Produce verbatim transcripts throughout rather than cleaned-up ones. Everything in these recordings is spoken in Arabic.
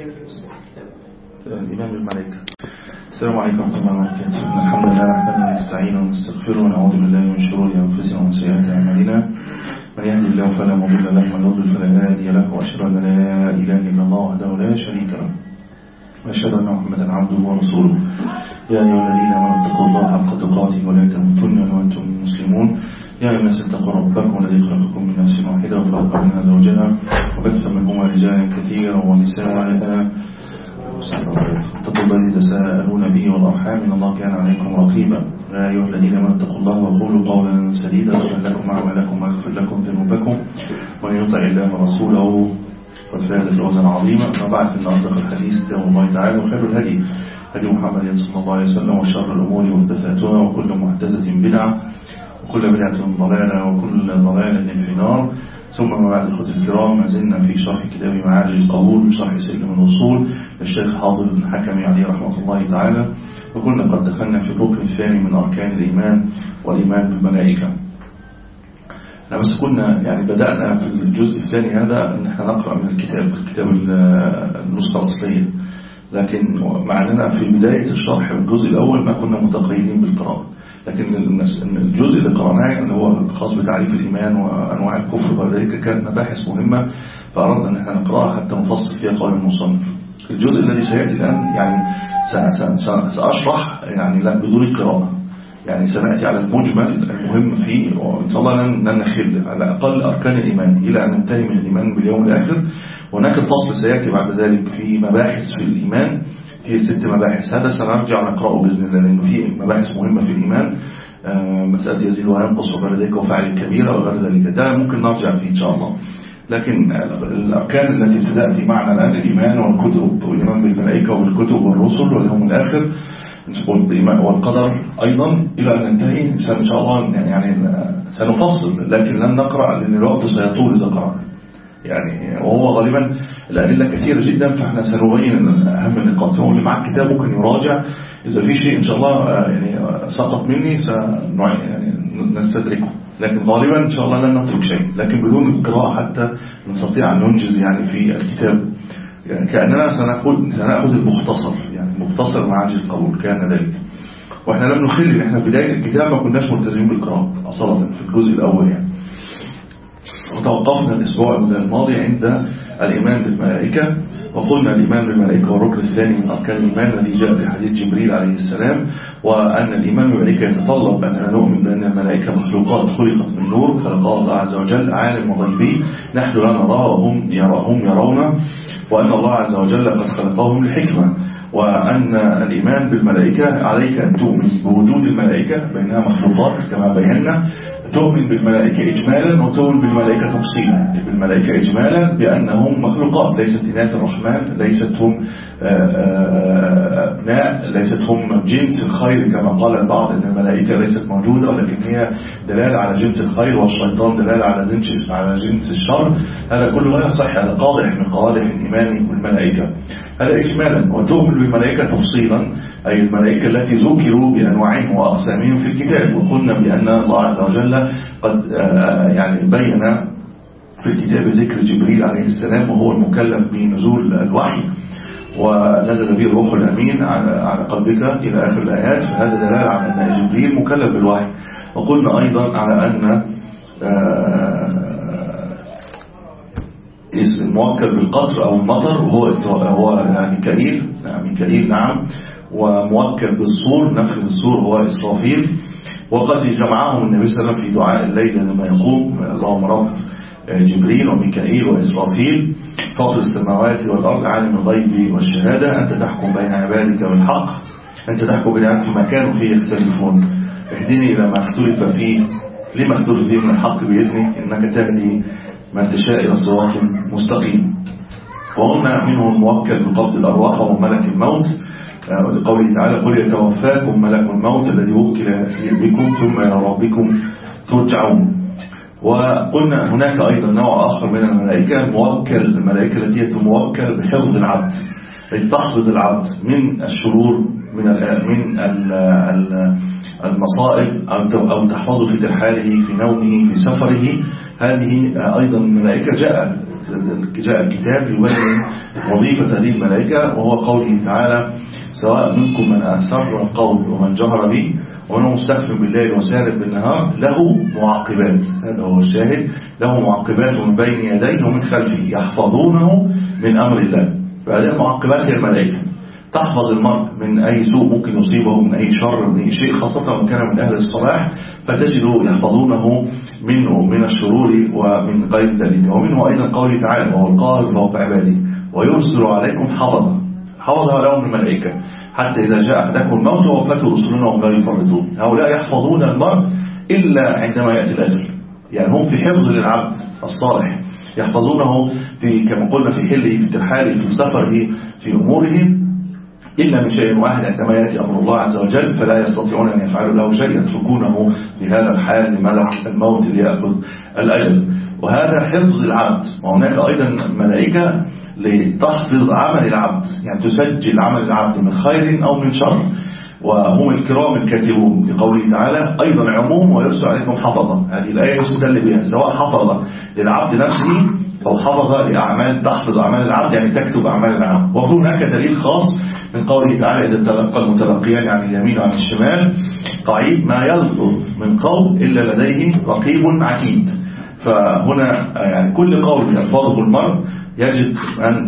كيف يصبح الكتاب؟ الإيمان بالملائكة. السلام عليكم ورحمة الله وبركاته. الحمد لله نحمده ونستعينه ونستغفره ونعوذ بالله من شرور أنفسنا ومن سيئات أعمالنا. من يهدي الله فلا مضل له ومن يضلل فلا هادي له، وأشهد أن لا إله إلا الله وحده لا شريك له، وأشهد أن محمدا عبده ورسوله. يا أيها الذين آمنوا اتقوا الله حق تقاته ولا تموتن وأنتم مسلمون. يا أيها الناس اتقوا ربكم الذي خلقكم من نفس واحدة وخلق منها زوجها وبث منهما رجالا كثيرا ونساء. اتقوا الله الذي تساءلون به والأرحام إن الله كان عليكم رقيبا. يا أيها الذين آمنوا اتقوا الله وقولوا قولا سديدا يغفر لكم أعمالكم ويغفر لكم ذنوبكم، ومن يطع الله ورسوله قد فاز فوزا عظيما. أما بعد، فإن أصدق الحديث كتاب الله تعالى، وخير الهدي هدي محمد صلى الله عليه وسلم، وشر الأمور محدثاتها، وكل محدثة بدعة، وكل بدعة ضلالة، وكل ضلالة في النار. ثم ما بعد، اخوتي الكرام، ما زلنا في شرح كتاب معارج القبول بشرح سلم الوصول للشيخ حافظ بن حكمي عليه رحمة الله تعالى، وكنا قد دخلنا في الركن الثاني من أركان الإيمان والإيمان بالملائكة. احنا بس كنا يعني بدأنا في الجزء الثاني هذا ان احنا نقرأ من الكتاب الكتاب النسخة الأصلية، لكن معننا في بداية الشرح الجزء الأول ما كنا متقيدين بالقراءة، لكن الجزء اللي قرأناه اللي هو خاص بتعريف الإيمان وأنواع الكفر وذلك كانت مباحث مهمة، فأردنا أن احنا نقرأها حتى نفصل فيها قول المصنف. الجزء الذي سيأتي الآن يعني سأشرح يعني لا بدون قراءة، يعني سنأتي على المجمل المهم فيه، وإن شاء الله لن نخل على أقل أركان الإيمان إلى أن ننتهي من الإيمان باليوم الآخر. هناك الفصل سيأتي بعد ذلك في مباحث في الإيمان، في ست مباحث، هذا سنرجع نقرأه بإذن الله لأنه في مباحث مهمة في الإيمان، مسألة يزيد وينقص وغير ذلك وفعل الكبيرة وغير ذلك، ده ممكن نرجع فيه إن شاء الله. لكن الأركان التي ستأتي معنا الآن الإيمان والكتب والإيمان بالملائكة والكتب والرسل واليوم الآخر والقدر أيضا إلى أن ننتهي إن شاء الله. يعني سنفصل لكن لن نقرأ لأن الوقت سيطول إذا قرأنا، يعني وهو غالبا الأدلة كثيرة جدا، فاحنا سنبين أهم النقاط. واللي معك كتاب ممكن يراجع، إذا في شيء إن شاء الله يعني سقط مني يعني نستدركه، لكن غالبا إن شاء الله لن نترك شيء، لكن بدون القراءة حتى نستطيع أن ننجز يعني في الكتاب، يعني كأننا سنأخذ سنأخذ المختصر، يعني مختصر معاجز القبول كان ذلك. واحنا لم نخل ان احنا في بداية الكتاب ما كناش ملتزمين بالقراءة أصلا في الجزء الأول يعني. وتوقفنا الأسبوع الماضي عند الإيمان بالملائكة، وقلنا الإيمان بالملائكة والركن الثاني من أركان الإيمان الذي جاء في حديث جبريل عليه السلام، وأن الإيمان بالملائكة يتطلب أننا نؤمن بأن الملائكة مخلوقات خلقت من نور، خلقها الله عز وجل، عالم وغيبي، نحن لا نراها وهم يراهم يرون، وأن الله عز وجل قد خلقهم لحكمة، وأن الإيمان بالملائكة عليك أن تؤمن بوجود الملائكة بأنها مخلوقات كما بينا، تؤمن بالملائكة إجمالا وتؤمن بالملائكة تفصيلا. بالملائكة إجمالا بأنهم مخلوقات، ليست إناث الرحمن، ليست هم أبناء، ليست هم جنس الخير كما قال البعض أن الملائكة ليست موجودة، ولكن هي دلالة على جنس الخير، والشيطان دلالة على جنس على جنس الشر. هذا كله لا يصح، هذا قادح من قوادح الإيمان بالملائكة، هذا إجمالا. وتؤمن بالملائكة تفصيلا، أي الملائكة التي ذكروا بأنواعهم وأقسامهم في الكتاب، وقلنا بأن الله عز وجل قد يعني بين في الكتاب ذكر جبريل عليه السلام وهو المكلف بنزول الوحي، ونزل به الروح الأمين على قلبك إلى آخر الآيات، فهذا دلالة على أن جبريل مكلف بالوحي. وقلنا أيضا على أن الموكل بالقطر أو المطر هو هو ميكائيل ميكائيل نعم، وموكل بالصور نفخ الصور هو إسرافيل. وقد جمعهم النبي صلى الله عليه وسلم في دعاء الليل لما يقوم: اللهم رب جبريل وميكائيل وإسرافيل فاطر السماوات والأرض عالم الغيب والشهادة، أنت تحكم بين عبادك بالحق، أنت تحكم بين عبادك ما كانوا فيه يختلفون، اهدني إلى ما اختلف فيه لما اختلف فيه من الحق بإذنك، إنك تهدي من تشاء إلى صراط مستقيم. وقلنا منه الموكل بقبض الأرواح وهو ملك الموت، لقوله تعالى: قل يتوفاكم ملك الموت الذي وكل بكم ثم إلى ربكم ترجعون. وقلنا هناك أيضا نوع آخر من الملائكة، موكل الملائكة التي تموكل بحفظ العبد، أي تحفظ العبد من الشرور، من من المصائب، أو تحفظه في ترحاله، في نومه، في سفره. هذه أيضا الملائكة جاء جاء الكتاب يبين وظيفة هذه الملائكة، وهو قوله تعالى: سواء منكم من أسر القول ومن جهر به ومن مستخف بالليل وسارب بالنهار له معقبات. هذا هو الشاهد: له معقبات من بين يديه ومن خلفه يحفظونه من أمر الله. فهذه المعقبات هي الملائكة، تحفظ المرء من أي سوء ممكن يصيبه، من أي شر، من أي شيء، خاصة من كان من أهل الصلاح فتجده يحفظونه منه من الشرور ومن غير ذلك. ومنه أيضا قوله تعالى: وهو القاهر فوق عباده ويرسل عليكم حفظا. حفظها لهم الملائكة حتى إذا جاء أحدكم الموت ووفته رسلنا وهم لا يفرطون. هؤلاء يحفظون المرء إلا عندما يأتي الأجل، يعني هم في حفظ للعبد الصالح، يحفظونه في كما قلنا في حله، في ترحاله، في سفره، في أموره، إلا من شيء واحد: عندما يأتي أمر الله عز وجل فلا يستطيعون أن يفعلوا له شيء، يتركونه بهذا الحال لملك الموت ليأخذ الأجل. وهذا حفظ العبد. وهناك أيضا ملائكة لتحفظ عمل العبد، يعني تسجل عمل العبد من خير أو من شر، وهم الكرام الكاتبون، لقوله تعالى أيضا عموم: ويرسل عليكم حفظا. هذه الآية يستدل بها، سواء حفظ للعبد نفسه أو حفظ لأعمال، تحفظ أعمال العبد يعني تكتب أعمال العبد. وهناك دليل خاص من قوله تعالى: إذا تلقى المتلقيان عن اليمين وعن الشمال قعيد ما يلفظ من قول إلا لديه رقيب عتيد. فهنا يعني كل قول يلفظه المرء يجب أن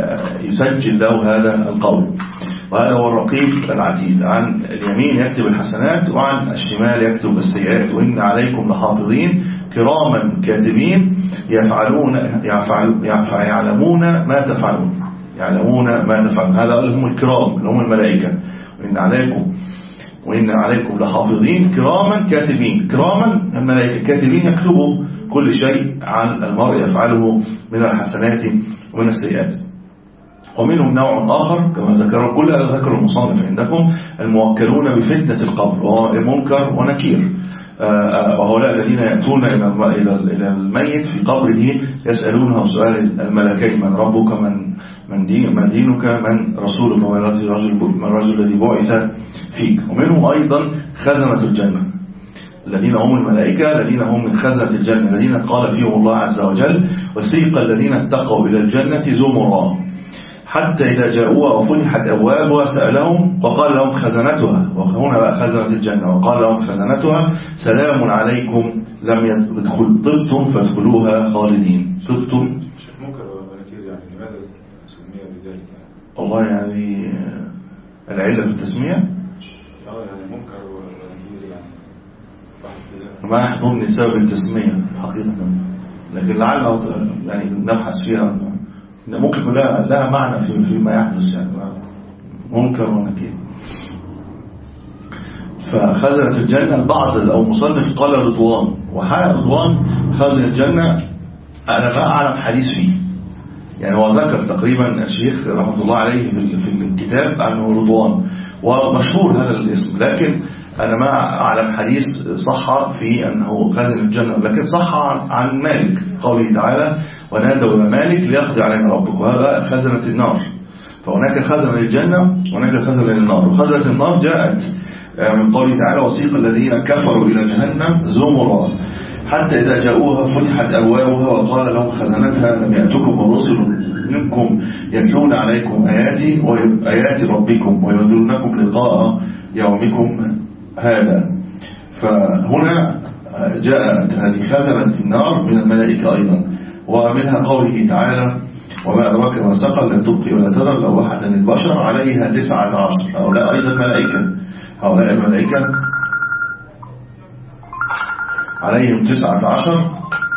يسجل له هذا القول، وهذا هو الرقيب العتيد. عن اليمين يكتب الحسنات وعن الشمال يكتب السيئات. وإن عليكم لحافظين كراما كاتبين يفعلون يفعل يفعل يعلمون ما تفعلون يعلمون ما تفعلون. هذا هم الكرام اللي هم الملائكة. وإن عليكم وإن عليكم لحافظين كراما كاتبين. كراما الملائكة، كاتبين يكتبوا كل شيء عن المرء يفعله من الحسنات ومن السيئات. ومنهم نوع آخر كما ذكروا، كل هذا ذكر المصنف عندكم: الموكلون بفتنة القبر، وهو منكر ونكير. وهؤلاء الذين يأتون إلى الميت في قبره يسألونه سؤال الملكين: من ربك، من من دينك، من رسولك، من الرجل الذي بعث فيك. ومنهم أيضا خزنة الجنة، الذين هم الملائكة الذين هم من خزنة الجنة، الذين قال فيهم الله عز وجل: وسيق الذين اتقوا إلى الجنة زمرا حتى إذا جاءوها وفتحت أبوابها سألهم وقال لهم خزنتها. وهنا بقى خزنة الجنة: وقال لهم خزنتها سلام عليكم لم يدخل طبتم فادخلوها خالدين. طبتم منكر ونكير، يعني لماذا سمي بذلك؟ والله يعني العلة في التسمية اه يعني منكر ونكير، يعني ما يحضرني سبب التسمية حقيقة، لكن لعله يعني نبحث فيها، ممكن لها, لها معنى في فيما يحدث، يعني منكر ونكير. فخزنة الجنة البعض أو مصنف قال رضوان، وحال رضوان خزنة الجنة أنا ما أعلم حديث فيه، يعني هو ذكر تقريبا الشيخ رحمة الله عليه في الكتاب عنه رضوان، ومشهور هذا الاسم، لكن أنا ما أعلم حديث صح في أنه خزن الجنة، لكن صح عن مالك قوله تعالى: ونادوا يا مالك ليقضي علينا ربك. وهذا خزنة النار. فهناك خزنة للجنة وهناك خزنة للنار. وخزنة النار جاءت من قوله تعالى: وسيق الذين كفروا إلى جهنم زمرا حتى إذا جاءوها فتحت أبوابها وقال لهم خزنتها لم يأتكم الرسل منكم يتلون عليكم آياتي وآيات ربكم وينذرونكم لقاء يومكم هذا. فهنا جاءت هذه خزنة النار من الملائكة أيضا. ومنها قوله تعالى: وما أدراك ما سقى لا تبقي ولا تذر لواحة للبشر عليها تسعة عشر. هؤلاء أيضا ملائكة، هؤلاء الملائكة عليهم تسعة عشر.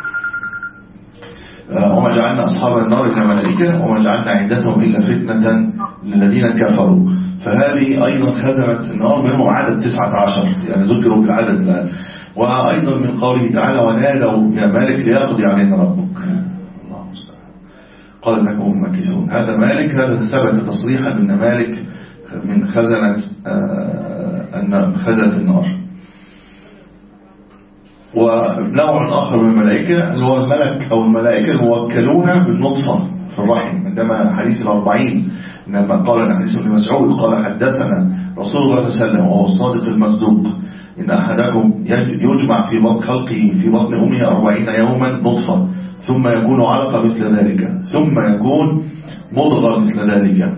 وما جعلنا أصحاب النار إلا ملائكة وما جعلنا عدتهم إلا فتنة للذين كفروا. فهذه أيضا خزنة النار منهم عدد تسعة عشر، يعني ذكروا بالعدد الآن. وأيضا من قوله تعالى: ونادوا يا مالك ليقضي علينا ربك. الله مستعان. قال لكم مكثون. هذا مالك، هذا ثبت تصريحا أن مالك من خزنة خزنة النار. ونوع آخر من الملائكة اللي هو الملك أو الملائكة الموكلون بالنطفة في الرحم. عندما حديث الأربعين لما قال حديث ابن مسعود قال: حدثنا رسول الله صلى الله عليه وسلم وهو الصادق المصدوق: إن أحدكم يجمع في بطن خلقه في بطن أمه أربعين يوما نطفة ثم يكون علقة مثل ذلك، ثم يكون مضغة مثل ذلك،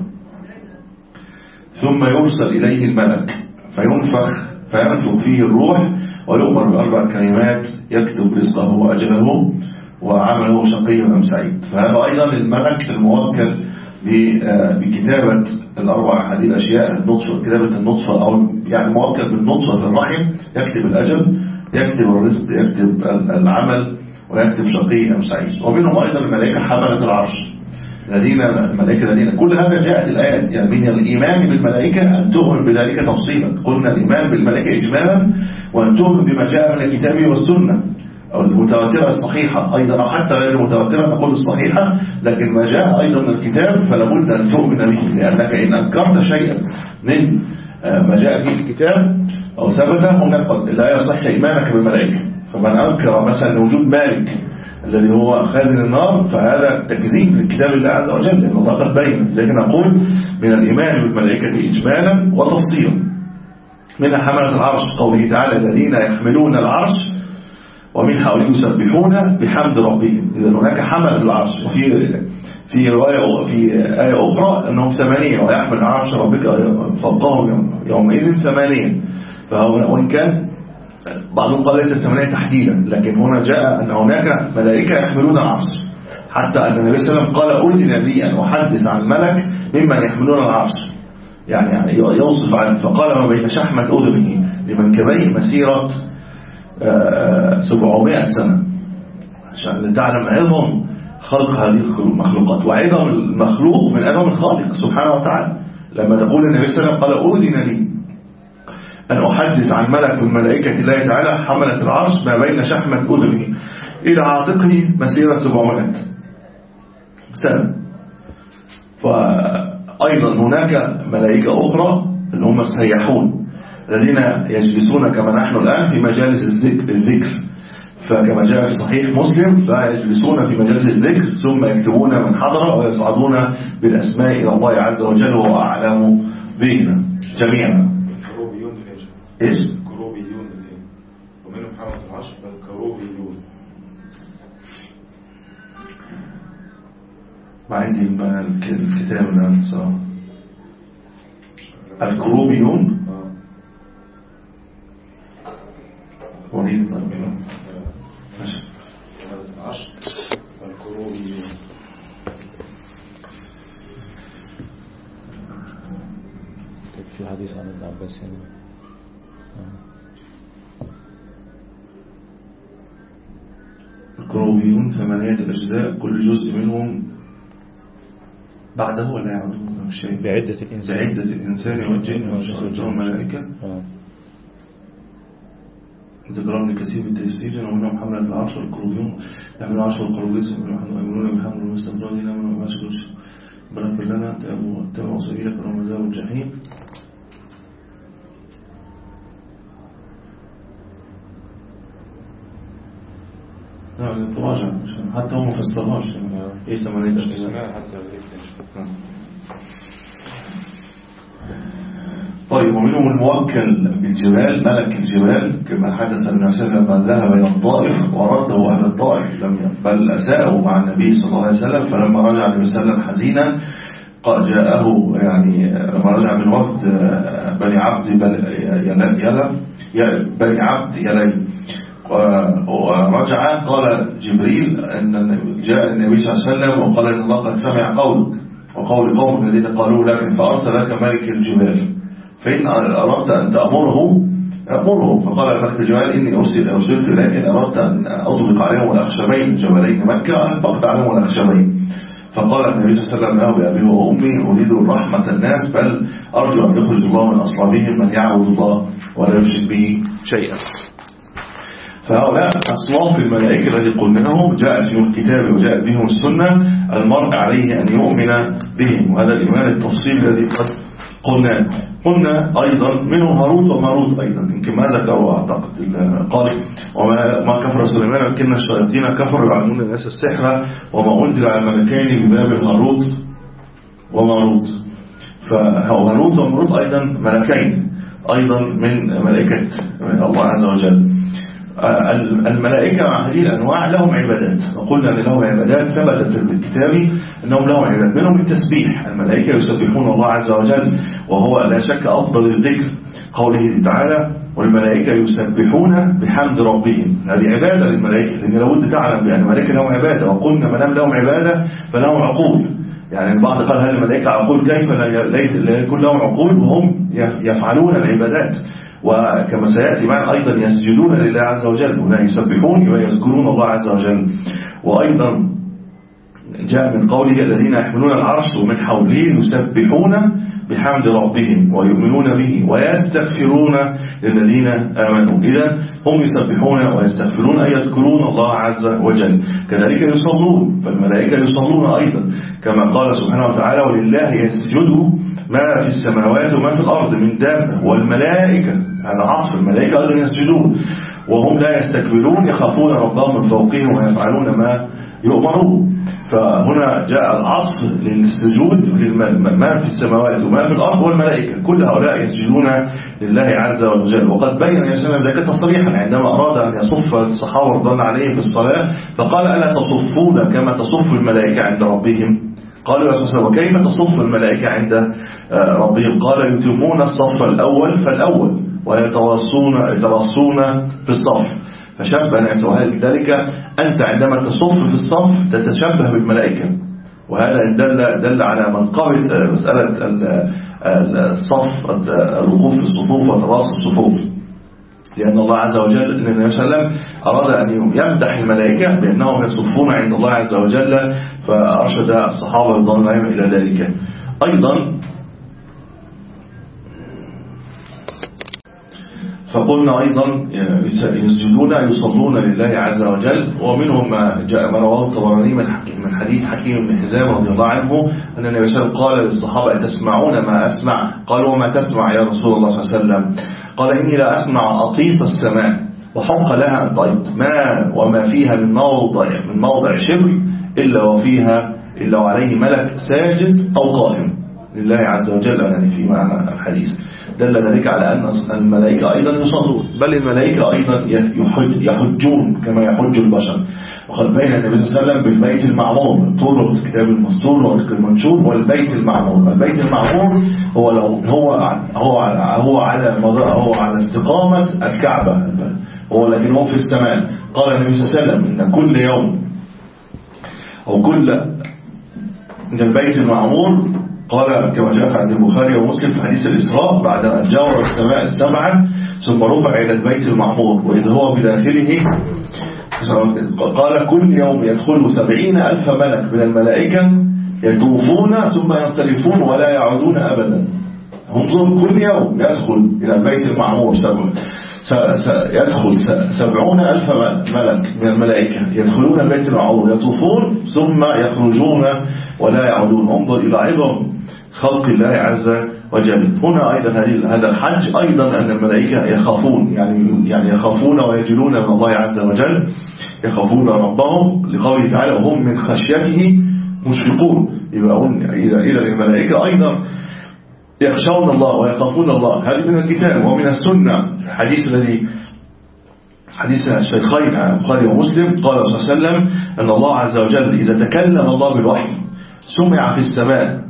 ثم يرسل إليه الملك فينفخ فينفخ فيه الروح ويؤمر بأربع كلمات يكتب رزقه وأجله وعمله شقي أم سعيد. فهذا أيضا الملك الموكل بكتابة الأربع هذه الأشياء، النطفة، كتابة النطفة، أو يعني موكل بالنطفة في الرحم، يكتب الأجل، يكتب الرزق، يكتب العمل، ويكتب شقي أم سعيد. ومنهم أيضا الملائكة حملة العرش الذين الملائكة الذين كل هذا جاءت الآيات. يعني من الإيمان بالملائكة أن تؤمن بذلك تفصيلا. قلنا الإيمان بالملائكة إجمالا، وأن تؤمن بما جاء من الكتاب والسنة أو المتواترة الصحيحة أيضا، أو حتى غير المتواترة نقول الصحيحة، لكن ما جاء أيضا من الكتاب فلا بد أن تؤمن به، لأنك إن أنكرت شيئا من ما جاء في الكتاب أو ثبت هناك لا يصح إيمانك بالملائكة. فمن أنكر مثلا وجود مالك الذي هو خازن النار فهذا تكذيب لكتاب الله عز وجل، لأن الله قد بين. زي ما نقول من الإيمان بالملائكة إجمالا وتفصيلا. من حملة العرش قوله تعالى الذين يحملون العرش ومن حوله يسبحون بحمد ربهم. إذا هناك حمل العرش. وفي في رواية في آية أخرى أنهم ثمانية ويحمل عرش ربك فوقهم يومئذ ثمانية. فهو وإن كان بعضهم قال ليس ثمانية تحديدا، لكن هنا جاء أن هناك ملائكة يحملون العرش، حتى أن النبي صلى الله عليه وسلم قال أذن لي أن أحدث عن ملك ممن يحملون العرش، يعني يوصف عنه. فقال ما بين شحمة أذنه لمنكبيه مسيرة سبعمائة سنة، عشان تعلم عظم خلق هذه المخلوقات وعظم المخلوق من عظم الخالق سبحانه وتعالى. لما تقول النبي صلى الله عليه وسلم قال أذن لي أن أحدث عن ملك من ملائكة الله تعالى حملة العرش ما بين شحمة أذنه إلى عاتقه مسيرة سبعمائة سنة. فأيضا هناك ملائكة أخرى اللي هم السياحون الذين يجلسون كما نحن الآن في مجالس الذكر، فكما جاء في صحيح مسلم فيجلسون في مجالس الذكر ثم يكتبون من حضر ويصعدون بالأسماء إلى الله عز وجل وهو أعلم بنا جميعا. الكروبيون إيش؟ الكروبيون ومنهم حملة العرش الكروبيون. ما عندي الكتاب الآن صراحة. الكروبيون وليد ماشي. حملة العرش الكروبيون. في حديث عن ابن عباس هنا الكروبيون ثمانية أجزاء كل جزء منهم بعده ولا يعودون شيء بعدة الإنسان بعدة الإنسان والجن والشياطين والملائكة. ذكر ابن كثير بالتفسير ومنهم حملة العرش والكروبيون يحملون العرش والكروبيون يؤمنون بحمل المستقبلين يؤمنون بما شكلوش ربنا اغفر لنا اتبعوا سبيلك ولهم عذاب الجحيم. نعم تراجع حتى هم فسرهاش ايه ثمانية أجزاء حتى طيب. ومنهم الموكل بالجبال ملك الجبال كما حدث النبي صلى الله عليه وسلم لما ذهب إلى الطائف ورده أهل الطائف لم بل أساءوا مع النبي صلى الله عليه وسلم. فلما رجع النبي صلى الله عليه وسلم حزينا جاءه يعني لما رجع من وقت بني عبد يلا بني عبد يلي ورجع قال جبريل أن جاء النبي صلى الله عليه وسلم وقال إن الله قد سمع قولك وقول قوم الذين قالوا لك فأرسل لك ملك الجبال فإن أردت أن تأمره أمره. فقال ملك الجبال إني أرسل أرسلت لكن أردت أن أضبط عليهم الأخشبين جبلين مكة أطبقت عليهم الأخشبين. فقال النبي صلى الله عليه وسلم له بأبي وأمي أريد رحمة الناس بل أرجو أن يخرج الله من أصلابهم من يعبد الله ولا يشرك به شيئا. فهؤلاء أصناف الملائكة الذي قلناهم جاءت فيهم الكتاب وجاءت بهم السنة المرء عليه أن يؤمن بهم، وهذا الإيمان التفصيل الذي قد قلنا قلنا أيضا منهم هاروت وماروت أيضا يمكن ما ذكروا أعتقد القارئ وما ما كفر سليمان ولكن الشياطين كفروا يعلمون الناس السحر وما أنزل على الملكين ببابل هاروت وماروت. فهاروت وماروت أيضا ملكين أيضا من ملائكة الله عز وجل. الملائكة مع هذه الأنواع لهم عبادات، وقلنا أن لهم عبادات ثبتت بالكتاب أنهم لهم عبادات، منهم التسبيح. الملائكة يسبحون الله عز وجل، وهو لا شك أفضل الذكر، قوله تعالى والملائكة يسبحون بحمد ربهم. هذه عبادة للملائكة، لأن لابد تعلم بأن الملائكة لهم عبادة، وقلنا ما دام لهم عبادة فلهم عقول. يعني البعض قال هل الملائكة عقول؟ كيف لا يكون لهم عقول وهم يفعلون العبادات؟ وكما سيأتي معنا أيضا يسجدون لله عز وجل، هنا يسبحون ويذكرون الله عز وجل. وأيضا جاء من قوله الذين يحملون العرش ومن حوله يسبحون بحمد ربهم ويؤمنون به ويستغفرون للذين آمنوا. إذا هم يسبحون ويستغفرون أي يذكرون الله عز وجل. كذلك يصلون، فالملائكة يصلون أيضا كما قال سبحانه وتعالى ولله يسجد ما في السماوات وما في الأرض من دابة والملائكة، هذا عطف، الملائكة أيضا يسجدون وهم لا يستكبرون يخافون ربهم من فوقهم ويفعلون ما يؤمرون. فهنا جاء العطف للسجود ما في السماوات وما في الأرض والملائكة، كل هؤلاء يسجدون لله عز وجل. وقد بين النبي صلى الله عليه وسلم ذلك تصريحا عندما أراد أن يصف الصحابة رضي الله عليهم في الصلاة، فقال ألا تصفون كما تصف الملائكة عند ربهم؟ قالوا يا رسول الله وكيف تصف الملائكة عند ربهم؟ قال يتمون الصف الأول فالأول ويتوصون يتوصون في الصف. فشبه سؤال ذلك أنت عندما تصف في الصف تتشبه بالملائكة، وهذا دل دل على منقبة مسألة الصف، الوقوف في الصفوف وتراص الصفوف، لأن الله عز وجل النبي صلى الله عليه وسلم أراد أن يمدح الملائكة بأنهم يصفون عند الله عز وجل، فأرشد الصحابة رضي الله عنهم إلى ذلك. أيضا فقلنا أيضا يسجدون يصلون لله عز وجل. ومنهم ما جاء ما رواه الطبراني من حديث حكيم بن حزام رضي الله عنه أن النبي صلى الله عليه وسلم قال للصحابة تسمعون ما أسمع؟ قالوا وما تسمع يا رسول الله صلى الله عليه وسلم؟ قال إني لا أسمع أطيط السماء وحق لها أن تأيط ما وما فيها من موضع من موضع شبر إلا وفيها إلا وعليه ملك ساجد أو قائم لله عز وجل. يعني في معنى الحديث دل ذلك على أن الملائكة أيضا يصلون، بل الملائكة أيضا يحج يحجون كما يحج البشر. وقد بين النبي صلى الله عليه وسلم بالبيت المعمور، طول الكتاب المسطور والكتاب المنشور والبيت المعمور. البيت المعمور هو لو هو هو على هو على هو على استقامة الكعبة، هو لكن هو في السماء. قال النبي صلى الله عليه وسلم إن كل يوم أو كل من البيت المعمور، قال كما جاء عند البخاري ومسلم في حديث الإسراء بعد أن جاور السماء السبعة ثم رفع إلى البيت المعمور وإذا هو بداخله، قال كل يوم يدخل سبعين ألف ملك من الملائكة يطوفون ثم ينصرفون ولا يعودون أبدا. انظر كل يوم يدخل إلى البيت المعمور سبع يدخل سبعون ألف ملك من الملائكة يدخلون البيت المعمور يطوفون ثم يخرجون ولا يعودون. انظر إلى عظم خلق الله عز وجل. هنا أيضا هذا الحج أيضا أن الملائكة يخافون، يعني يعني يخافون ويجلون من الله عز وجل، يخافون ربهم لقوله تعالى وهم من خشيته مشفقون. يبقى إلى الملائكة أيضا يخشون الله ويخافون الله. هذه من الكتاب ومن السنة. الحديث الذي حديث الشيخين البخاري ومسلم قال صلى الله عليه وسلم أن الله عز وجل إذا تكلم الله بالوحي سمع في السماء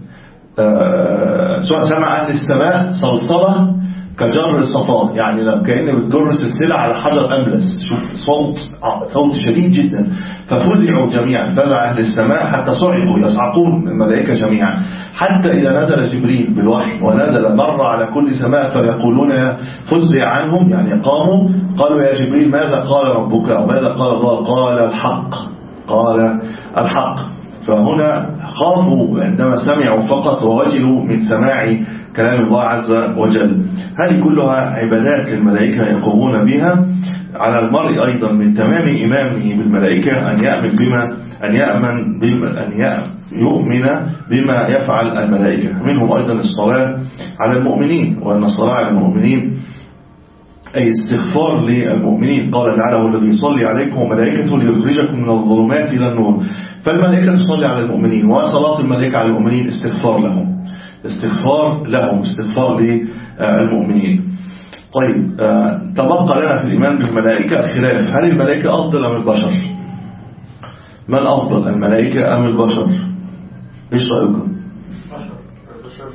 سمع أهل السماء صلصلة كجر الصفار، يعني لو كأنه بتجر سلسلة على حجر أملس، شوف صوت صوت شديد جدا. ففزعوا جميعا، فزع أهل السماء حتى صعقوا يصعقون الملائكة جميعا، حتى إذا نزل جبريل بالوحي ونزل مر على كل سماء فيقولون فزع عنهم، يعني قاموا قالوا يا جبريل ماذا قال ربك وماذا قال الله؟ قال الحق قال الحق. فهنا خافوا عندما سمعوا فقط ووجلوا من سماع كلام الله عز وجل. هذه كلها عبادات للملائكة يقومون بها. على المرء أيضا من تمام إيمانه بالملائكة أن يأمن بما أن يأمن بما أن يؤمن بما يفعل الملائكة. منهم أيضا الصلاة على المؤمنين، وأن الصلاة على المؤمنين أي استغفار للمؤمنين. قال تعالى هو الذي يصلي عليكم وملائكته ليخرجكم من الظلمات إلى النور. فالملائكة تصلي على المؤمنين، وصلاة الملائكة على المؤمنين استغفار لهم استغفار لهم استغفار للمؤمنين. طيب آه تبقى لنا في الإيمان بالملائكة خلاف، هل الملائكة أفضل أم البشر؟ من أفضل، الملائكة أم البشر؟ إيش رأيكم؟ البشر.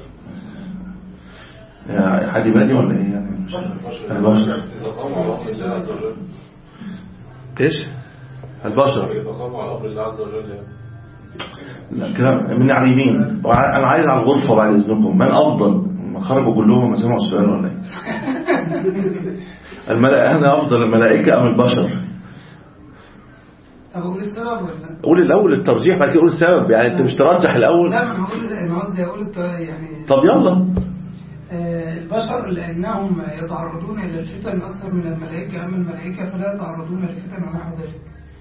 يا حد بادي ولا إيه يعني؟ البشر. إيش؟ البشر. لا كلام من على اليمين. أنا عايز على الغرفة بعد إذنكم، من أفضل؟ ما خرجوا كلهم ما سمعوا السؤال ولا إيه؟ الملائكة أنا أفضل الملائكة أم البشر؟ طب أقول السبب ولا؟ قول الأول الترجيح بعد كده قول السبب، يعني أنت مش ترجح الأول؟ لا ما أنا هقول أنا قصدي أقول يعني. طب يلا. البشر لأنهم يتعرضون إلى الفتن أكثر من الملائكة، أما الملائكة فلا يتعرضون للفتن ونحو ذلك.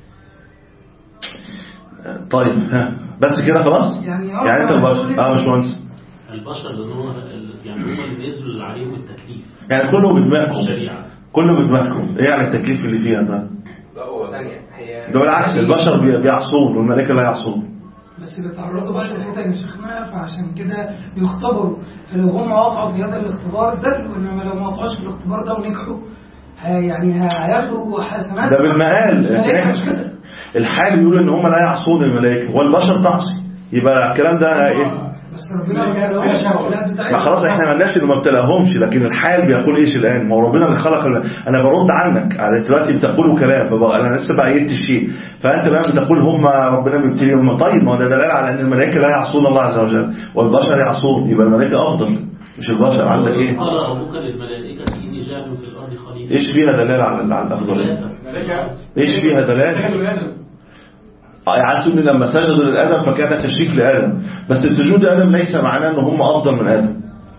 طيب ها بس كده خلاص؟ يعني, يعني أنت البشر اه مش مهندس. البشر لأنه يعني هم اللي نزلوا عليهم التكليف، يعني كله بدماغكم، الشريعة كله بدماغكم. إيه يعني التكليف اللي فيها ده؟ لا هو ثانية هي ده بالعكس، البشر بيعصون والملائكة لا يعصون. بس بيتعرضوا بقى للفتن يا شيخنا، فعشان كده بيختبروا، فلو هم وقعوا في هذا الاختبار زلوا، انما لو ما وقعوش في الاختبار ده ونجحوا يعني هياخدوا حسنات. ده بالمقال، لكن الحال بيقول ان هم لا يعصون الملائكة والبشر تعصي، يبقى الكلام ده ايه؟ بس ربنا ما بيقولهمش ما خلاص احنا ما لناش انه ما ابتلاهمش، لكن الحال بيقول ايش الان؟ ما هو ربنا اللي خلق. انا برد عنك على دلوقتي بتقولوا كلام، انا لسه بعيدت الشيء، فانت بقى بتقول هم ربنا بيبتليهم. طيب ما هو ده دلاله على ان الملائكه لا يعصون الله عز وجل والبشر يعصون، يبقى الملائكه افضل مش البشر. عندك ايه؟ قال ربك للملائكه اني جاعل في الارض خليفه. ايش فيها دلاله على على الافضليه؟ ايش فيها دلاله؟ عاسوا ان لما سجدوا للآدم فكان تشريك لآدم، بس السجود لآدم ليس معناه ان هم افضل من آدم.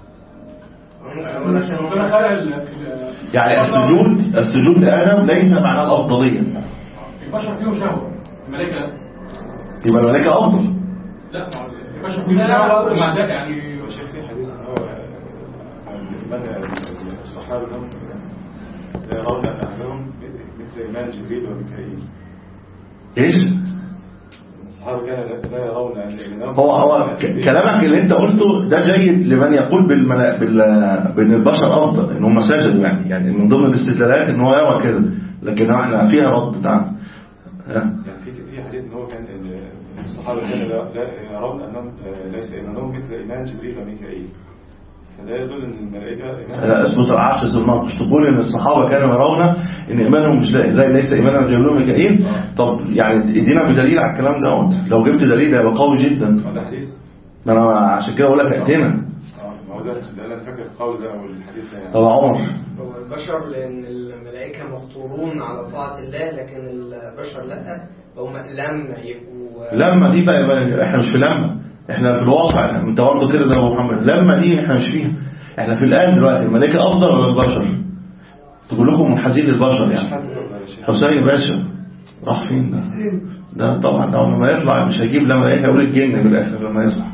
يعني السجود السجود لآدم ليس معناه الافضليه. البشر فيهم شهوه، الملائكه لا. يبقى الملائكه افضل. لا البشر فيهم شهوه مع ذلك يعني شيخ في حديث ان هو من الصحابه لا يرون اهلهم مثل ايمان جبريل وميكائيل. ايش؟ هو هو كلامك اللي انت قلته ده جيد لمن يقول بالملا... بال... بان البشر افضل ان هم سجدوا، يعني يعني من ضمن الاستدلالات ان هو يرى كده، لكن احنا فيها رد. نعم يعني في في حديث ان هو كان الصحابه كانوا لا يرون انهم ليس ايمانهم مثل ايمان جبريل وميكائيل، فده يدل ان الملائكه لا اثبت العكس المناقش، تقول ان الصحابه كانوا يرون ان ايمانهم مش زي ليس ايمانهم جبريل وميكائيل. طب يعني ادينا بدليل على الكلام دوت، لو جبت دليل ده يبقى قوي جدا. ما انا عشان كده اقول لك ائتنا. اه ما هو ده انا فاكر القول ده والحديث ده. طب عمر، هو البشر لان الملائكه مخطورون على طاعه الله، لكن البشر لا، هم لما يبقوا لما دي بقى, بقى احنا مش في لما، احنا في الواقع. انت برضه كده زي محمد، لما دي احنا مش فيها، احنا في الان دلوقتي. الملائكه افضل ولا البشر؟ تقول لكم منحازين للبشر يعني. حسين باشا راح فين ده؟ ده طبعا ده لما يطلع مش هيجيب لما ملائكه، يقول الجن بالاخر لما يصحى.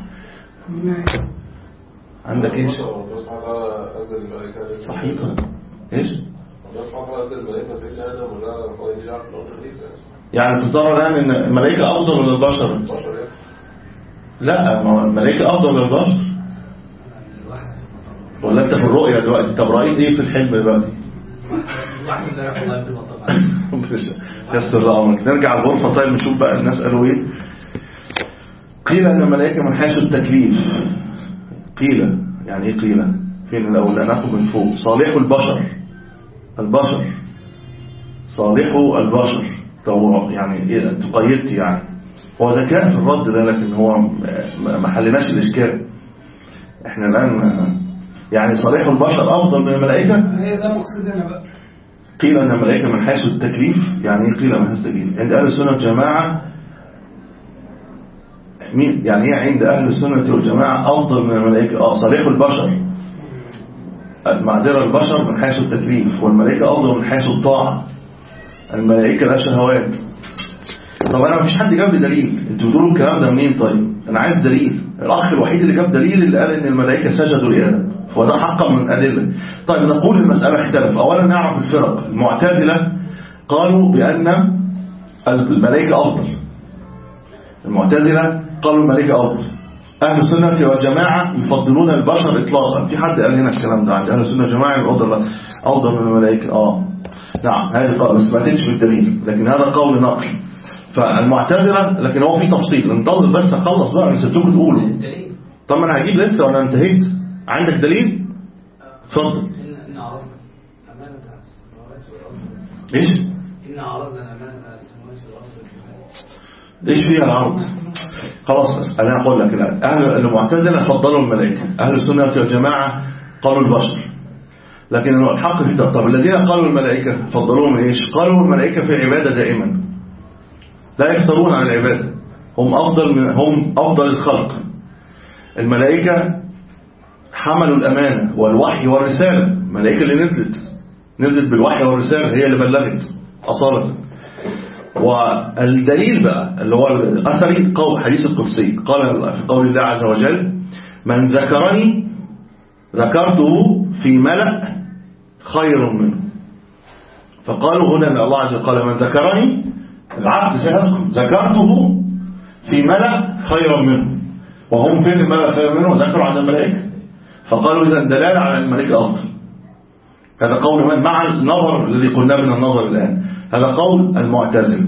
عندك ايش؟ صحيح ايش؟ يعني ترى الان ان الملائكه افضل ولا البشر؟ لا ما الملائكه افضل من البشر. ولا انت في الرؤيه دلوقتي؟ طب رايت ايه في الحلم دلوقتي؟ يسر امرك. نرجع الغرفه طيب نشوف بقى الناس قالوا ايه. قيل ان الملائكه من حيث التكليف. قيل يعني ايه قيل؟ فين الاول؟ ناخد من فوق. صالح البشر، البشر صالح البشر. طب يعني ايه تقيدت؟ يعني هو ذكاء في الرد ده، لكن هو ما حلناش الاشكال. احنا الان يعني صالح البشر افضل من الملائكه. هي ده مقصدنا بقى. قيل ان الملائكه من حيث التكليف. يعني ايه قيل من حيث التكليف؟ عند اهل السنه والجماعه مين يعني ايه عند اهل السنه والجماعه افضل من الملائكه؟ اه صالح البشر، المعذره البشر من حيث التكليف، والملائكه افضل من حيث الطاعه. الملائكه لا شهوات. طب انا مفيش حد جاب لي دليل، انتوا بتقولوا الكلام ده منين؟ طيب انا عايز دليل. الاخ الوحيد اللي جاب دليل اللي قال ان الملائكه سجدوا لآدم، فده حقا من الادله. طيب نقول المساله اختلف. اولا نعرف الفرق. المعتزله قالوا بان الملائكه افضل. المعتزله قالوا الملائكه افضل. أهل السنة والجماعة يفضلون البشر إطلاقا. في حد قال هنا الكلام ده؟ أهل السنة والجماعة يفضل أفضل من الملائكة. آه نعم هذه قول، بس ما تنش بالدليل، لكن هذا قول نقل. فالمعتزلة، لكن هو في تفصيل، انتظر بس أخلص بقى، أنا سبتكم تقولوا. طب ما أنا هجيب لسه وأنا انتهيت. عندك دليل؟ اتفضل. إن عرضنا أمانة على السماوات والأرض. إيش؟ إن عرضنا أمانة على السماوات والأرض. إيش فيها العرض؟ خلاص بس أنا أقول لك الآن، أهل المعتزلة فضلوا الملائكة، أهل السنة والجماعة قالوا البشر. لكن الحق في طب الذين قالوا الملائكة فضلوهم إيش؟ قالوا الملائكة في العبادة دائما، لا يفترون عن العبادة، هم أفضل من هم أفضل الخلق. الملائكة حملوا الأمانة والوحي والرسالة، الملائكة اللي نزلت نزلت بالوحي والرسالة هي اللي بلغت أصالة. والدليل بقى اللي هو الأثري قول حديث القدسي، قال في قول الله عز وجل: من ذكرني ذكرته في ملأ خير منه. فقالوا هنا أن الله عز وجل قال: من ذكرني، العبد سيذكر، ذكرته في ملأ خير منه. وهم فين الملأ خير منه؟ ذكروا عن الملائكة. فقالوا إذا دلالة على الملائكة أفضل. هذا قول من مع النظر الذي قلنا من النظر الآن، هذا قول المعتزلة.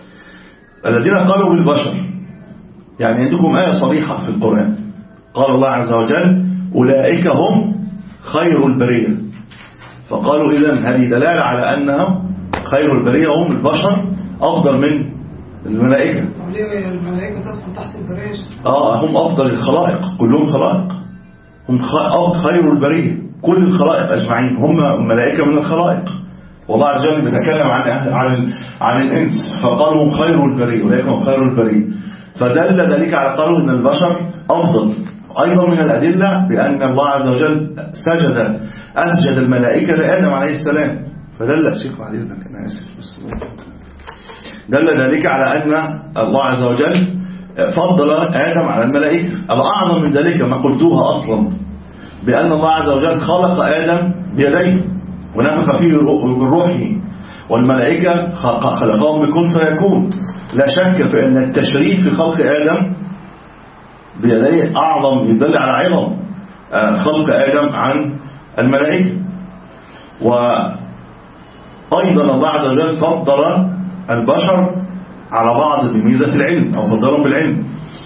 الذين قالوا بالبشر، يعني عندكم آية صريحة في القرآن، قال الله عز وجل: أولئك هم خير البرية. فقالوا إذن هذه دلالة على أنهم خير البرية، هم البشر أفضل من الملائكة. طب ليه الملائكة تدخل تحت البرية؟ آه هم أفضل الخلائق، كلهم خلائق، هم خير البرية، كل الخلائق أجمعين هم ملائكة من الخلائق. والله عز وجل بيتكلم عن عن عن الإنس فقالوا هم خير البرية، أولئك هم خير البرية. فدل ذلك على قالوا إن البشر أفضل. أيضا من الأدلة بأن الله عز وجل سجد أسجد الملائكة لآدم عليه السلام، فدل الشيخ بعد إذنك أنا آسف بس دل ذلك على أن الله عز وجل فضل آدم على الملائكة. الأعظم من ذلك ما قلتوها أصلا، بأن الله عز وجل خلق آدم بيديه ونفخ فيه من روحه، والملائكة خلقهم بكون فيكون. لا شك في أن التشريف في خلق آدم بيديه أعظم، يدل على عظم خلق آدم عن الملائكة. وأيضا الله عز وجل فضل البشر على بعض بميزة العلم أو فضلهم بالعلم.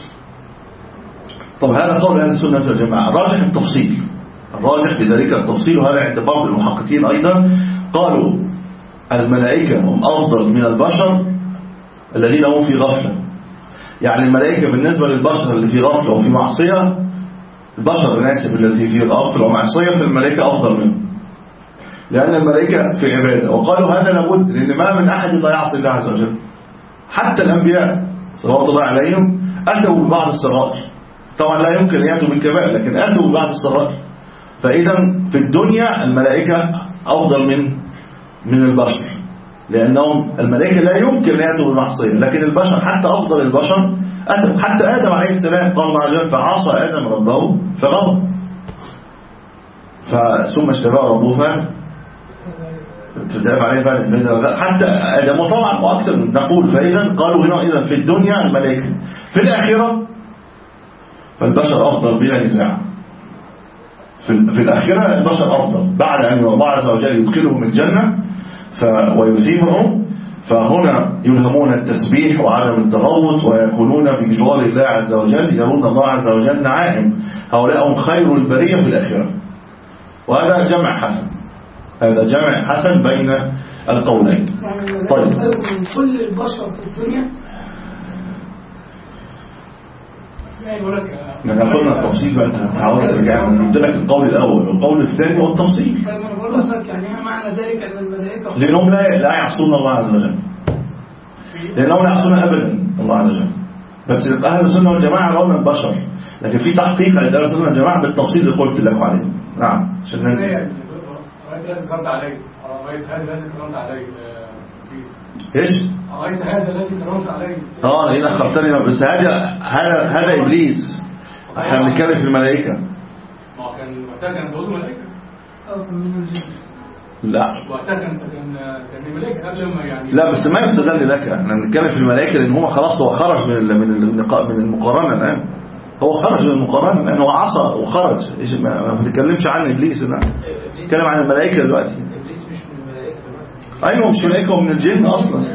طب هذا قول أهل السنة والجماعة. الراجح التفصيل، الراجح بذلك التفصيل، وهذا عند بعض المحققين أيضا قالوا الملائكة هم أفضل من البشر الذين هم في غفلة. يعني الملائكة بالنسبة للبشر اللي في غفلة وفي معصية، البشر الناس الذي في غفلة ومعصية في الملائكة أفضل منهم، لأن الملائكة في عبادة. وقالوا هذا لابد، لأن ما من أحد لا يعصي الله عز وجل. حتى الأنبياء صلوات الله عليهم أتوا ببعض الصغائر، طبعا لا يمكن أن يأتوا بالكبائر، لكن أتوا ببعض الصغائر. فإذا في الدنيا الملائكة أفضل من من البشر، لأنهم الملائكة لا يمكن أن يأتوا بالمعصية، لكن البشر حتى أفضل البشر أتوا. حتى آدم عليه السلام قال الله عز وجل: فعصى آدم ربه فغضب، ثم اجتباه ربه فتاب عليه فعلا. حتى آدم طبعا وأكثر نقول. فإذا قالوا هنا إذا في الدنيا الملائكة، في الآخرة فالبشر أفضل بلا نزاع. في الآخرة البشر أفضل، بعد أن الله عز وجل يدخلهم الجنة ويثيبهم، فهنا يلهمون التسبيح وعدم التغوط، ويكونون بجوار الله عز وجل، يرون الله عز وجل نعائم. هؤلاء هم خير البرية في الآخرة. وهذا جمع حسن، هذا جمع حسن بين القولين. طيب من كل البشر في الدنيا ما قلنا التفصيل بقى، انت عاوز ترجع قلت لك القول الاول والقول الثاني والتفصيل. طيب انا بقول لك يعني معنى ذلك ان الملائكه لانهم لا لا يعصون الله عز وجل، لانهم لا يعصون ابدا الله عز وجل. بس اهل السنه والجماعه يرون البشر، لكن في تحقيق عند اهل السنه والجماعه بالتفصيل اللي قلت لكم عليه. نعم عشان ننتهي. رايت لازم كرمت عليه، رايت هذا لازم كرمت عليه. ايش؟ رايت هذا الذي كرمت عليه. اه هنا اخرتني، بس هذا هذا هذا ابليس. احنا بنتكلم في الملائكه. ما كان وقتها كان جوز ملائكه. اه من الجن. لا وقتها كان كان كان ملائكه قبل ما يعني. لا بس ما يستدل لك، احنا بنتكلم في الملائكه لان هو خلاص هو خرج من من من المقارنه الان. هو خرج من المقارنة لأنه عصى وخرج. ما بتتكلمش عن إبليس، بتتكلم عن الملائكة دلوقتي. إبليس مش من الملائكة دلوقتي. أيوه مش ملائكة ومن الجن أصلا. هو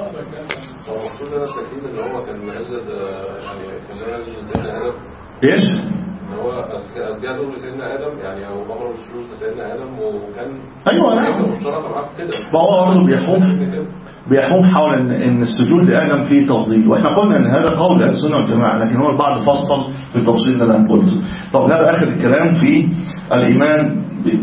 المقصود أنا شايفين إن هو كان نازل يعني كان نازل لسيدنا آدم. إيش؟ إن هو أسجاد دول لسيدنا آدم يعني أو أمر الشروط لسيدنا آدم وكان أيوه نعم مشتركة معاه في كده. فهو برضه بيحوم بيحوم حول إن, إن السجود لآدم فيه تفضيل، وإحنا قلنا إن هذا قول أهل السنة والجماعة، لكن هو البعض فصل بالتفصيل اللي أنا قلته. طب هذا آخر الكلام في الإيمان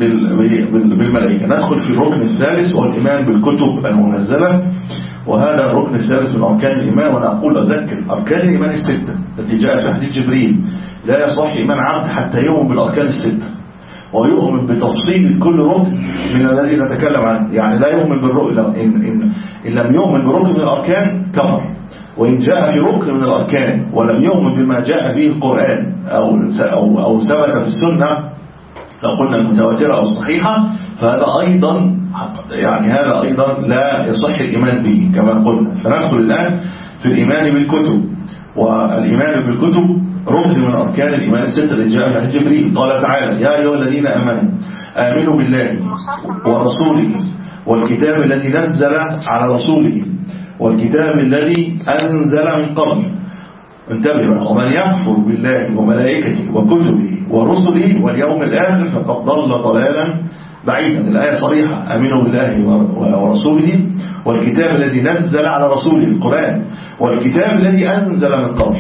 بالملائكة. ندخل في الركن الثالث والإيمان بالكتب المنزلة، وهذا الركن الثالث من أركان الإيمان. وأنا أقول أذكر أركان الإيمان الستة التي جاءت في حديث جبريل: لا يصح إيمان عبد حتى يؤمن بالأركان الستة، ويؤمن بتفصيل كل ركن من الذي نتكلم عنه. يعني لا يؤمن بالركن إن, إن, إن لم يؤمن بركن من الأركان كفر، وإن جاء في ركن من الأركان ولم يؤمن بما جاء فيه القرآن أو, أو, أو ثبت في السنة لو قلنا المتواترة أو الصحيحة، فهذا أيضا يعني هذا أيضا لا يصح الإيمان به كما قلنا. فندخل الآن في الإيمان بالكتب. والإيمان بالكتب ركن من أركان الإيمان الستة التي جاء في جبريل. قال تعالى: يا أيها الذين آمنوا آمنوا بالله ورسوله والكتاب الذي نزل على رسوله والكتاب الذي أنزل من قبل. انتبهوا: ومن يكفر بالله وملائكته وكتبه ورسله واليوم الآخر فقد ضل ضلالا بعيدا. الآية صريحة: آمنوا بالله ورسوله والكتاب الذي نزل على رسوله القرآن والكتاب الذي أنزل من قبل.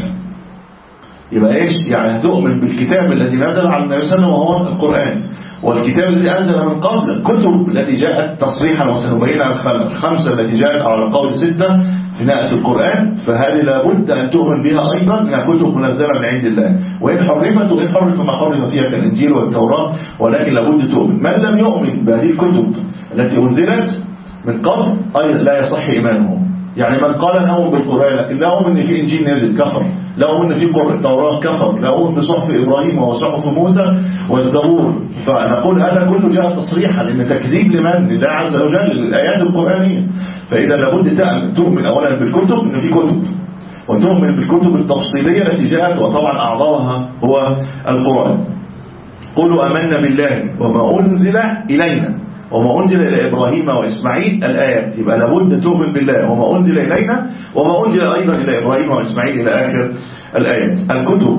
يبقى إيش؟ يعني تؤمن بالكتاب الذي نزل على النبي صلى الله عليه وسلم وهو القرآن، والكتاب الذي أنزل من قبل الكتب التي جاءت تصريحا، وسنبين الخمسة التي جاءت على القول ستة في نهاية القرآن. فهذه لابد أن تؤمن بها أيضا إنها كتب منزلة من عند الله، وإن حرفت وإن حرف ما حرف فيها كالإنجيل والتوراة، ولكن لابد تؤمن. من لم يؤمن بهذه الكتب التي أنزلت من قبل أيضا لا يصح إيمانه. يعني من قال أنا أؤمن بالقرآن لكن لا أؤمن إن في إنجيل نازل كفر، لا أؤمن إن في توراة كفر، لا أؤمن بصحف إبراهيم وصحف موسى والزبور. فنقول هذا كله جاء تصريحا لأن تكذيب لمن؟ لله عز وجل للآيات القرآنية. فإذا لابد تؤمن أولا بالكتب إن في كتب، وتؤمن بالكتب التفصيلية التي جاءت، وطبعا أعظمها هو القرآن. قولوا آمنا بالله وما أنزل إلينا وما أنزل إلى إبراهيم وإسماعيل الآيات. يبقى لابد تؤمن بالله وما أنزل إلينا وما أنزل أيضا إلى إبراهيم وإسماعيل إلى آخر الآيات. الكتب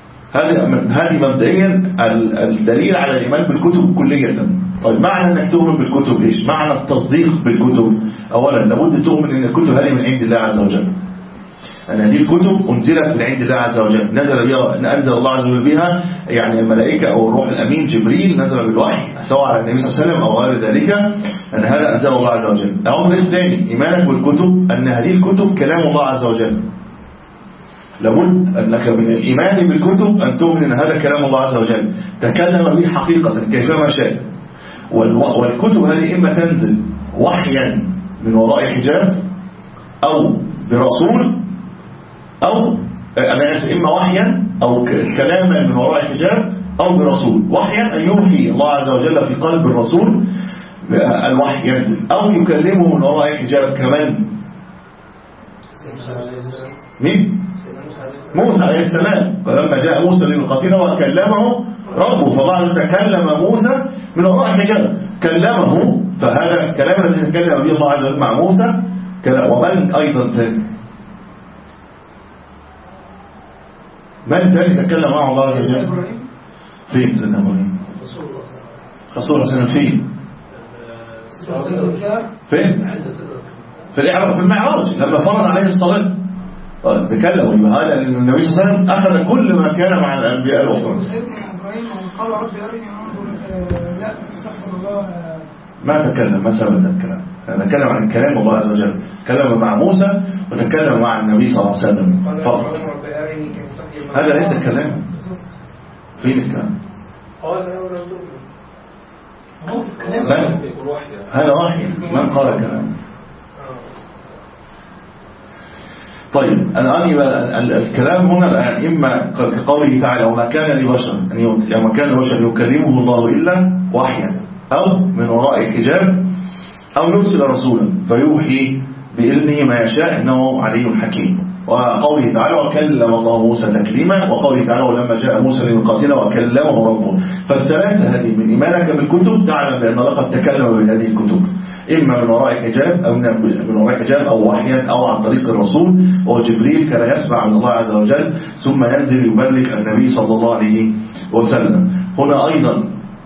هذه مبدئيا الدليل على الإيمان بالكتب كلية. طيب معنى أنك تؤمن بالكتب إيش؟ معنى التصديق بالكتب. أولا لابد تؤمن أن الكتب هذه من عند الله عز وجل، أن هذه الكتب أنزلت من عند الله عز وجل، نزل بها أنزل الله عز وجل بها يعني الملائكة أو الروح الأمين جبريل نزل بالوحي سواء على النبي صلى الله عليه وسلم أو غير ذلك، أن هذا أنزل الله عز وجل. الأمر الثاني إيمانك بالكتب أن هذه الكتب كلام الله عز وجل. لابد أنك من الإيمان بالكتب أن تؤمن أن هذا كلام الله عز وجل تكلم به حقيقة كيفما شاء. والكتب هذه إما تنزل وحيا من وراء حجاب أو برسول، أو أنا إما وحيا أو كلاما من وراء حجاب أو برسول. وحيا أن يوحي الله عز وجل في قلب الرسول الوحي ينزل، أو يكلمه من وراء حجاب. كمان مين؟ موسى عليه السلام، فلما جاء موسى للقتيل وكلمه ربه، فالله تكلم موسى من وراء حجاب كلمه. فهذا كلام الذي تكلم به الله عز وجل مع موسى. ومن أيضا ثاني من ثاني تكلم مع الله عز وجل؟ فين سيدنا إبراهيم؟ رسول الله صلى الله عليه وسلم. فين؟ فين؟ في الإعراج في المعراج لما فرض عليه الصلاة تكلموا. يبقى هذا لأن النبي صلى الله عليه وسلم أخذ كل ما كان مع الأنبياء الأخرى. سيدنا إبراهيم قال رب أرني أنظر لا استغفر الله ما تكلم، ما سبب الكلام. نتكلم عن كلام الله عز وجل، تكلم مع موسى وتكلم مع النبي صلى الله عليه وسلم فقط. هذا ليس كلام. فين الكلام؟ هذا وحي. من قال كلام؟ طيب الآن يبقى الكلام هنا الآن إما كقوله تعالى وما كان لبشر أن وما كان لبشر يكلمه الله إلا وحيا أو من وراء حجاب أو يرسل رسولا فيوحي بإذنه ما يشاء إنه علي حكيم. وقوله تعالى وكلم الله موسى تكليما، وقوله تعالى ولما جاء موسى لميقاتنا وكلمه ربه. فالثلاثة هذه من إيمانك بالكتب تعلم بأن الله قد تكلم بهذه الكتب، إما من وراء حجاب أو من وراء حجاب أو وحيا أو عن طريق الرسول، وجبريل كان يسمع من الله عز وجل ثم ينزل يبلغ النبي صلى الله عليه وسلم. هنا أيضا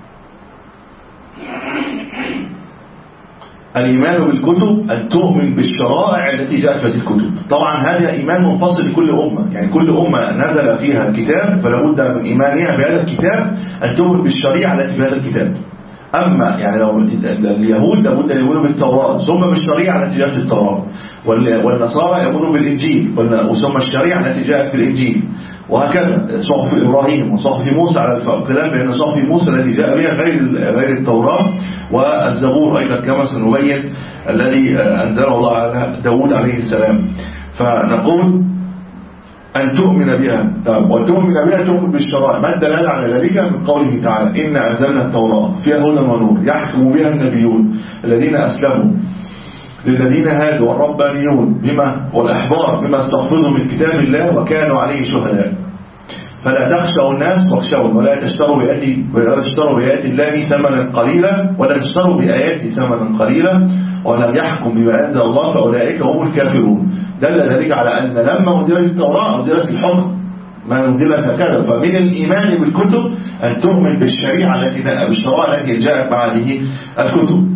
الإيمان بالكتب أن تؤمن بالشرائع التي جاءت في هذه الكتب. طبعا هذا إيمان منفصل لكل أمة، يعني كل أمة نزل فيها الكتاب فلا بد من إيمانها بهذا الكتاب أن تؤمن بالشريعة التي في هذا الكتاب. أما يعني لو اليهود لابد أن يؤمنوا بالتوراة ثم بالشريعة التي جاءت في التوراة، والنصارى يؤمنون بالإنجيل ثم الشريعة التي جاءت في الإنجيل، وهكذا صحف إبراهيم وصحف موسى على الخلاف بين صحف موسى الذي جاء بها غير غير التوراة، والزبور أيضا كما سنبين الذي أنزله الله على داود عليه السلام. فنقول أن تؤمن بها، وتؤمن بها تؤمن بالشرائع. ما الدلالة على ذلك؟ من قوله تعالى إن أنزلنا التوراة فيها هدى ونور يحكم بها النبيون الذين أسلموا للذين هادوا والربانيون بما والأحبار بما استحفظوا من كتاب الله وكانوا عليه شهداء. فلا تخشوا الناس واخشون ولا تشتروا بآياتي ولا تشتروا بآيات الله ثمنا قليلا ولا تشتروا بآياتي ثمنا قليلا ولم يحكم بما أنزل الله فأولئك هم الكافرون. دل ذلك على أن لما أنزلت التوراة أنزلت الحكم ما أنزلت هكذا. فمن الإيمان بالكتب أن تؤمن بالشريعة التي بالشرائع التي جاءت مع هذه الكتب.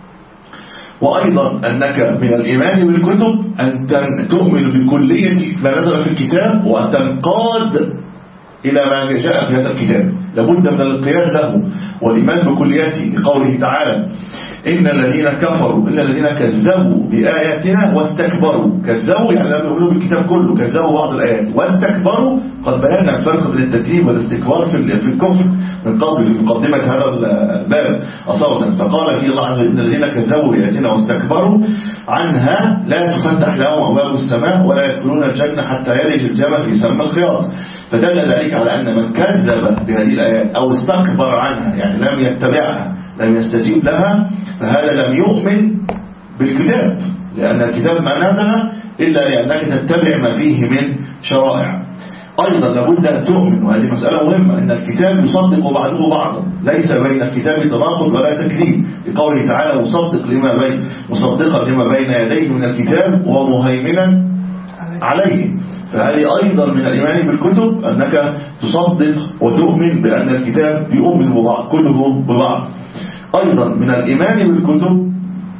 وأيضا أنك من الإيمان بالكتب أن تؤمن بكلية ما نزل في الكتاب وأن تنقاد إلى ما جاء في هذا الكتاب. لابد من الانقياد له والإيمان بكليته، لقوله تعالى إن الذين كفروا إن الذين كذبوا بآياتنا واستكبروا. كذبوا يعني لم يؤمنوا بالكتاب كله، كذبوا بعض الآيات، واستكبروا قد بينا الفرق بين التكذيب والاستكبار في الكفر من قبل في مقدمة هذا الباب أصلا. فقال في الله عز وجل إن الذين كذبوا بآياتنا واستكبروا عنها لا تفتح لهم أبواب السماء ولا يدخلون الجنة حتى يلج الجمل في سم الخياط. فدل ذلك على أن من كذب بهذه الآيات أو استكبر عنها يعني لم يتبعها لم يستجيب لها فهذا لم يؤمن بالكتاب، لأن الكتاب ما نزل إلا لأنك تتبع ما فيه من شرائع. أيضا لابد أن تؤمن، وهذه مسألة مهمة، أن الكتاب يصدق بعضه بعضا، ليس بين الكتاب تناقض ولا تكذيب، لقوله تعالى مصدق لما بين مصدقا لما بين يديه من الكتاب ومهيمنا عليه. فهذه أيضا من الإيمان بالكتب أنك تصدق وتؤمن بأن الكتاب يؤمن ببعض كله ببعض. أيضا من الإيمان بالكتب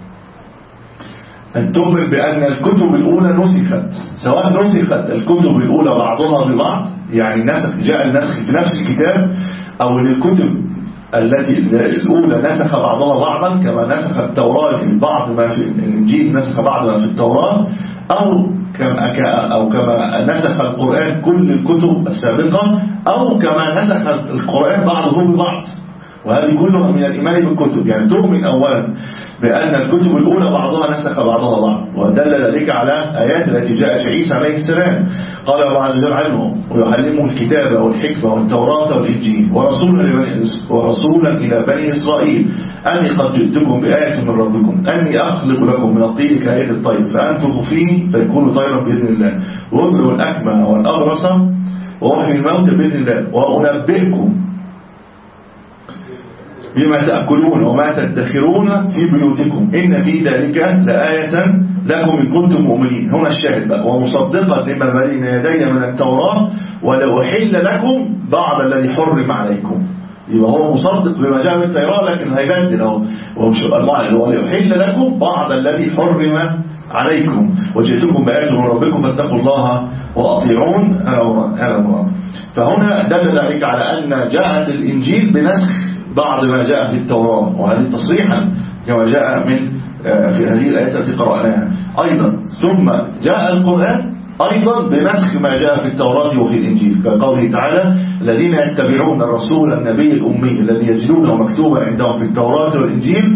أن تؤمن بأن الكتب الأولى نسخت، سواء نسخت الكتب الأولى بعضها ببعض يعني نسخ جاء النسخ في نفس الكتاب، أو أن الكتب التي الأولى نسخ بعضها بعضا كما نسخ التوراة في بعض ما في الإنجيل نسخ بعض ما في التوراة، أو كما أو كما نسخ القرآن كل الكتب السابقة، أو كما نسخ القرآن بعضه ببعض. وهذه كلها من الإيمان بالكتب، يعني تؤمن أولا بأن الكتب الأولى بعضها نسخ بعضها بعض، ودل ذلك على آيات التي جاءت في عيسى عليه السلام قال الله عز وجل عنه ويعلمه الكتاب والحكمة والتوراة والإنجيل ورسولا ورسولا إلى بني إسرائيل أني قد جئتكم بآية من ربكم أني أخلق لكم من الطين كآية الطير فأنفخ فيه فيكون طيرا بإذن الله وأبرئ الأكمه والأبرص وأحيي الموت بإذن الله وأنبئكم بما تأكلون وما تدخرون في بيوتكم إن في ذلك لآية لكم إن كنتم مؤمنين. هنا الشاهد بقى ومصدقا لما بين يدي من التوراة ولو حل لكم بعض الذي حرم عليكم. يبقى هو مصدق بما جاء من التوراة لكن هيبدل اهو وليحل لكم بعض الذي حرم عليكم وجئتكم بآية من ربكم فاتقوا الله وأطيعون أنا مراد. فهنا دل ذلك على أن جاءت الإنجيل بنسخ بعض ما جاء في التوراة، وهذه تصريحا كما جاء من في هذه الآيات التي قرأناها. أيضا ثم جاء القرآن أيضا بنسخ ما جاء في التوراة وفي الإنجيل كقوله تعالى الذين يتبعون الرسول النبي الأمي الذي يجدونه مكتوبا عندهم في التوراة والإنجيل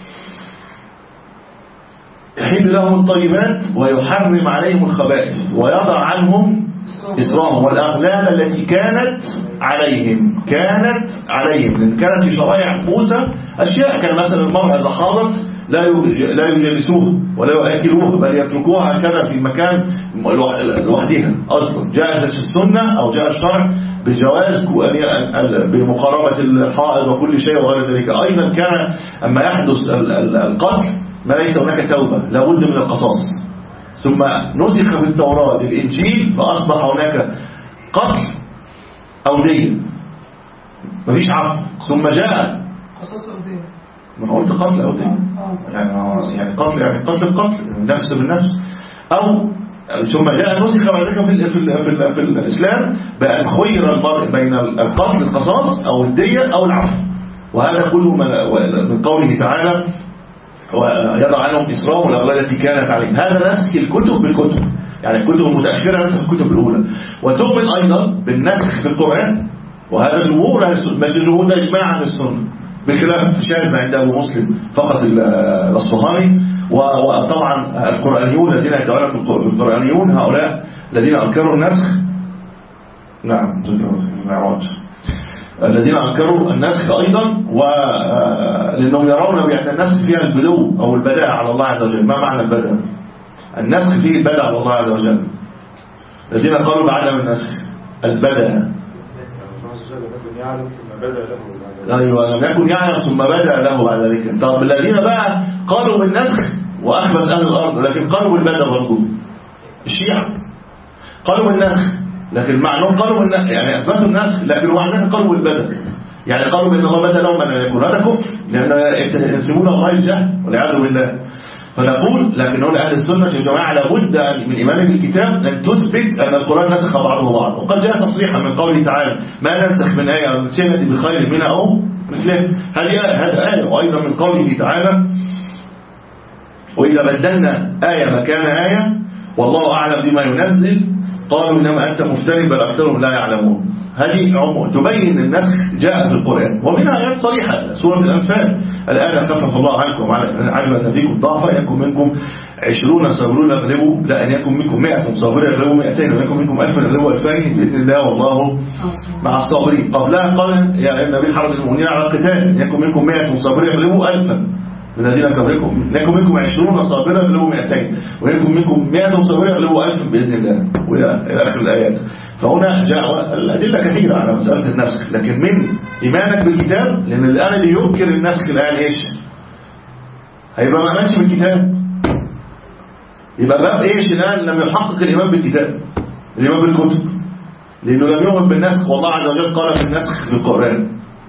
يحل لهم الطيبات ويحرم عليهم الخبائث ويضع عنهم إسرارهم والأغلال التي كانت عليهم كانت عليهم لأن كانت في شرائع موسى أشياء، كان مثلا المرأة إذا حاضت لا لا يجلسوها ولا يأكلوها، بل يتركوها هكذا في مكان لوحدها. أصلا جاءت السنة أو جاء الشرع بجواز بمقاربة الحائض وكل شيء وغير ذلك. أيضا كان أما يحدث القتل ما ليس هناك توبة، لابد من القصاص، ثم نسخ في التوراة للإنجيل فأصبح هناك قتل أو دية، مفيش عفو. ثم جاء قصاص أو دية، ما قلت قتل أو دية يعني يعني قتل يعني قتل القتل نفس بالنفس. أو ثم جاء نسخ بعد ذلك في ال في ال في, ال في الإسلام بأن خير المرء بين القتل القصاص أو الدية أو العفو. وهذا كله من قوله تعالى ويضع عنهم إسرهم والأغلال التي كانت عليهم. هذا نسخ الكتب بالكتب، يعني الكتب المتأخرة نسخ الكتب الأولى. وتؤمن أيضا بالنسخ في القرآن، وهذا جمهور الجمهور ده إجماع عن السنة بخلاف شاذ عند أبو مسلم فقط الأصفهاني. وطبعا القرآنيون الذين يدعون بالقرآنيون هؤلاء الذين أنكروا النسخ، نعم المعراج، الذين أنكروا النسخ أيضا، ولأنهم يرون بأن النسخ فيها البدو أو البداء على الله عز وجل. ما معنى البداء؟ النسخ فيه البداء على الله عز وجل. الذين قالوا بعدم النسخ البداء، أيوة لم يكن يعلم ثم بدأ له بعد ذلك. طب الذين بقى قالوا بالنسخ وأخبث أهل الأرض لكن قالوا بالبدء برضه، الشيعة قالوا بالنسخ لكن معنهم قالوا بالنسخ يعني أثبتوا النسخ، لكن وحدهم قالوا بالبدء، يعني قالوا بأن الله بدأ لهم أن يكون. هذا كفر لأن ينسبون الله الجهل والعياذ بالله. فنقول لكن هنا أهل السنة يا جماعة لابد من إيمان بالكتاب أن تثبت أن القرآن نسخ بعضه بعض. وقد جاء تصريحا من قوله تعالى ما ننسخ من آية أو نسيت بخير منها أو مثله. هذا آية. وأيضا من قوله تعالى وإذا بدلنا آية مكان آية والله أعلم بما ينزل قالوا إنما أنت مفتري بل أكثرهم لا يعلمون. هذه تبين النسخ جاء في القرآن ومنها آيات صريحة. سورة الأنفال الآن خفف الله عنكم علم أن فيكم ضعفا يكن منكم عشرون صابرون يغلبوا لا أن يكن منكم مئة صابر يغلبوا مئتين ويكن منكم ألفا يغلبوا ألفين بإذن الله والله مع الصابرين. قبلها قال يا النبي حرض المؤمنين على القتال يكن منكم مئة صابر يغلبوا ألفا من الذين قبلكم يكن منكم عشرون صابر يغلبوا مئتين ويكن منكم مئة صابر يغلبوا ألفا بإذن الله وإلى آخر الآيات. فهنا جاء الأدلة كثيرة على مسألة النسخ، لكن من إيمانك بالكتاب لأن الآن اللي ينكر النسخ الآن إيش؟ هيبقى ما أمنش بالكتاب، يبقى باب إيش الآن لم يحقق الإيمان بالكتاب الإيمان بالكتب لأنه لم يؤمن بالنسخ. والله عز وجل قال في النسخ في القرآن،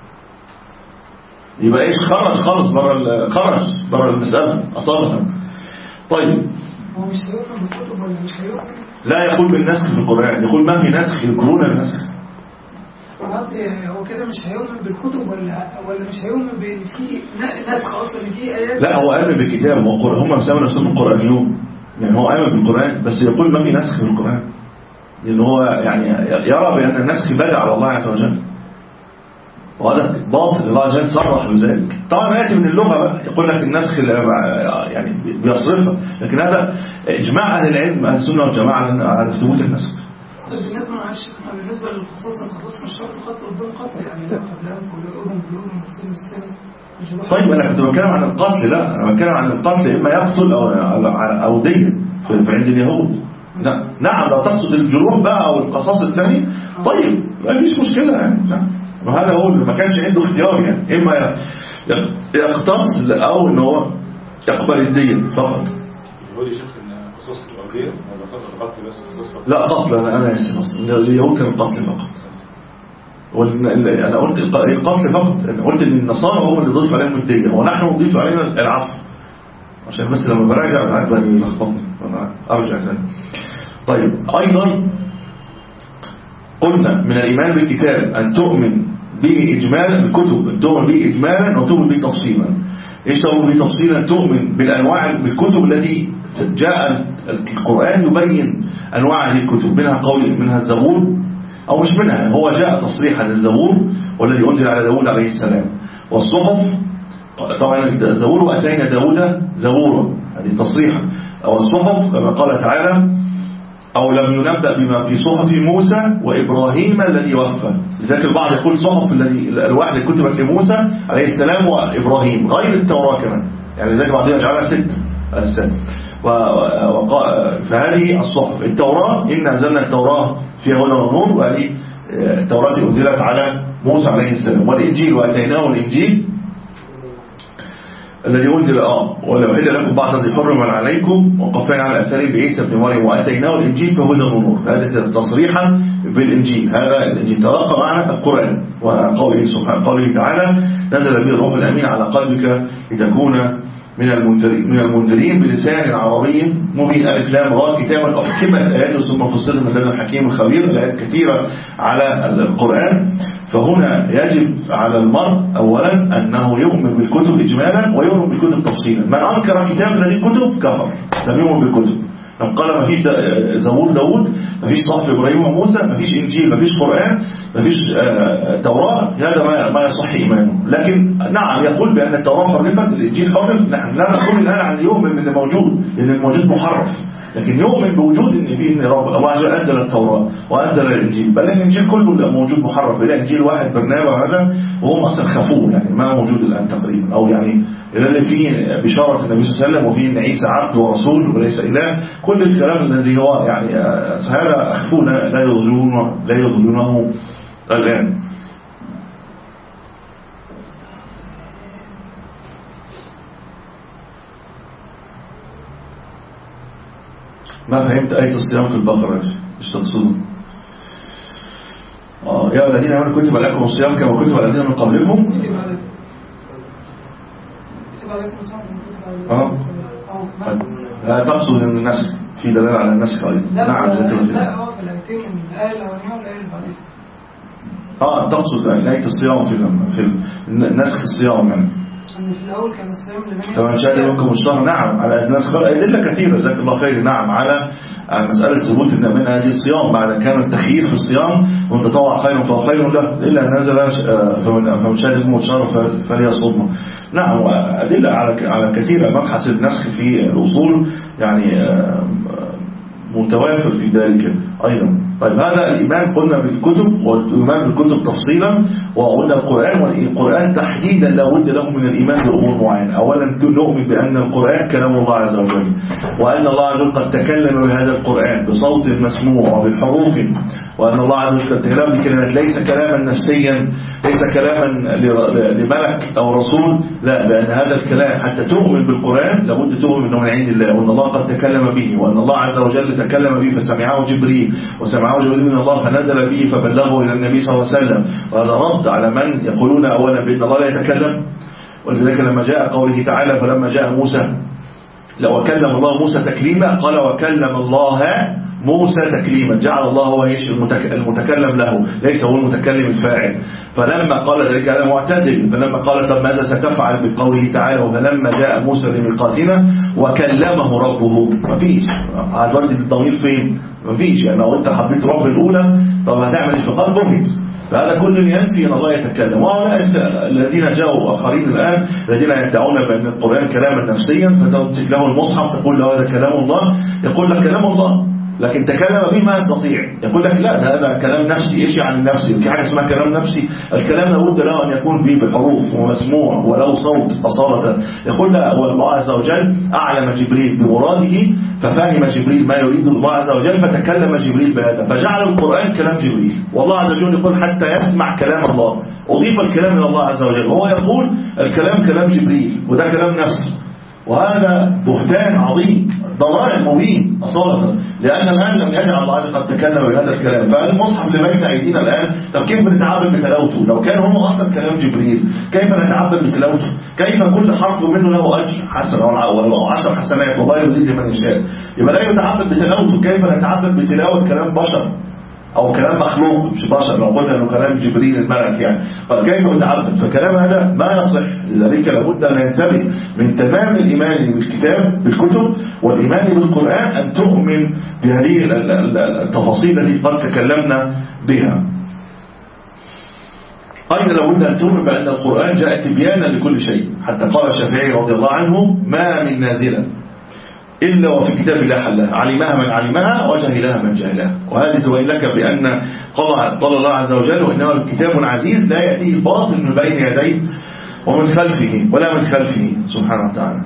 يبقى إيش خرج خالص برا خرج برا المسألة أصلا. طيب هو مش هيؤمن بالكتب ولا مش هيؤمن؟ لا يقول بالنسخ في القرآن، يقول ما في نسخ يذكرون النسخ. قصدي هو كده مش هيؤمن بالكتب ولا ولا مش هيؤمن بان في نسخ اصلا في ايات؟ لا هو آمن بالكتاب، هم مسمى نفسهم القرآنيون، يعني هو آمن بالقرآن بس يقول ما في نسخ في القرآن، لأن هو يعني يرى بأن النسخ بدأ على الله عز وجل، وهذا باطل. الله عز وجل صرح بذلك. طبعا يأتي من اللغة بقى يقول لك النسخ يعني بيصرفها، لكن هذا إجماع أهل العلم أهل السنة والجماعة على ثبوت النسخ. بالنسبة بالنسبة للقصاص القصاص مش شرط قتل بدون قتل، يعني لا قبلهم كلهم كلهم السن السن. طيب أنا كنت بتكلم عن القتل، لا أنا بتكلم عن القتل إما يقتل أو أو دية في عند اليهود. نعم لو تقصد الجروح بقى أو القصاص الثاني طيب ما فيش مشكلة يعني. نعم وهذا هو اللي ما كانش عنده اختيار، يعني إما يقتص أو إن هو يقبل الدية فقط. يقول لي شيخ إن قصاص الأرضية ولا قتل قتل بس قصاص قتل؟ لا قتل أنا أنا آسف أصلا اليهود كان القتل فقط. أنا قلت القتل فقط، أنا قلت إن النصارى هم اللي ضيف عليهم الدية ونحن نضيف علينا العفو، عشان بس لما براجع بعد يلخبطني أنا أرجع ثاني. طيب أيضا قلنا من الإيمان بالكتاب أن تؤمن به إجمالا الكتب، تؤمن به إجمالا وتؤمن به تفصيلا. إيش تؤمن به تفصيلا؟ تؤمن بالأنواع بالكتب التي جاء القرآن يبين أنواع هذه الكتب، منها قول منها الزبور أو مش منها، هو جاء تصريحا الزبور والذي أنزل على داود عليه السلام، والصحف طبعا الزبور وأتينا داود زبورا هذه تصريحا، والصحف كما قال تعالى أو لم ينبأ بما في صحف موسى وإبراهيم الذي وفى. لذلك البعض يقول صحف الذي الألواح اللي كتبت لموسى عليه السلام وإبراهيم غير التوراة كمان، يعني ذلك بعضهم يجعلها ستة السنة. فهذه الصحف التوراة إن أنزلنا التوراة فيها هدى ونور، وهذه التوراة أنزلت على موسى عليه السلام. والإنجيل وأتيناه الإنجيل الذي أنزل آه ولو حل لكم بعض الذي حرم عليكم وقفنا على أثاره بعيسى بن مريم وأتيناه الإنجيل فهدى ونور. هذا تصريحا بالإنجيل، هذا الإنجيل تلقى معنا القرآن وقوله سبحانه قوله تعالى نزل به الروح الأمين على قلبك لتكون من المنذرين من المنذرين بلسان عربي مبين. ألف لام راء كتابا أحكمت آياته ثم فصلت من لدن الحكيم الخبير. الآيات كثيرة على القرآن. فهنا يجب على المرء أولا أنه يؤمن بالكتب إجمالا ويؤمن بالكتب تفصيلا. من أنكر كتاب الذي كتب كفر، لم يؤمن بالكتب. لما قال ما فيش زبور داود، ما فيش صحف إبراهيم وموسى، ما فيش إنجيل، ما فيش قرآن، ما فيش توراة، هذا ما ما يصح إيمانه. لكن نعم يقول بأن التوراة حرفت، الإنجيل حرف. نحن لا نقول الآن عن يؤمن باللي موجود، لأن الموجود محرف، لكن يؤمن بوجود ان في ان رب الله عز وجل انزل التوراة وانزل الانجيل. بل الانجيل كله موجود محرف، الى انجيل واحد برنامج هذا وهم اصلا خافوه، يعني ما موجود الان تقريبا، او يعني اللي فيه بشارة النبي صلى الله عليه وسلم وفيه ان عيسى عبد ورسول وليس اله. كل الكلام الذي هو يعني هذا اخفونا لا يظلونه لا يظلونه الان. ما فهمت آية الصيام في البقرة مش تقصدون؟ آه يا الذين آمنوا كتب عليكم الصيام كما كتب على الذين من قبلكم. كتب عليكم كتب عليكم الصيام كتب عليكم. اه تقصد ان النسخ في دلالة على النسخ أيضا. نعم لا هو في الآيتين من الآية الأولانية والآية اللي بعدها. اه تقصد آية الصيام في في نسخ الصيام يعني. أن في الأول كان الصيام لمن فمن شهد منكم الشهر. نعم على الناس أدلة كثيرة جزاك الله خير. نعم على مسألة ثبوت أن من هذه الصيام بعد كان التخيير في الصيام وأن تطوع خير فهو خير له إلا أن نزل فمن شهد منكم الشهر فليصومه. نعم أدلة على على كثيرة. مبحث النسخ في الأصول يعني متوافر في ذلك أيضا. طيب هذا الإيمان قلنا بالكتب والإيمان بالكتب تفصيلا، وقلنا القرآن والقرآن تحديدا لابد له من الإيمان بأمور معينة. أولا نؤمن بأن القرآن كلام الله عز وجل، وأن الله عز وجل قد تكلم بهذا القرآن بصوت مسموع وبالحروف، وأن الله عز وجل قد تكلم بكلمات ليس كلاما نفسيا، ليس كلاما لملك أو رسول، لا، لأن هذا الكلام حتى تؤمن بالقرآن لابد تؤمن أنه من عند الله، وأن الله قد تكلم به، وأن الله عز وجل تكلم به فسمعه جبريل وسمعه جبريل من الله فنزل به فبلغه إلى النبي صلى الله عليه وسلم. وهذا رد على من يقولون أولا بأن الله لا يتكلم. ولذلك لما جاء قوله تعالى فلما جاء موسى لو كلم الله موسى تكليما قال وكلم الله موسى تكليما، جعل الله هو المتكلم له ليس هو المتكلم الفاعل. فلما قال ذلك أنا معتدل، فلما قال طب ماذا ستفعل بقوله تعالى وفلما جاء موسى لميقاتنا وكلمه ربه، مفيش هتودي الضمير فين؟ مفيش. يعني لو انت حبيت رب الأولى طب هتعمل ايش؟ فقال بهت. فهذا كل ينفي ان الله يتكلم. وهؤلاء الذين جاءوا آخرين الآن الذين يدعون بأن القرآن كلاما نفسيا فتمسك له المصحف تقول له هذا كلام الله، يقول لك كلام الله لكن تكلم به ما يستطيع. يقول لك لا هذا كلام نفسي. ايش يعني النفسي؟ في حاجه اسمها كلام نفسي؟ الكلام لابد له ان يكون به بحروف ومسموع وله صوت أصالة. يقول لا الله عز وجل اعلم جبريل بمراده ففهم جبريل ما يريد الله عز وجل فتكلم جبريل بهذا فجعل القرآن كلام جبريل. والله عز وجل يقول حتى يسمع كلام الله، اضيف الكلام الى الله عز وجل، وهو يقول الكلام كلام جبريل وده كلام نفسي. وهذا بهتان عظيم ضلال مبين أصالة، لأن الآن لم يجعل الله عز وجل قد تكلم بهذا الكلام. فالمصحف اللي بين أيدينا الآن طب كيف نتعبد بتلاوته؟ لو كان هو أصلا كلام جبريل كيف نتعبد بتلاوته؟ كيف كل حرف منه له أجر حسنة أو عشر حسنات والله يزيد لمن يشاء؟ يبقى لا يتعبد بتلاوته. كيف نتعبد بتلاوة كلام بشر أو كلام مخلوق مش بشر؟ لو قلنا أنه كلام جبريل الملك يعني فكيف نتعبد؟ فكلام هذا ما يصح. لذلك لابد أن ننتبه من تمام الإيمان بالكتاب بالكتب والإيمان بالقرآن أن تؤمن بهذه التفاصيل التي قد تكلمنا بها. أيضا لابد أن تؤمن بأن القرآن جاء تبيانا لكل شيء. حتى قال الشافعي رضي الله عنه ما من نازلة إلا وفي كتاب الله حلها علمها من علمها وجهلها من جهلها. وهذه تبين لك بأن قال الله عز وجل وإنه كتاب عزيز لا يأتيه الباطل من بين يديه ومن خلفه ولا من خلفه سبحانه وتعالى.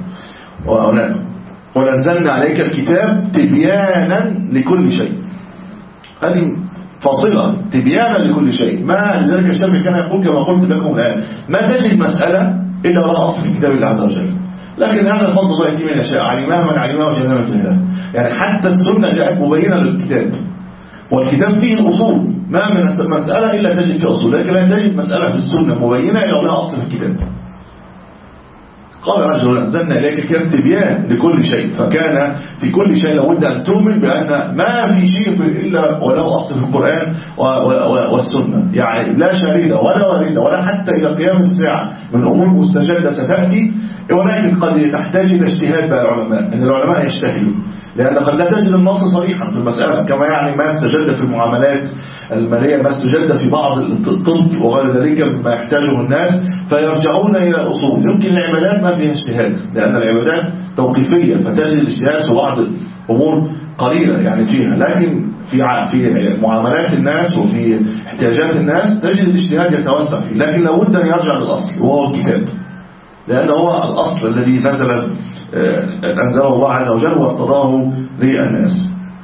ونزلنا عليك الكتاب تبيانا لكل شيء، هذه فاصلة تبيانا لكل شيء. ما لذلك الشافعي كان يقول كما قلت لكم الآن ما تجد مسألة إلا ولها أصل في كتاب الله عز وجل، لكن هذا فضل الله يأتي من يشاء، علمها من علمها وجهلها من جهلها. يعني حتى السنة جاءت مبينة للكتاب، والكتاب فيه الأصول، ما من مسألة إلا تجد في أصول، لكن لا تجد مسألة في السنة مبينة إلا ولها أصل في الكتاب. قال عز وجل أنزلنا إليك الكتاب تبيان لكل شيء، فكان في كل شيء لابد أن تؤمن بأن ما في شيء إلا وله أصل في القرآن والسنة، يعني لا شريد ولا وريد ولا حتى إلى قيام الساعة من أمور مستجدة ستأتي، ولكن قد تحتاج إلى اجتهاد بقى العلماء، أن العلماء يجتهدوا، لأن قد لا تجد النص صريحا في المسألة، كما يعني ما استجد في المعاملات المالية، ما استجد في بعض الطب وغير ذلك مما يحتاجه الناس، فيرجعون إلى الأصول. يمكن العبادات ما فيها اجتهاد، لأن العبادات توقيفية، فتجد الاجتهاد في بعض الأمور قليلة يعني فيها، لكن في في معاملات الناس وفي احتياجات الناس تجد الاجتهاد يتوسع فيه، لكن لابد أن يرجع للأصل وهو الكتاب، لأنه هو الأصل الذي نزل أنزله الله عز وجل وارتضاه للناس.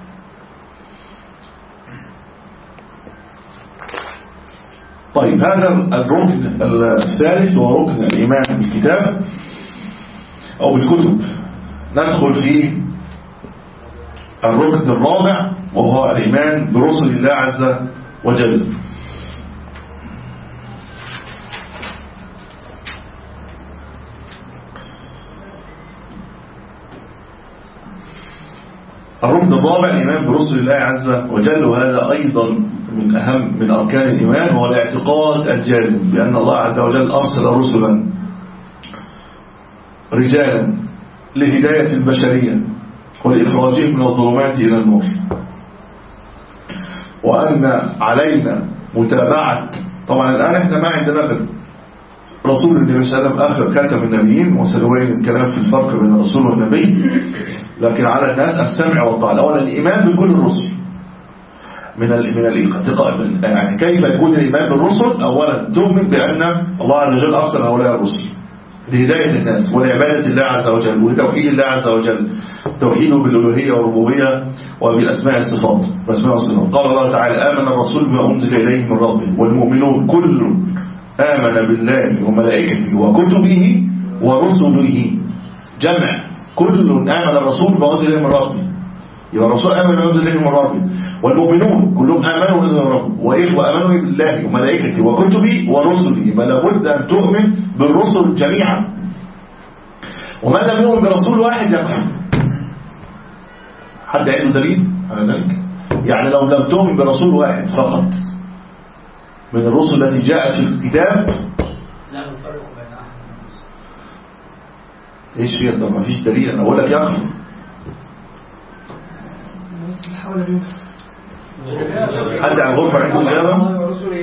طيب هذا الركن الثالث هو ركن الإيمان بالكتاب أو بالكتب. ندخل في الركن الرابع وهو الإيمان برسل الله عز وجل. الركن الرابع الإيمان برسل الله عز وجل، وهذا أيضا من أهم من أركان الإيمان، وهو الاعتقاد الجازم بأن الله عز وجل أرسل رسلا رجالا لهداية البشرية ولإخراجهم من الظلمات إلى النور، وأن علينا متابعة. طبعا الآن احنا ما عندنا رسول النبي صلى الله عليه وسلم آخر خاتم النبيين، وسنبين الكلام في الفرق بين الرسول والنبي، لكن على الناس السمع والطاعة. أولا الإيمان بكل الرسل من من الاعتقاد، يعني كيف يكون الإيمان بالرسل؟ أولا تؤمن بأن الله عز وجل أرسل هؤلاء الرسل لهداية الناس ولعبادة الله عز وجل ولتوحيد الله عز وجل، توحيده بالألوهية والربوبية وبالأسماء والصفات. بأسماء والصفات قال الله تعالى آمن الرسول بما أنزل إليه من ربه والمؤمنون كل آمن بالله وملائكته وكتبه ورسله. جمع كل آمن الرسول بما أنزل إليه من ربه، يبقى الرسول آمن بما أنزل إليه من ربه، والمؤمنون كلهم آمنوا بما أنزل من ربه وآمنوا بالله وملائكته وكتبه ورسله. يبقى لابد أن تؤمن بالرسل جميعا، ومن لم يؤمن برسول واحد يكفر. حد عنده دليل على ذلك؟ يعني لو لم تؤمن برسول واحد فقط من الرسل التي جاءت في الكتاب لا نفرق بين أحد من الرسل. ايش فيها؟ طب ما فيش دليل، انا اقول لك يكفر. حد عن غرفة عنده إجابة؟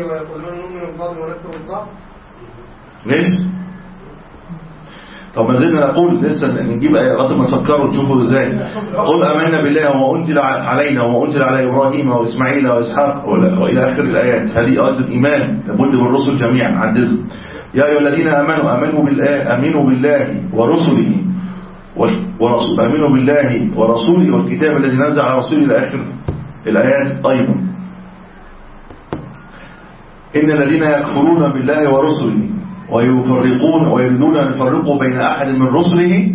ليش؟ طب ما زلنا نقول لسه نجيب آيات ما تفكروا تشوفوا ازاي. قل آمنا بالله وما أنزل علينا وما أنزل على إبراهيم وإسماعيل وإسحاق وإلى آخر الآيات. هذه آيات الإيمان، لابد بالرسل جميعا. عددوا يا أيها الذين آمنوا آمنوا بالله آمنوا بالله ورسله ورسول آمنوا بالله ورسوله والكتاب الذي نزل على رسوله إلى آخر الآيات. أيضا إن الذين يكفرون بالله ورسله ويفرقون ويريدون أن يفرقوا بين أحد من رسله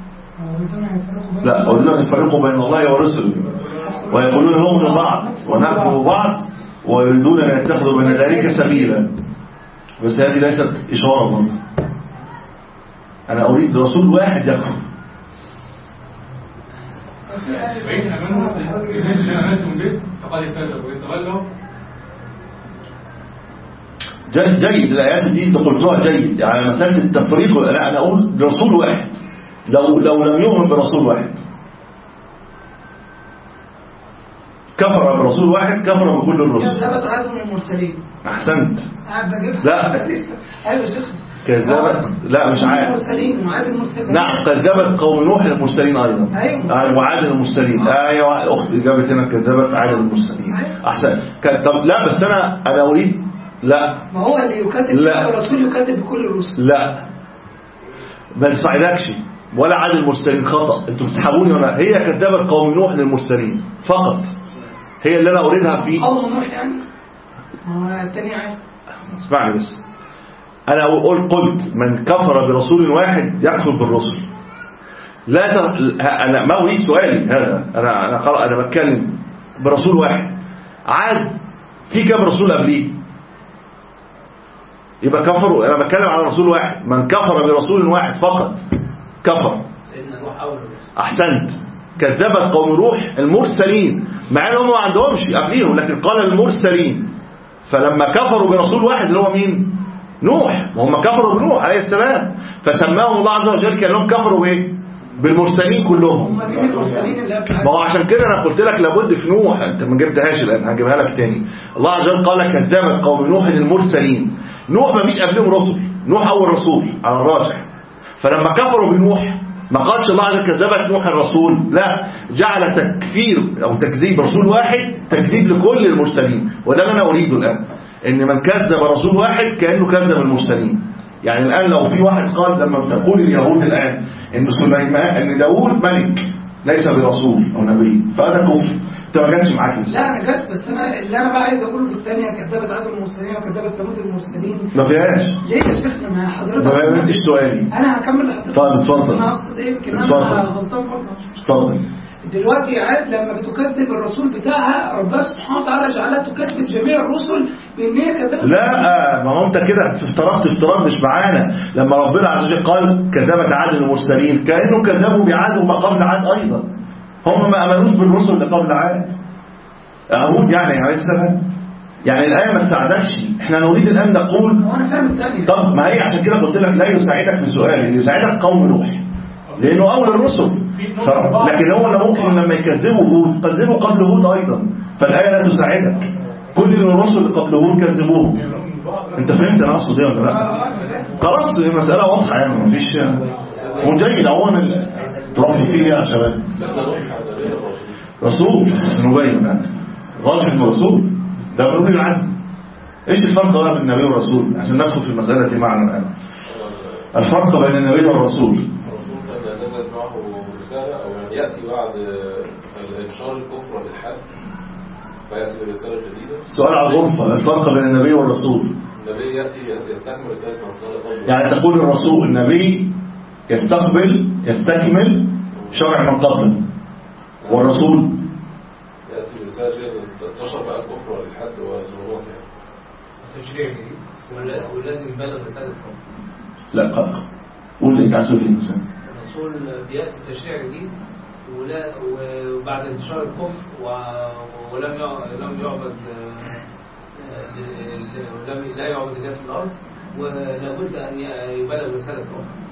لا يريدون أن يفرقوا بين الله ورسله ويقولون نؤمن بعض ونكفر بعض ويريدون أن يتخذوا بين ذلك سبيلا. بس هذه ليست إشارة برضه. أنا أريد رسول واحد يكفر. فإن أمنوا أمنتم به فقد اهتدوا وإن تولوا. جيد الآيات دي انت قلتوها جيد. يعني مسألة التفريق، لا أنا أقول رسول واحد. لو لو لم يؤمن برسول واحد كفر برسول واحد، كفر بكل الرسل. كذبت عاد من المرسلين. أحسنت. لا ايوه شيخ كذبت. لا مش عاد. نعم كذبت قوم نوح المرسلين أيضا. أيوة وعاد المرسلين. أيوة أخت جابت هنا كذبت عاد المرسلين. أحسن. طب لا بس أنا أنا أريد لا ما هو اللي يكذب لا. الرسول يكذب بكل الرسل. لا ما تصعدكش ولا عن المرسلين خطأ. انتوا بتسحبوني ولا هي كذبت قوم نوح للمرسلين فقط، هي اللي انا اريدها في قوم نوح يعني ما هو الثاني عارف. اسمعني بس، انا اقول قلت من كفر برسول واحد يكفر بالرسل. لا ت... انا ما اريد سؤالي هذا، انا انا خلاص انا بتكلم برسول واحد، عاد في كم رسول قبليه يبقى كفروا. انا بتكلم على رسول واحد، من كفر برسول واحد فقط كفر. سيدنا نوح اول احسنت. كذبت قوم نوح المرسلين مع انهم ما عندهمش قبليهم، لكن قال المرسلين. فلما كفروا برسول واحد اللي هو مين؟ نوح. وهم كفروا بنوح عليه السلام، فسماهم الله عز وجل كانهم كفروا بايه؟ بالمرسلين كلهم. هم مين المرسلين اللي قبل؟ ما هو عشان كده انا قلت لك لابد في نوح، انت ما جبتهاش الان هجيبها لك تاني. الله عز وجل قال كذبت قوم نوح المرسلين. نوح ما فيش قبلهم رسل، نوح اول رسول على الراجح. فلما كفروا بنوح ما قالش الله عز وجل كذبت نوح الرسول، لا، جعل تكفير او تكذيب رسول واحد تكذيب لكل المرسلين. وده اللي انا اريده الان، ان من كذب رسول واحد كانه كذب المرسلين. يعني الان لو في واحد قال لما تقول اليهود الان ان سليمان ان داوود ملك ليس برسول او نبي، فهذا كفر. انت ما جاتش معاك لسه. لا انا جت، بس انا اللي انا بقى عايز اقوله في الثانيه كذبت عاد المرسلين وكذبت ثمود المرسلين. ما فيهاش. ليه يا شيخنا؟ ما حضرتك ما فهمتش سؤالي. انا هكمل لحضرتك. طيب اتفضل. انا اقصد ايه؟ يمكن انا غلطان برضه. اتفضل. دلوقتي عاد لما بتكذب الرسول بتاعها ربنا سبحانه وتعالى جعلها تكذب جميع الرسل بان هي كذبت. لا ما هو انت كده افترضت افتراض مش معانا. لما ربنا عز وجل قال كذبت عاد المرسلين كانه كذبوا بعاد وما قبل عاد ايضا. هم ما امنوش بالرسل اللي قبل عاد. هود يعني عليه السلام. يعني الآية ما تساعدكش، احنا نريد الآن نقول هو انا فاهم الثاني. طب ما هي عشان كده قلت لك لا يساعدك في سؤالي، يساعدك قوم نوح لأنه أول الرسل. ف... لكن هو اللي ممكن لما يكذبوا هود كذبوا قبل هود أيضا، فالآية لا تساعدك. كل الرسل اللي قبل هود كذبوهم. انت فهمت انا اقصد ايه ولا لا؟ خلاص المسألة واضحة يعني مفيش مجيد عوان تروحوا فيه يا شباب. رسول نبين الآن راجح انه رسول ده من أولي العزم. ايش الفرق بين النبي والرسول عشان ندخل في المسألة معنا الآن؟ الفرق بين النبي والرسول. الرسول كان نزل معه رسالة او يعني يأتي بعد الانتشار الكفر والإلحاد فيأتي برسالة جديدة. السؤال على الغرفة، الفرق بين النبي والرسول. النبي يأتي يستكمل رسالة من يعني تقول الرسول النبي يستقبل يستكمل شرع من قبله، والرسول يأتي برسالة جديدة تنتشر بقى الكفر والإلحاد والظلمات يعني. تشريع ولازم يبلغ رسالة ربنا. لا قول لي تعسوا لي مثلا. الرسول بيأتي تشريع جديد ولا وبعد انتشار الكفر ولم لم يعبد لم لا يعبد الله في الأرض ولابد أن يبلغ رسالة ربنا.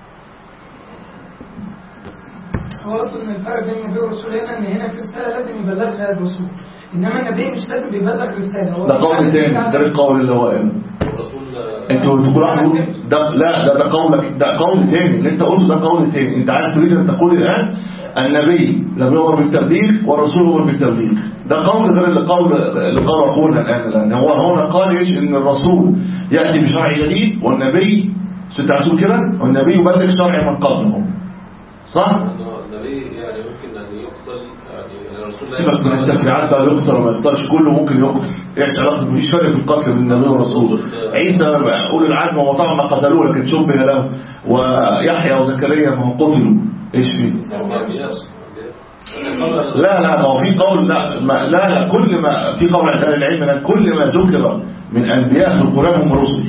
هو أصلا الفرق بين النبي والرسول هنا إن هنا في رسالة لازم يبلغها الرسول، إنما النبي مش لازم يبلغ رسالة. ده قول تاني، ده القول اللي هو قاله. انتوا بتقولوا ده لا ده ده قولك ده قول تاني اللي انت قلته، ده قول تاني. انت عايز تريد ان تقول الان النبي لم يؤمر بالتبليغ والرسول امر بالتبليغ. ده قول غير اللي قول اللي قال اخونا الان. الان هو هنا قال ايش؟ ان الرسول ياتي بشرع جديد والنبي ستعسوا كده والنبي يبلغ شرع من قبله، صح؟ النبي يعني ممكن ان يقتل يعني الرسول سيبك من التفريعات بقى، يقتل وما يقتلش كله ممكن يقتل. ايش علاقه؟ مفيش فرق في القتل بين النبي والرسول. عيسى اولي العزم وطبعا ما قتلوه لكن شبه له، ويحيى وزكريا ما قتلوا. ايش فيه؟ لا لا ما هو في قول لا ما لا لا كل ما في قول عند اهل العلم ان كل ما ذكر من انبياء في القران هم رسل.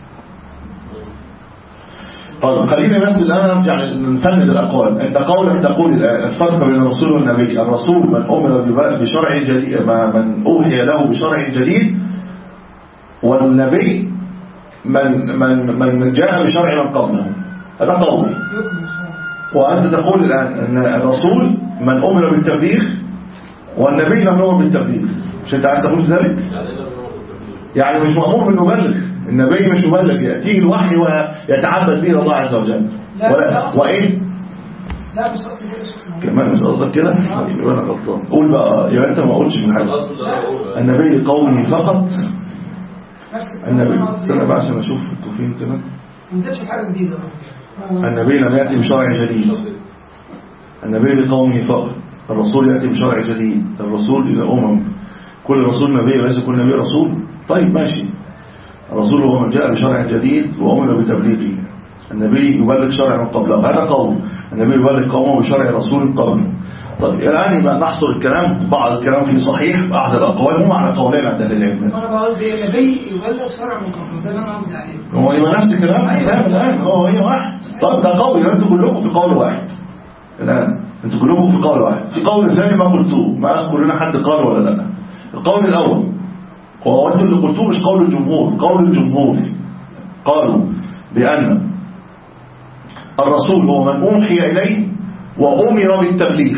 طيب خلينا بس الآن نرجع نفند الأقوال. أنت قولك تقول الفرق بين الرسول والنبي. الرسول من أمر بشرع جديد، من أوحي له بشرع جديد، والنبي من من من جاء بشرع من قبله. هذا قول. وأنت تقول الآن أن الرسول من أمر بالتبليغ والنبي لم يؤمر بالتبليغ. مش أنت عايز تقول ذلك؟ يعني مش مأمور بالنه يبلغ. النبي مش مبلغ، يأتيه الوحي ويتعبد به الله عز وجل. ولا وإيه؟ لا مش قصدي كده. كمان مش قصدك كده؟ يبقى أنا غلطان. قول بقى، يبقى أنت ما قلتش من حاجة. النبي لقومه فقط النبي استنى بقى عشان اشوف انتوا فين كده. ما نزلش في حاجه جديده. النبي لم ياتي بشرع جديد. النبي لقومه فقط. الرسول ياتي بشرع جديد. الرسول الى امم. كل رسول نبي وليس كل نبي رسول. طيب ماشي. الرسول هو من جاء بشرع جديد وامر بتبليغه. النبي يبلغ شرع من قبله. هذا قول. النبي يبلغ قومه بشرع رسول قبله. طيب الآن يبقى نحصر الكلام، بعض الكلام فيه صحيح، بعض الأقوال مو على قولين عند أهل العلم. أنا بقصدي النبي يبلغ شرع من قبله، ده اللي أنا قصدي عليه. هو يبقى نفس الكلام سام الآن، هو هي واحد. طيب ده قول، يبقى أنتوا كلكم في قول واحد. الآن أنتوا كلكم في قول واحد. في قول ثاني ما قلتوه، ما أذكر لنا حد قال ولا لا. القول الأول هو أنتوا اللي قلتوه مش قول الجمهور، قول الجمهور قالوا بأن الرسول هو من أوحي إليه وأمر بالتبليغ.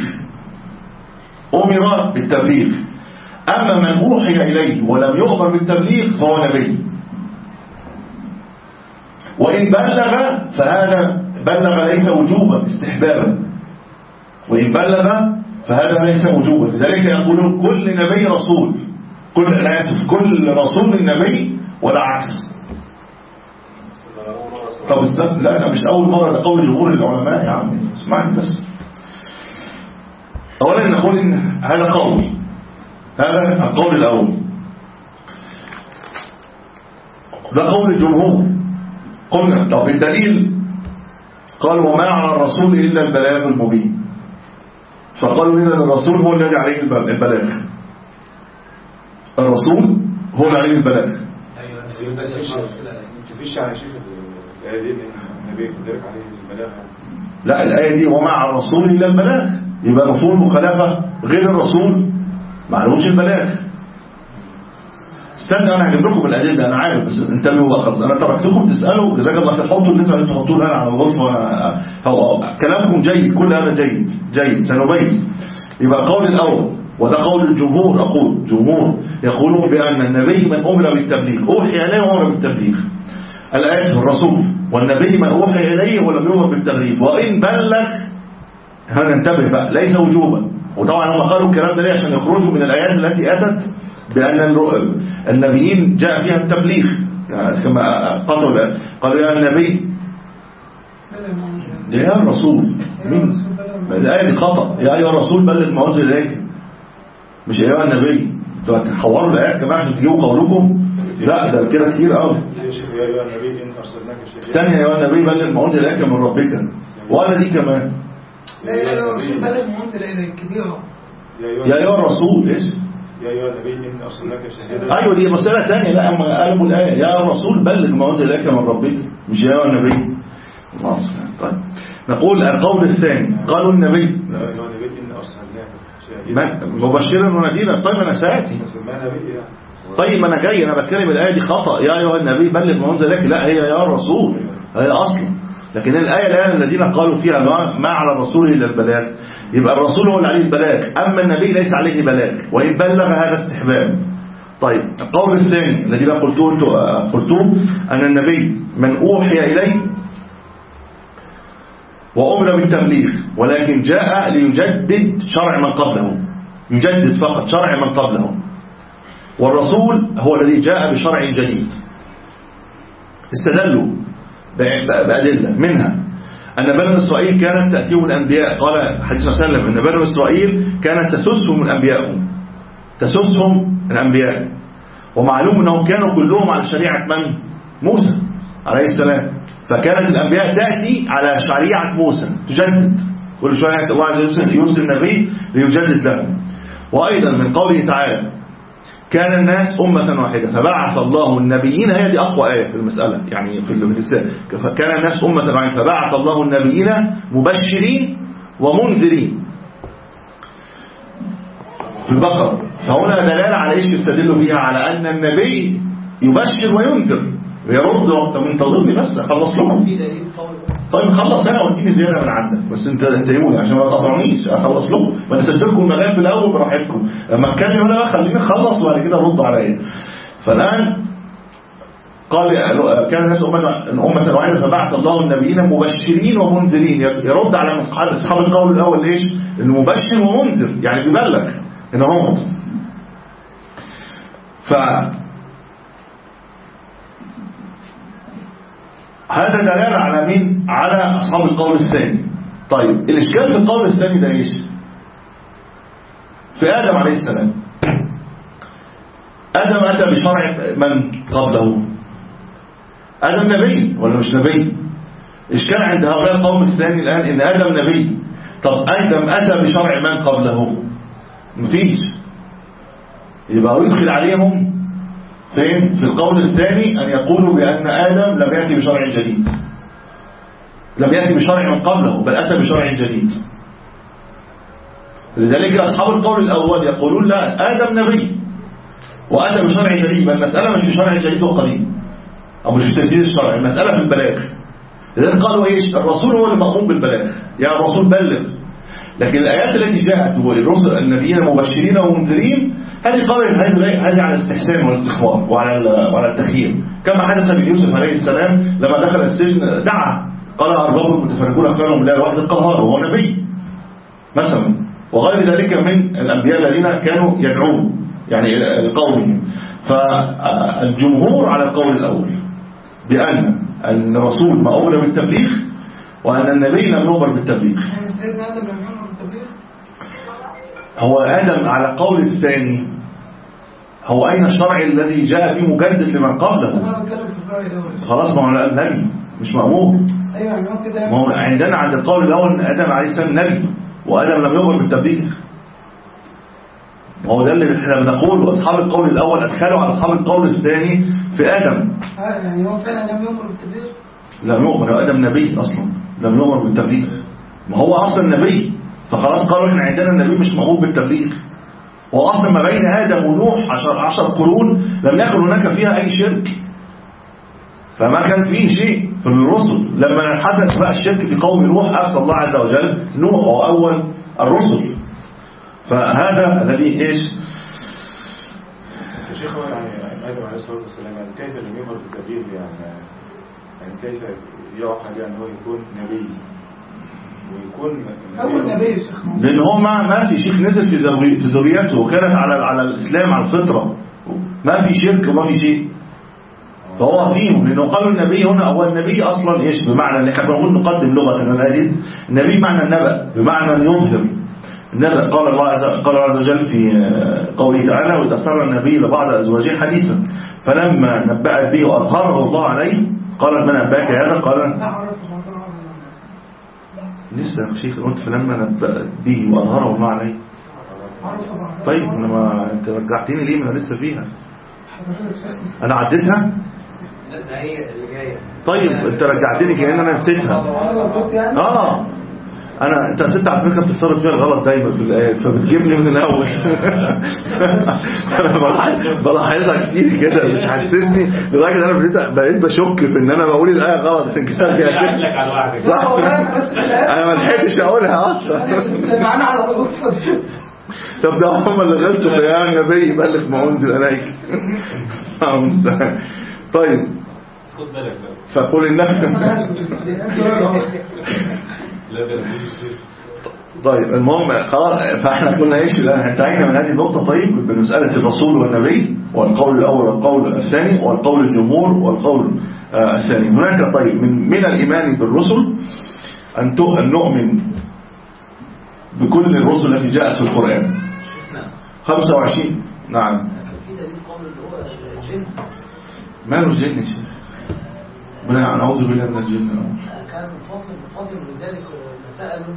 أمر بالتبليغ. أما من أوحي إليه ولم يؤمر بالتبليغ فهو نبي. وإن بلغ فهذا بلغ ليس وجوبا، استحبابا. وإن بلغ فهذا ليس وجوبا. لذلك يقولون كل نبي رسول، كل أنا آسف كل رسول نبي ولا عكس. طب استنى، لا لا مش أول مرة، ده قول جمهور العلماء يا عمي، اسمعني بس. أولا نقول إن هذا قول، هذا القول الأول، ده قول الجمهور. قلنا طب الدليل، قال وما على الرسول إلا البلاغ المبين. فقالوا إذا الرسول هو الذي عليه البلاغ. الرسول هو اللي عليه البلاغ. أيوة ما فيش يعني شيخ الآية دي النبي يدرك عليه البلاغ. لا الآية دي وما على الرسول إلا البلاغ، يبقى مفهوم مخالفة غير الرسول معلومش البلاغ. استنى انا هجيب لكم الادله، انا عارف بس انتبهوا بقى خلاص. انا تركتكم تسالوا جزاك الله خير، حطوا اللي انتوا تحطوه الان على الغرفه. هو كلامكم جيد، كل هذا جيد جيد سنبين. يبقى القول الاول وده قول الجمهور، اقول جمهور يقولون بان النبي من امر بالتبليغ، اوحي اليه وامر بالتبليغ. الايه الرسول والنبي من اوحي اليه ولم يؤمر بالتبليغ. وان بلغ هنا انتبه بقى ليس وجوبا. وطبعا هم قالوا الكلام ده ليه؟ عشان يخرجوا من الآيات التي أتت بأن النبيين جاء فيها التبليغ، يعني كما قالوا قالوا يا النبي يا الرسول. مين الآية دي خطأ، يا أيها الرسول بلغ ما أنزل إليك، مش يا أيها النبي. انتوا هتحوروا الآيات كمان عشان تجيبوا قولكم، لا ده كده كتير قوي. يا أيها النبي إن أرسلناك شهيدا. ثانية يا أيها النبي بلغ ما أنزل إليك من ربك، وأنا دي كمان لا يا أيها الرسول بلغ ما أنزل إليك كبيرة. يا أيها الرسول إيش؟ يا أيها النبي إن أرسلناك شهيدا. أيوة دي مسألة ثانية. لا أما قلبوا الآية يا أيها الرسول بلغ ما أنزل إليك من ربك، مش يا أيها النبي. الله سبحانه. طيب نقول القول الثاني قالوا النبي يا أيها النبي إن أرسلناك شهيدا مبشرا ونذيرا. طيب أنا سأتي، طيب أنا جاي أنا بتكلم الآية دي خطأ. يا أيها النبي بلغ ما أنزل إليك، لا هي يا الرسول، هي أصلا. لكن الآية الآن الذين قالوا فيها ما على الرسول إلا البلاغ، يبقى الرسول هو اللي عليه البلاغ، أما النبي ليس عليه بلاغ، وإن بلغ هذا استحباب. طيب القول الثاني الذي قلتوه قلتوه أن النبي من أوحي إليه وأمر بالتبليغ، ولكن جاء ليجدد شرع من قبله، يجدد فقط شرع من قبله. والرسول هو الذي جاء بشرع جديد. استدلوا بأدلة منها أن بني إسرائيل كانت تأتيهم الأنبياء، قال حديث صلى الله عليه وسلم أن بني إسرائيل كانت تسسهم الأنبياء، تسسهم الأنبياء. ومعلوم أنهم كانوا كلهم على شريعة من؟ موسى عليه السلام. فكانت الأنبياء تأتي على شريعة موسى تجدد، كل شوية الله عز وجل يرسل النبي ليجدد لهم. وأيضا من قوله تعالى كان الناس أمة واحدة فبعث الله النبيين، هي دي أقوى آية في المسألة يعني في الرسالة. كان الناس أمة واحدة فبعث الله النبيين مبشرين ومنذرين في البقرة. فهنا دلالة على إيش يستدلوا بها؟ على أن النبي يبشر وينذر ويرد. طب انتظرني بس أخلص لهم. طيب خلص أنا واديني زيادة من عندك، بس انت انتهيوني عشان ما تقطعنيش. أخلص لهم، ما نسدلكم المجال في الأول براحتكم، لما اتكلم هنا بقى خليني أخلص وبعد كده رد عليا. فالآن قال كان الناس أمة أمة واحدة فبعث الله النبيين مبشرين ومنذرين، يرد على أصحاب القول الأول ليش؟ إنه مبشر ومنذر يعني بيبلغ هنا هم. ف هذا دلالة على مين؟ على أصحاب القول الثاني. طيب الإشكال في القول الثاني ده إيش؟ في آدم عليه السلام. آدم أتى بشرع من قبله؟ آدم نبي ولا مش نبي؟ إشكال عند هؤلاء القوم الثاني الآن إن آدم نبي. طب آدم أتى بشرع من قبله؟ مفيش. يبقى يدخل عليهم فين؟ في القول الثاني أن يقولوا بأن آدم لم يأتي بشرع جديد، لم يأتي بشرع من قبله، بل أتى بشرع جديد. لذلك أصحاب القول الأول يقولون لا، آدم نبي وأتى بشرع جديد. المسألة مش في شرع جديد وقديم أو مش في تجديد الشرع، المسألة في البلاغ. لذلك قالوا إيش؟ الرسول هو اللي مأمور بالبلاغ، يا الرسول بلغ. لكن الآيات التي جاءت والرسل النبيين مبشرين ومنذرين هذه قالوا هذه على الاستحسان والاستخبار وعلى وعلى التخييم، كما حدث بيوسف عليه السلام لما دخل السجن دعا قال أرباب المتفرقون خير من الله الواحد القهار وهو نبي مثلا، وغير ذلك من الأنبياء الذين كانوا يدعون يعني لقومهم. فالجمهور على القول الأول بأن أن الرسول مأمور بالتبليغ وأن النبي لم يؤمر بالتبليغ. هو آدم على القول الثاني هو أين الشرع الذي جاء فيه مجدد لمن قبله؟ خلاص ما هو النبي مش مأمور. ما هو عندنا عند القول الأول أن آدم عليه السلام نبي وآدم لم يؤمر بالتبليغ. هو ده اللي احنا بنقول. أصحاب القول الأول أدخلوا على أصحاب القول الثاني في آدم. يعني هو فعلا لم يؤمر بالتبليغ؟ لم يؤمر، آدم نبي أصلا لم يؤمر بالتبليغ. ما هو أصلا نبي، فخلاص قالوا إحنا عندنا النبي مش مأمور بالتبليغ. وأصلا ما بين آدم ونوح عشر, عشر قرون لم يكن هناك فيها أي شرك، فما كان فيه شيء في الرسل. لما حدث بقى الشرك في قوم نوح أرسل الله عز وجل نوح هو أول الرسل. فهذا الذي إيش يا شيخ؟ هو يعني آدم عليه الصلاة والسلام يعني كيف لم يؤمر بالتبليغ؟ يعني يعني كيف يعقل يعني هو يكون نبي ويكون أول نبي يا شيخ؟ لأن هو ما ما في شيخ نزل في في ذريته وكانت على على الإسلام على الفطرة، ما في شرك وما في شيء، فهو فيهم. لأنه قالوا النبي هنا هو النبي أصلا إيش بمعنى اللي احنا بنقول نقدم لغة المجاهد. النبي معنى النبأ بمعنى أن يظهر النبأ. قال الله عز قال عز وجل في قوله تعالى وإذا سر النبي لبعض أزواجه حديثا فلما نبأت به وأظهره الله عليه قالت من أنباك هذا؟ قال لسه يا شيخ قلت فلما نبأت به وأظهره الله عليه. طيب لما انت رجعتني ليه؟ ما انا لسه فيها، انا عديتها. طيب انت رجعتني كأن انا نسيتها. اه انا انت نسيت على فكره بتفترض فيها الغلط دايما في الايات فبتجيبني من الاول. انا بلاحظها كتير كده بتحسسني لدرجه ان انا بقيت بقيت بشك في ان انا بقول الايه غلط عشان كده كده صح. انا ما لحقتش اقولها اصلا. طب ده هم اللي غلطوا في يا نبي بلغ ما انزل اليك. طيب خد بالك فقول انك طيب المهم خلاص. فاحنا قلنا ايش الان؟ انتهينا من هذه النقطه. طيب بمساله الرسول والنبي والقول الاول والقول الثاني والقول الجمهور والقول آه الثاني. هناك طيب من من الايمان بالرسل ان نؤمن بكل الرسل التي جاءت في القران خمسة وعشرين. نعم. في دليل قول اللي هو الجن. ماله الجن يا شيخ؟ نعوذ بالله من الجن. كان فاصل فاصل لذلك سألوا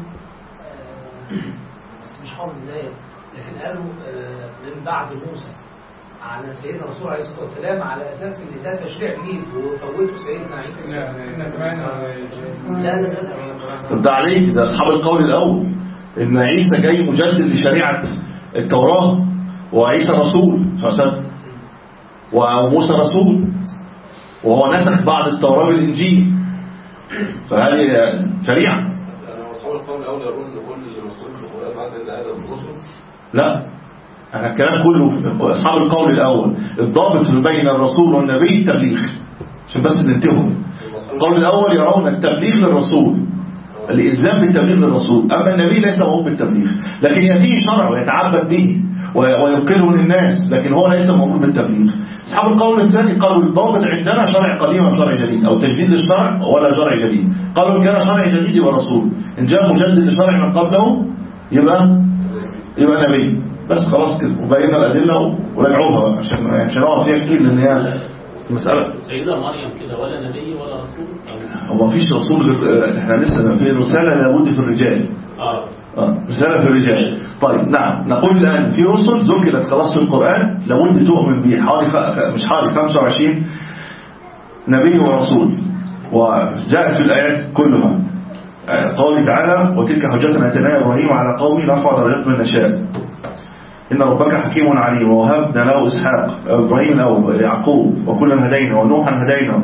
بس مش حافظ الآية لكن قالوا من بعد موسى على سيدنا الرسول عليه الصلاة والسلام على أساس إن ده تشريع جديد وفوتوا سيدنا عيسى. لا لا لا. طب ده عليك ده أصحاب القول الأول إن عيسى جاي مجدد لشريعة التوراة وعيسى رسول صلى الله عليه وسلم وموسى رسول وهو نسخ بعض التوراة بالإنجيل، فهذه شريعة. أصحاب القول الأول يقول إن كل مسلم في القرآن مع سيدنا آدم الرسل. لا أنا الكلام كله أصحاب القول الأول. الضابط بين الرسول والنبي التبليغ عشان بس ننتهوا. القول الأول يرون التبليغ للرسول، الإلزام بالتبليغ للرسول، أما النبي ليس هو بالتبليغ، لكن يأتيه شرع ويتعبد به وينقله للناس، لكن هو ليس مأمور بالتبليغ. أصحاب القول الثاني قالوا الضابط عندنا شرع قديم وشرع جديد، أو تجديد للشرع ولا شرع جديد. قالوا إن كان شرع جديد يبقى رسول، إن جاء مجدد لشرع من قبله يبقى يبقى نبي. بس خلاص كده، وبينا الأدلة ورجعوها عشان عشان نقعد فيها كتير، لأن هي مسألة. سيدة مريم كده ولا نبي ولا رسول؟ هو ما فيش رسول غير احنا لسه في رسالة لابد في الرجال. اه اه رسالة في الرجال. طيب نعم، نقول الآن في رسل ذكرت خلاص في القرآن لابد تؤمن به، حوالي مش حوالي خمسة وعشرين نبي ورسول، وجاءت في الآيات كلها. قوله تعالى وتلك حجتنا آتيناها إبراهيم على قومه نرفع درجات من نشاء إن ربك حكيم عليم ووهبنا له إسحاق إبراهيم أو يعقوب وكلا هدينا ونوحا هدينا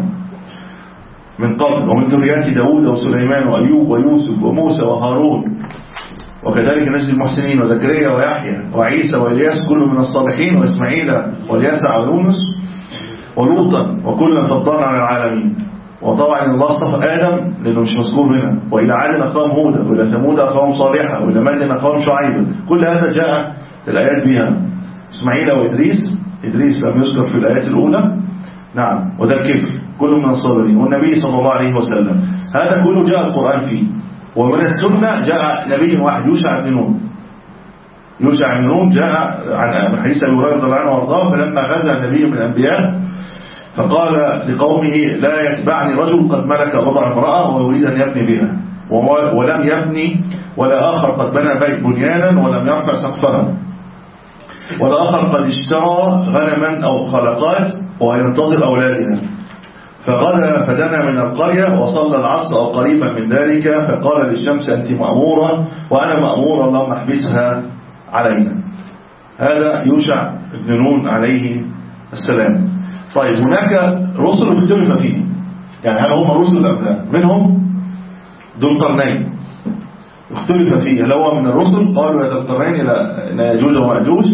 من قبل ومن ذريات داود وسليمان وأيوب ويوسف وموسى وهارون وكذلك نجزي المحسنين وزكريا ويحيى وعيسى وإلياس كل من الصالحين وإسماعيل والياسع ويونس ولوطا وكلا فضلنا على العالمين. وطبعا الله اصطفى آدم لأنه مش مذكور هنا، وإلى عاد أقوام هود وإلى ثمود أقوام صالحة وإلى مدين أقوام شعيب، كل هذا جاء الآيات بها. إسماعيل وإدريس، إدريس لم يذكر في الآيات الأولى. نعم، وذا الكفر كل من الصابرين، والنبي صلى الله عليه وسلم، هذا كله جاء القرآن فيه. ومن السنة جاء نبي واحد يوشع بن نون. يوشع بن نون جاء عن حديث أبي هريرة رضي الله عنه وارضاه، فلما غزا نبي من الأنبياء فقال لقومه لا يتبعني رجل قد ملك بضع امرأة ويريد أن يبني بها ولم يبني، ولا آخر قد بنى بيت بنيانا ولم يرفع سقفها، ولا آخر قد اشترى غنما أو خلقات وينتظر أولادنا. فغدا فدنا من القرية وصلى العصر أو قريبا من ذلك، فقال للشمس أنت مأمورة وأنا مأمورة اللهم احبسها علينا. هذا يوشع بن نون عليه السلام. طيب هناك رسل اختلف فيه، يعني هل هم رسل أم لا؟ منهم ذو القرنين اختلف فيه، هل هو من الرسل؟ قالوا ذو القرنين إلى يأجوج ومأجوج،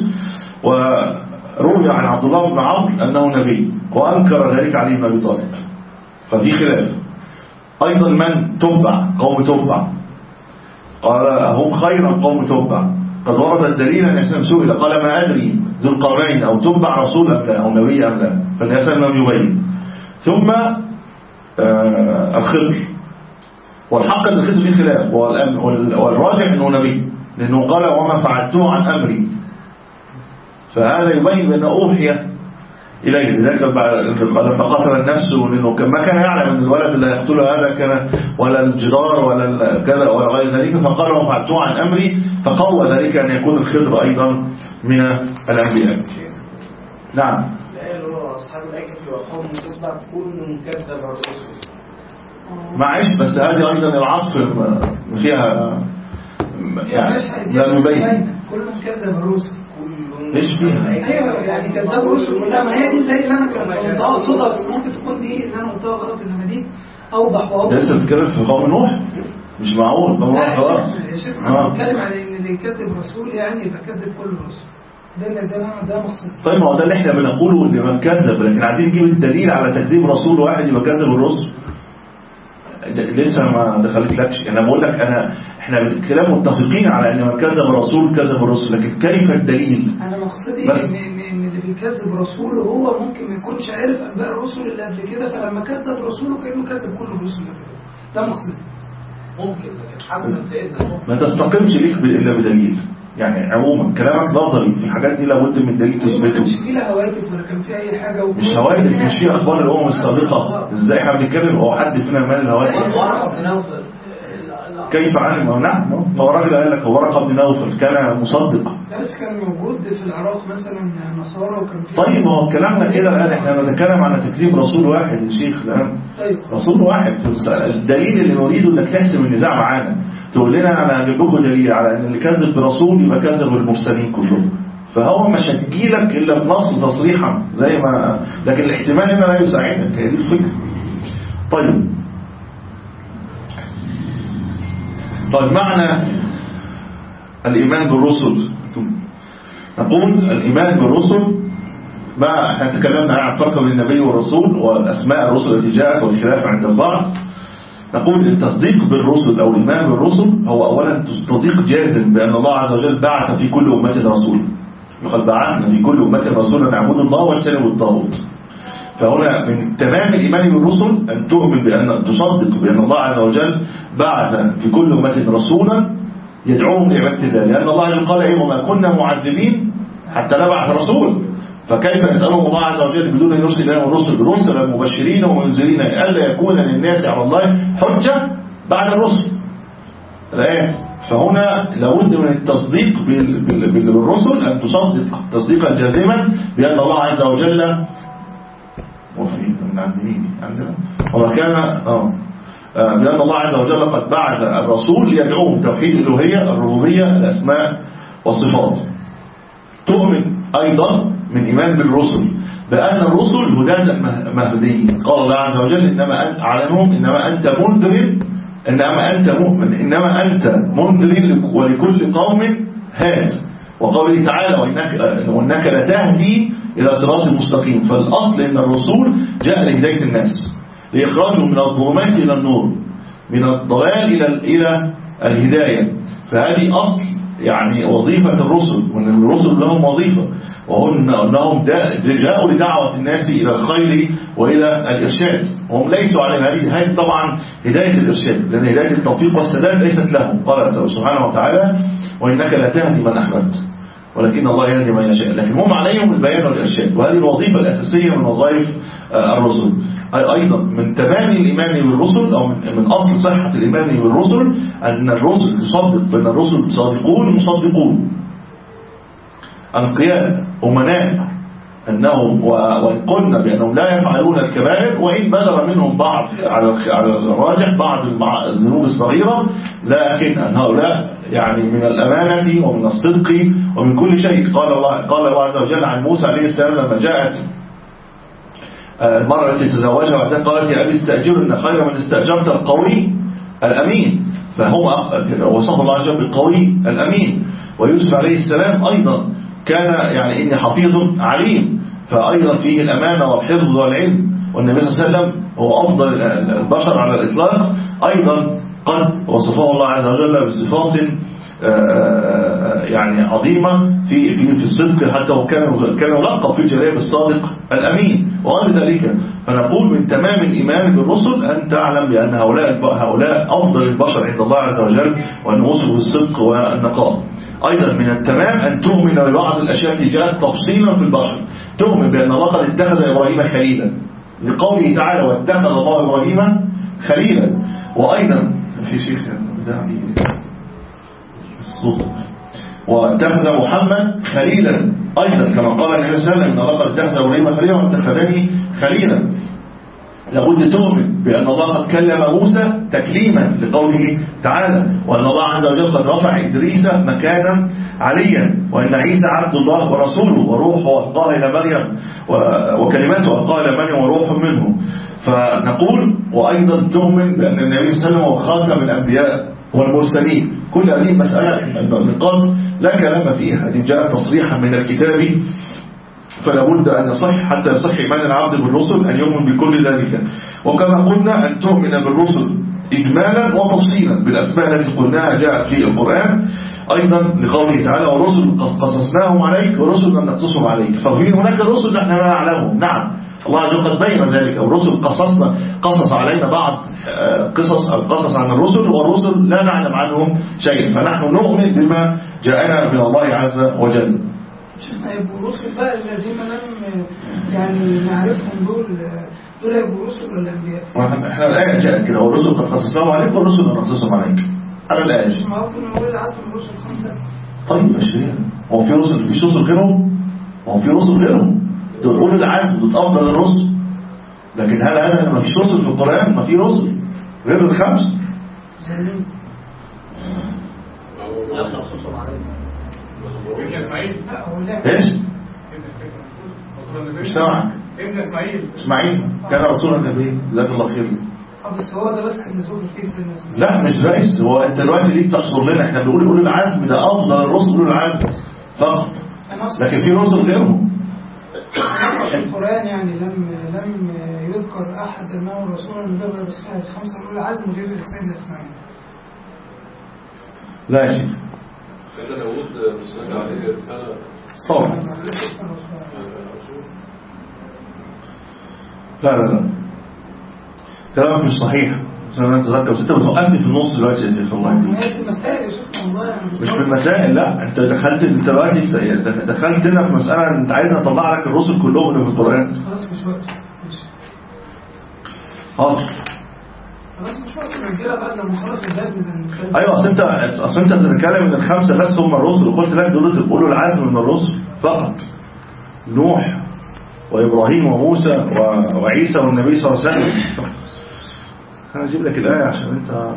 وروي عن عبد الله بن عمرو أنه نبي وأنكر ذلك علي بن أبي طالب، ففي خلاف. أيضا من تبع قوم تبع، قال هم خيرا قوم تبع، قد ورد الدليل أن يسلم سئل قال ما أدري ذو القرنين أو تبع رسول أم لا أو نبي أم لا، فاليسلم لم يبين. ثم آه الخضر، والحق أن الخضر فيه خلاف، والراجع أنه نبي لأنه قال وما فعلته عن أمري، فهذا يبين بأنه أوحي إليه. لذلك لما قتل النفس لأنه ما كان يعلم أن الولد اللي يقتله هذا كان ولا الجدار ولا كذا ولا غير ذلك، فقال وما فعلته عن أمري، فقوى ذلك أن يكون الخضر أيضا من الأنبياء. نعم. قالوا أصحاب الأيكة وقوم تتبع كل كذب الرسل. معيش، بس هذه أيضا العطف فيها يعني لا نبين كل كذب الرسل. ايش فيها؟ ايوه يعني كذاب الرسل كلها، ما هي دي زي اللي انا كنت اقصدها، بس ممكن تكون دي اللي انا قلتها غلط، انما دي اوضح واوضح. لسه بتتكلم في قوم نوح؟ مش معقول قوم نوح خلاص. يا شيخ انا بتكلم على ان اللي يكذب رسول يعني يبقى كذب كل الرسل، ده ده ده مقصد. طيب ما هو ده اللي احنا بنقوله ان من كذب، لكن عايزين نجيب الدليل على تكذيب رسول واحد يبقى كذب الرسل. لسه ما دخلتلكش، انا بقول لك انا احنا كلام متفقين على ان من كذب الرسول كذب الرسل، لكن كيف الدليل؟ انا مقصدي ان ان اللي بيكذب رسوله هو ممكن ما يكونش عارف انباء الرسل اللي قبل كده، فلما كذب رسوله كانه كذب كل الرسل اللي قبل كده. ده مقصدي. ممكن، لكن حتى سيدنا ما تستقمش ليك الا بدليل، يعني عموما كلامك نظري، في حاجات دي لابد من دليل تثبته. ما كانش فيه لا هواتف ولا كان فيه اي حاجه، مش هواتف، مش فيه اخبار الامم السابقه، ازاي احنا بنتكلم هو حد فينا مال الهواتف؟ كيف علم؟ نعم، هو راجل قال لك هو ورقه بن نوفل كان مصدق، بس كان موجود في العراق مثلا نصارى وكان في. طيب ما هو كلامنا كده الان احنا بنتكلم عن تكذيب رسول واحد يا شيخ الان. طيب رسول واحد، الدليل اللي نريده انك تحسم النزاع معانا، تقول لنا انا هجيب لكم دليل على ان اللي كذب برسول يبقى كذب المرسلين كلهم، فهو مش هتجيلك الا بنص تصريحا زي ما، لكن الاحتمال هنا لا يساعدك، هي دي الفكره. طيب طيب معنى الإيمان بالرسل، نقول الإيمان بالرسل ما احنا تكلمنا عن الفرق بين النبي والرسول والأسماء الرسل التي جاءت والخلاف عند البعض. نقول التصديق بالرسل أو الإيمان بالرسل هو أولا تصديق جازم بأن الله عز وجل بعث في كل أمة رسول، لقد بعثنا في كل أمة رسولا نعبدوا الله واجتنبوا الطاغوت. فهنا من تمام الإيمان بالرسل أن تؤمن بأن تصدق بأن الله عز وجل بعث في كل أمة رسولا يدعوهم لعبادة الله، لأن الله عز وجل قال إيه وما كنا معذبين حتى نبعث رسول. فكيف يسألهم الله عز وجل بدون أن يرسل لهم الرسل رسلا مبشرين ومنذرين ألا يكون للناس على الله حجة بعد الرسل الآيات. فهنا لابد من التصديق بالرسل، أن تصدق تصديقا جازما بأن الله عز وجل وفي من عند مين عندنا وما كان آه بأن الله عز وجل قد بعث الرسول ليدعوهم توحيد الألوهية الربوبية الأسماء والصفات. تؤمن أيضا من إيمان بالرسل بأن الرسل هداة مهديين. قال الله عز وجل إنما أنت علمهم إنما أنت منذر إنما أنت مؤمن إنما أنت منذر ولكل قوم هاد. وقوله تعالى وإنك, وإنك لتهدي إلى صراط مستقيم. فالأصل إن الرسول جاء لهداية الناس لإخراجهم من الظلمات إلى النور، من الضلال إلى إلى الهداية. فهذه أصل يعني وظيفة الرسل، وأن الرسل لهم وظيفة وهم أنهم جاءوا لدعوة الناس إلى الخير وإلى الإرشاد، وهم ليسوا على هذه هذه طبعا هداية الإرشاد، لأن هداية التوفيق والسداد ليست لهم. قال سبحانه وتعالى وإنك لا تهدي من أحببت ولكن الله يهدي من يشاء، لكن هم عليهم البيان والإرشاد، وهذه الوظيفة الأساسية من وظائف الرسل. أيضا من تمام الإيمان بالرسل أو من أصل صحة الإيمان بالرسل أن الرسل تصدق بأن الرسل صادقون مصدقون أنقياء أمناء، أنهم وإن قلنا بأنهم لا يفعلون الكبائر وإن بدر منهم بعض على الراجح بعض الذنوب الصغيرة، لكن أن هؤلاء يعني من الأمانة ومن الصدق ومن كل شيء. قال الله قال الله عز وجل عن موسى عليه السلام لما جاءت المرأة التي تزوجها وبعدين قالت يا أبي استأجر إن خير من استأجرت القوي الأمين، فهم وصف الله عز وجل بالقوي الأمين. ويوسف عليه السلام أيضا كان يعني إني حفيظ عليم، فأيضا فيه الأمانة والحفظ والعلم، والنبي صلى الله عليه وسلم هو أفضل البشر على الإطلاق أيضا قد وصفه الله عز وجل بصفات يعني عظيمة في في في الصدق، حتى وكان كان يلقب في الجلال بالصادق الأمين وغير ذلك. فنقول من تمام الإيمان بالرسل أن تعلم بأن هؤلاء هؤلاء أفضل البشر عند الله عز وجل، وأن وصفوا بالصدق والنقاء. أيضا من التمام أن تؤمن ببعض الأشياء التي جاءت تفصيلا في البشر. تؤمن بأن الله قد اتخذ إبراهيم خليلا لقوله تعالى واتخذ الله إبراهيم خليلا. وأيضا في شيخ بداعي الصوت واتخذ محمد خليلا أيضا كما قال النبي صلى الله عليه وسلم إن الله قد اتخذ إبراهيم خليلا واتخذني خليلا. لابد تؤمن بأن الله قد كلم موسى تكليما لقوله تعالى وأن الله عز وجل قد رفع إدريس مكانا عليا، وأن عيسى عبد الله ورسوله وروحه ألقاه إلى مريم وكلماته ألقاه إلى مريم وروح منه. فنقول وأيضا تؤمن بأن النبي صلى الله عليه وسلم هو خاتم الأنبياء والمرسلين. كل هذه المسألة النقاط لا كلام فيها، هذه جاءت تصريحا من الكتاب، فلا بد أن يصح حتى يصح إيمان العبد بالرسل أن يؤمن بكل ذلك. وكما قلنا أن تؤمن بالرسل إجمالا وتفصيلا بالأسماء التي قلناها جاءت في القرآن، أيضا لقوله تعالى ورسل قصصناهم عليك ورسل لم نقصصهم عليك. ففي هناك رسل نحن لا نعلمهم، نعم الله عز وجل قد بين ذلك، والرسل قصصنا قصص علينا بعض قصص القصص عن الرسل، والرسل لا نعلم عنهم شيء، فنحن نؤمن بما جاءنا من الله عز وجل. شيخنا يبقوا رسل بقى الذين لم يعني نعرفهم دول دول يبقوا رسل ولا انبياء؟ احنا الآية جاءت كده والرسل قد قصصناهم عليك والرسل لم نقصصهم عليك على الآية. مش معروف ان نقول العصر الرسل خمسة؟ طيب مش ليه؟ هو في رسل في رسل غيرهم؟ هو في رسل غيرهم؟ دول أولي العزم دول أفضل الرسل، لكن هل هذا ما فيش رسل في القرآن؟ ما في رسل غير الخمس. زين. لا نقصصهم عليك. ابن اسماعيل ايش مش سامعك. ابن اسماعيل اسماعيل كان رسول النبي جزاك الله خير. بس هو ده بس النزول في السن. لا مش رئيس، هو انت دلوقتي ليه بتحصر لنا؟ احنا بنقول اولي العزم ده افضل الرسل اولي العزم فقط، لكن في رسل غيرهم. في القرآن يعني لم لم يذكر احد انه رسول من غير الخمسه اولي العزم غير سيدنا اسماعيل. لا يا شيخ سيدنا داوود رسالة عليه رسالة صواب. لا لا لا كلامك مش صحيح. زي ما انت ذكر، بس انت بتوقفني في النص دلوقتي يا شيخ. الله يهديك. هي في المسائل يا شيخ والله مش في المسائل، لا انت دخلت انت دلوقتي دخلت لنا في مسألة انت عايزني اطلع لك الرسل كلهم اللي في القرآن. خلاص مش وقت. حاضر. خلاص مش وقت الرجاله بقى لما خلاص الباب نتكلم. ايوه اصل انت اصل انت بتتكلم ان الخمسه بس هم الرسل، وقلت لك دول بيقولوا العزم من الرسل فقط. نوح وابراهيم وموسى وعيسى والنبي صلى الله عليه وسلم. انا اجيب لك الايه عشان انت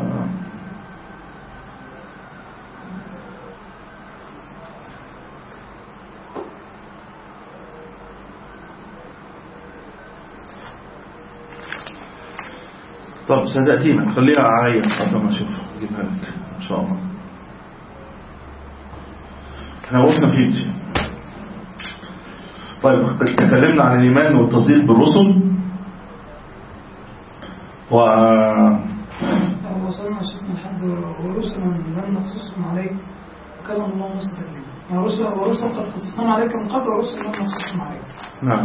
طب ستأتينا، خليها عليا قبل ما اشوف اجيبها لك ان شاء الله. احنا وقفنا فين؟ طيب تكلمنا عن الايمان والتصديق بالرسل و وصلنا شفنا لحد ورسلا لم نقصصهم عليك كلام الله مستقيم. ورسل ورسل قد قصصهم عليك من قبل ورسل لم نقصصهم عليك. نعم.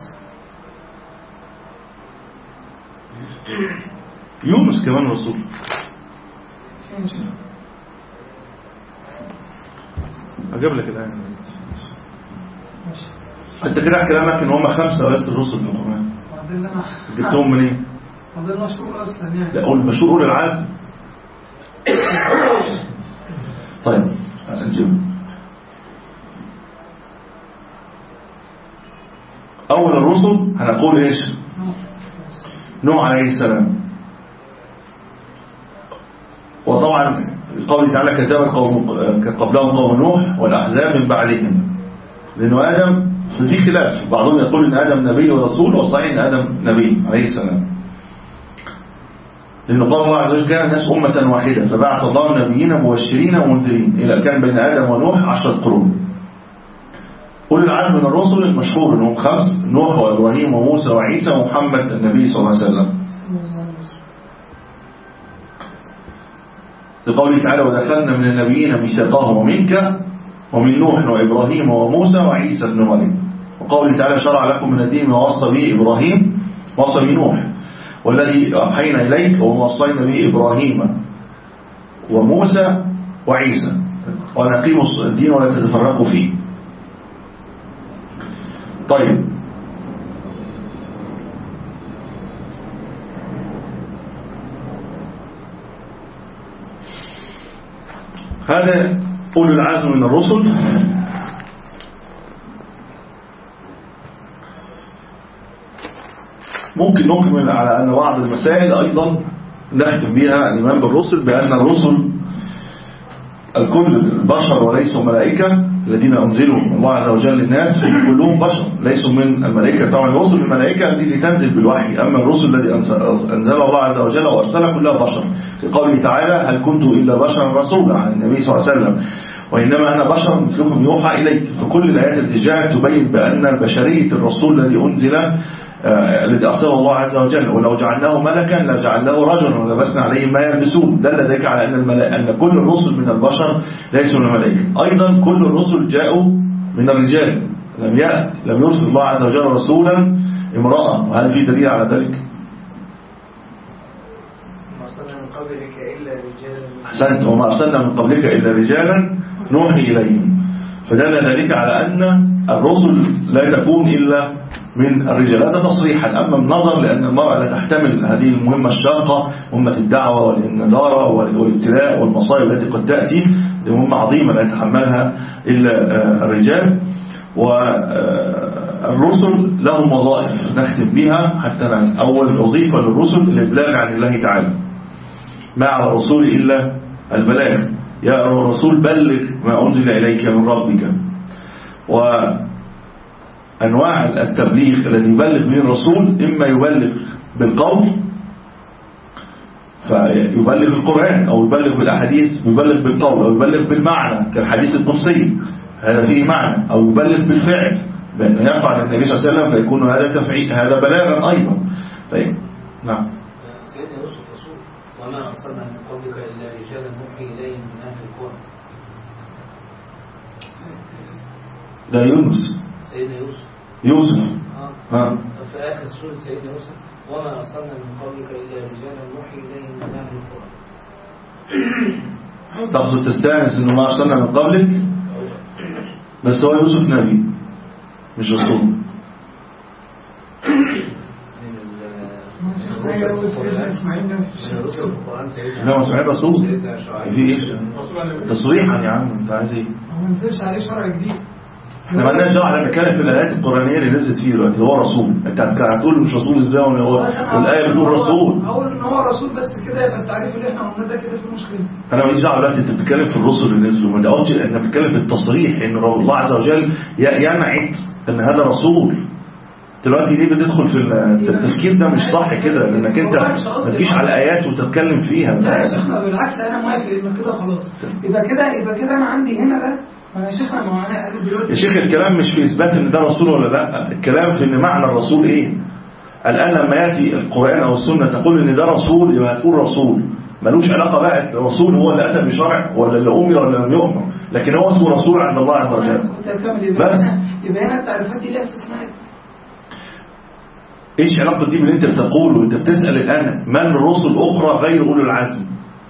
يونس كمان رسول. فين شيخ؟ اجيب لك الآية. انت كده كلامك ان هم خمسة بس الرسل في القرآن. جبتهم منين؟ إيه؟ هذا المشهور اصلا يعني. لا قول مشهور، قول العزم. طيب نجيب اول الرسل هنقول ايش؟ نوح عليه السلام. وطبعا قوله تعالى كذب قبلهم قوم نوح والأحزاب من بعدهم، لأنه آدم في خلاف، بعضهم يقول أن آدم نبي ورسول، والصحيح أن آدم نبي عليه السلام، لأنه قال الله عز وجل كان الناس أمة واحدة فبعث الله نبيين مبشرين ومنذرين، إلى كان بين آدم ونوح عشرة قرون. أولي العزم من الرسل المشهور أنهم خمس: نوح وإبراهيم وموسى وعيسى ومحمد النبي صلى الله عليه وسلم. لقوله تعالى ودخلنا من النبيين ميثاقهم ومنك ومن نوح وإبراهيم وموسى وعيسى بن مريم. وقوله تعالى شرع لكم من الدين ما وصى به إبراهيم وصى به نوح والذي أوحينا إليك وما وصينا به إبراهيم وموسى وعيسى وأن أقيموا الدين ولا تتفرقوا فيه. طيب هذا أولو العزم من الرسل. ممكن نكمل على أن بعض المسائل أيضا نختم بها الإيمان بالرسل، بأن الرسل الكل البشر وليسوا ملائكة الذين أنزلوا الله عز وجل للناس، كلهم بشر ليسوا من الملائكة. طبعا الرسل من الملائكة التي تنزل بالوحي، أما الرسل الذي أنزل الله عز وجل وأرسل كلها بشر. في قوله تعالى هل كنت إلا بشرا رسولا عن النبي صلى الله عليه وسلم وإنما أنا بشر مثلكم يوحى إليك. فكل الآيات التي جاءت تبين بأن البشرية الرسول الذي أنزل آه الذي أرسله الله عز وجل، ولو جعلناه ملكا لجعلناه رجلا ولبسنا عليهم ما يلبسون، دل ذلك على أن, الملا... أن كل الرسل من البشر ليسوا من الملائكة. أيضا كل الرسل جاءوا من الرجال، لم يأت لم يرسل الله عز وجل رسولا امرأة. وهل في دليل على ذلك؟ أحسنت. وما أرسلنا من قبلك إلا رجالا نوحي إليهم. فدل ذلك على أن الرسل لا تكون إلا من الرجال، هذا تصريحا. أما النظر لأن المرأة لا تحتمل هذه المهمة الشاقة، مهمة الدعوة والنذارة والابتلاء والمصائب التي قد تأتي، دي مهمة عظيمة لا يتحملها إلا الرجال. والرسل لهم وظائف نختم بها حتى نعلم. أول وظيفة للرسل الإبلاغ عن الله تعالى، ما على الرسول إلا البلاغ. يا الرسول بلغ ما أنزل إليك من ربك. وأنواع التبليغ الذي يبلغ به الرسول إما يبلغ بالقول فيبلغ القرآن، أو يبلغ بالأحاديث يبلغ بالقول، أو يبلغ بالمعنى كالحديث القدسي هذا فيه معنى، أو يبلغ بالفعل بأنه يفعل النبي صلى الله عليه وسلم فيكون هذا تفعيل، هذا بلاغا أيضا. طيب نعم. سيدنا يوسف رسول وما أرسلنا من قبلك إلا رجالا نوحي إليهم من أهل القرى. ده يونس سيدنا يوسف يوسف اه ها في آخر سورة سيدنا يوسف وما أرسلنا من قبلك إلا رجالا نوحي إليهم من أهل القرى. تقصد تستانس إنه ما أرسلنا من قبلك، بس هو يوسف نبي مش رسول. لا اسماعيل رسول في ايه تصريحا يا عم، انت عايز ايه؟ هو ما نزلش عليه شرع جديد. احنا ما لناش دعوه، احنا بنتكلم في الايات القرانيه اللي نزلت فيه دلوقتي. هو رسول، انت هتقول مش رسول ازاي والايه بتقول رسول؟ اقول ان هو رسول بس كده يبقى التعريف اللي احنا قلناه ده كده في مشكله. انا ماليش دعوه دلوقتي، انت بتتكلم في الرسل اللي نزلوا، ما تقعدش. احنا بنتكلم في التصريح ان الله عز وجل ينعت ان هذا رسول. دلوقتي ليه بتدخل في التفكير ده؟ مش صح كده، لانك انت ما تجيش على ايات وتتكلم فيها. لا يا شيخنا بالعكس، انا موافق ان كده خلاص. يبقى كده يبقى كده انا عندي هنا ده يا شيخنا. ما انا دلوقتي يا شيخ الكلام مش في اثبات ان ده رسول ولا لا، الكلام في ان معنى الرسول ايه. الان لما ياتي القران او السنه تقول ان ده رسول، يبقى هتقول رسول ملوش علاقه بقى الرسول هو اللي اتى بشرع ولا اللي امر ولا لم يؤمر، لكن هو اسمه رسول عند الله عز وجل بس. يبقى هنا التعريفات دي ليها استثناءات. ايش علاقه دي باللي انت بتقوله؟ انت بتسال الان من الرسل اخرى غير اولي العزم.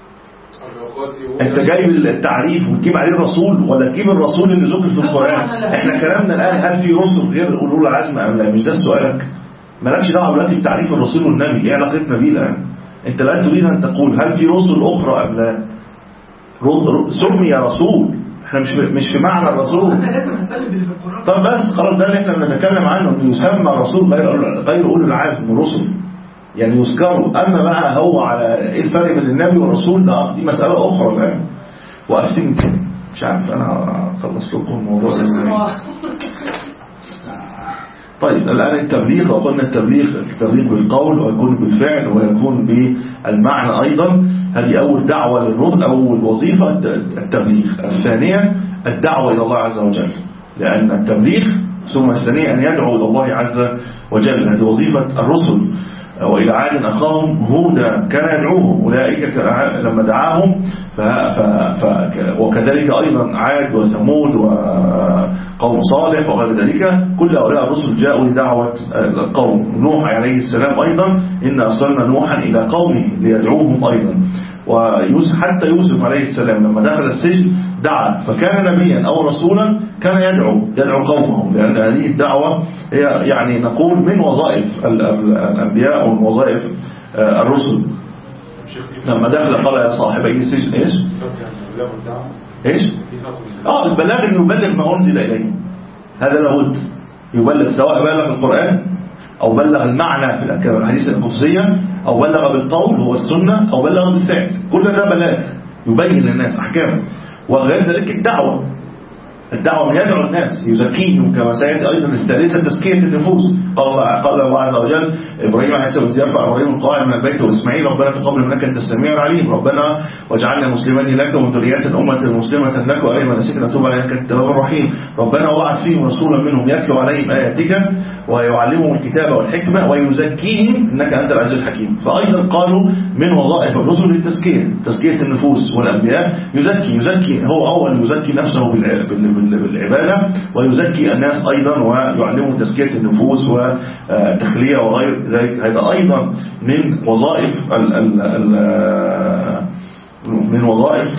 انت جايب التعريف وتجيب عليه الرسول ولا تجيب الرسول اللي ذكر في القران؟ احنا كلامنا الان هل في رسل غير اولي العزم ام لا؟ مش ده سؤالك؟ مالكش دعوه دلوقتي بتعريف الرسول والنبي، ايه علاقتنا بيه الان؟ انت الان تريد ان تقول هل في رسل اخرى ام لا؟ سمي رسول، احنا مش مش في معنى الرسول. انا لازم اسلم باللي في القران. طب بس خلاص، ده اللي احنا بنتكلم عنه، انه يسمى رسول غير غير اولي العزم الرسل، يعني يذكروا. اما بقى هو على ايه الفرق بين النبي والرسول، ده دي مساله اخرى الان. وقفتني مش عارف انا اخلص لكم الموضوع ازاي. طيب الان التبليغ، وقلنا التبليغ التبليغ بالقول ويكون بالفعل ويكون بالمعنى ايضا. هذه اول دعوه للرسل، اول وظيفه التبليغ. الثانيه الدعوه الى الله عز وجل، لان التبليغ ثم الثانيه ان يدعو الى الله عز وجل. هذه وظيفه الرسل. وإلى عاد أخاهم هودا كان يدعوهم، أولئك لما دعاهم ف... ف... ف... وكذلك أيضا عاد وثمود وقوم صالح وغير ذلك، كل هؤلاء الرسل جاءوا لدعوة القوم. نوح عليه السلام أيضا إن أرسلنا نوحا إلى قومه ليدعوهم أيضا. ويوسف حتى يوسف عليه السلام لما دخل السجن دعا، فكان نبيا أو رسولا كان يدعو يدعو قومه، لأن هذه الدعوة هي يعني نقول من وظائف الأنبياء ومن وظائف الرسل. لما دخل قال يا صاحبي السجن إيش إيش آه البلاغ إنه يبلغ ما أنزل إليه، هذا لابد يبلغ، سواء بلغ القرآن أو بلغ المعنى في الحديث القدسية أو بلغ بالقول هو السنة أو بلغ بالفعل، كل ده بلاغ يبين للناس أحكامه. وغير ذلك الدعوة، الدعوة من يدعو الناس يزكيهم، كما سيأتي أيضا الثالثة تزكية النفوس. قال قال الله عز وجل إبراهيم عليه السلام يرفع إبراهيم القواعد من البيت وإسماعيل ربنا تقبل منك أنت السميع العليم، ربنا واجعلنا مسلمين لك وذرية أمة مسلمة لك وأرنا مناسكنا تب عليك أنت التواب الرحيم، ربنا وبعث فيهم رسولا منهم يتلو عليهم آياتك ويعلمهم الكتاب والحكمة ويزكيهم إنك أنت العزيز الحكيم. فأيضا قالوا من وظائف الرسل التزكية، تزكية النفوس، والأنبياء يزكي يزكي هو أول يزكي نفسه بالعبادة ويزكي الناس أيضا ويعلمهم تزكية النفوس وتخلية وغير ذلك. هذا أيضا من وظائف ال ال ال من وظائف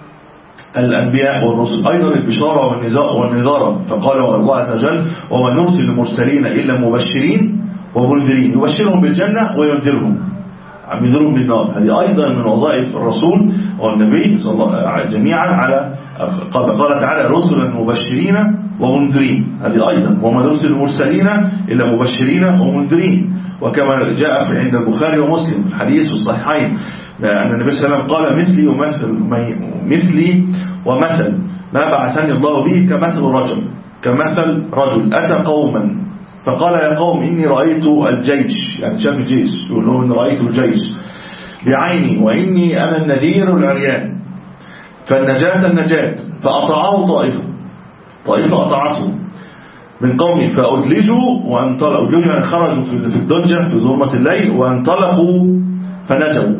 الأنبياء والرسل. أيضا البشارة والنذارة، فقال الله عز وجل وما نرسل المرسلين إلا مبشرين ومنذرين، يبشرهم بالجنة وينذرهم عم ينذرهم بالنار. هذه أيضا من وظائف الرسول والنبي صلى الله جميعا. على قال تعالى رسلا مبشرين ومنذرين، هذه أيضا وما نرسل المرسلين إلا مبشرين ومنذرين. وكما جاء في عند البخاري ومسلم الحديث الصحيحين أن النبي صلى الله عليه وسلم قال مثلي ومثل مثلي ومثل ما بعثني الله به كمثل رجل كمثل رجل أتى قوما فقال يا قوم إني رأيت الجيش، يعني شاف الجيش، يقول لهم إني رأيت الجيش بعيني وإني أنا النذير العريان، فالنجاة النجاة فأطاعه طائفة طائفة أطاعته من قومي فأدلجوا وانطلقوا، أدلجوا يعني خرجوا في الدنجة في ظلمة الليل وانطلقوا فنجوا،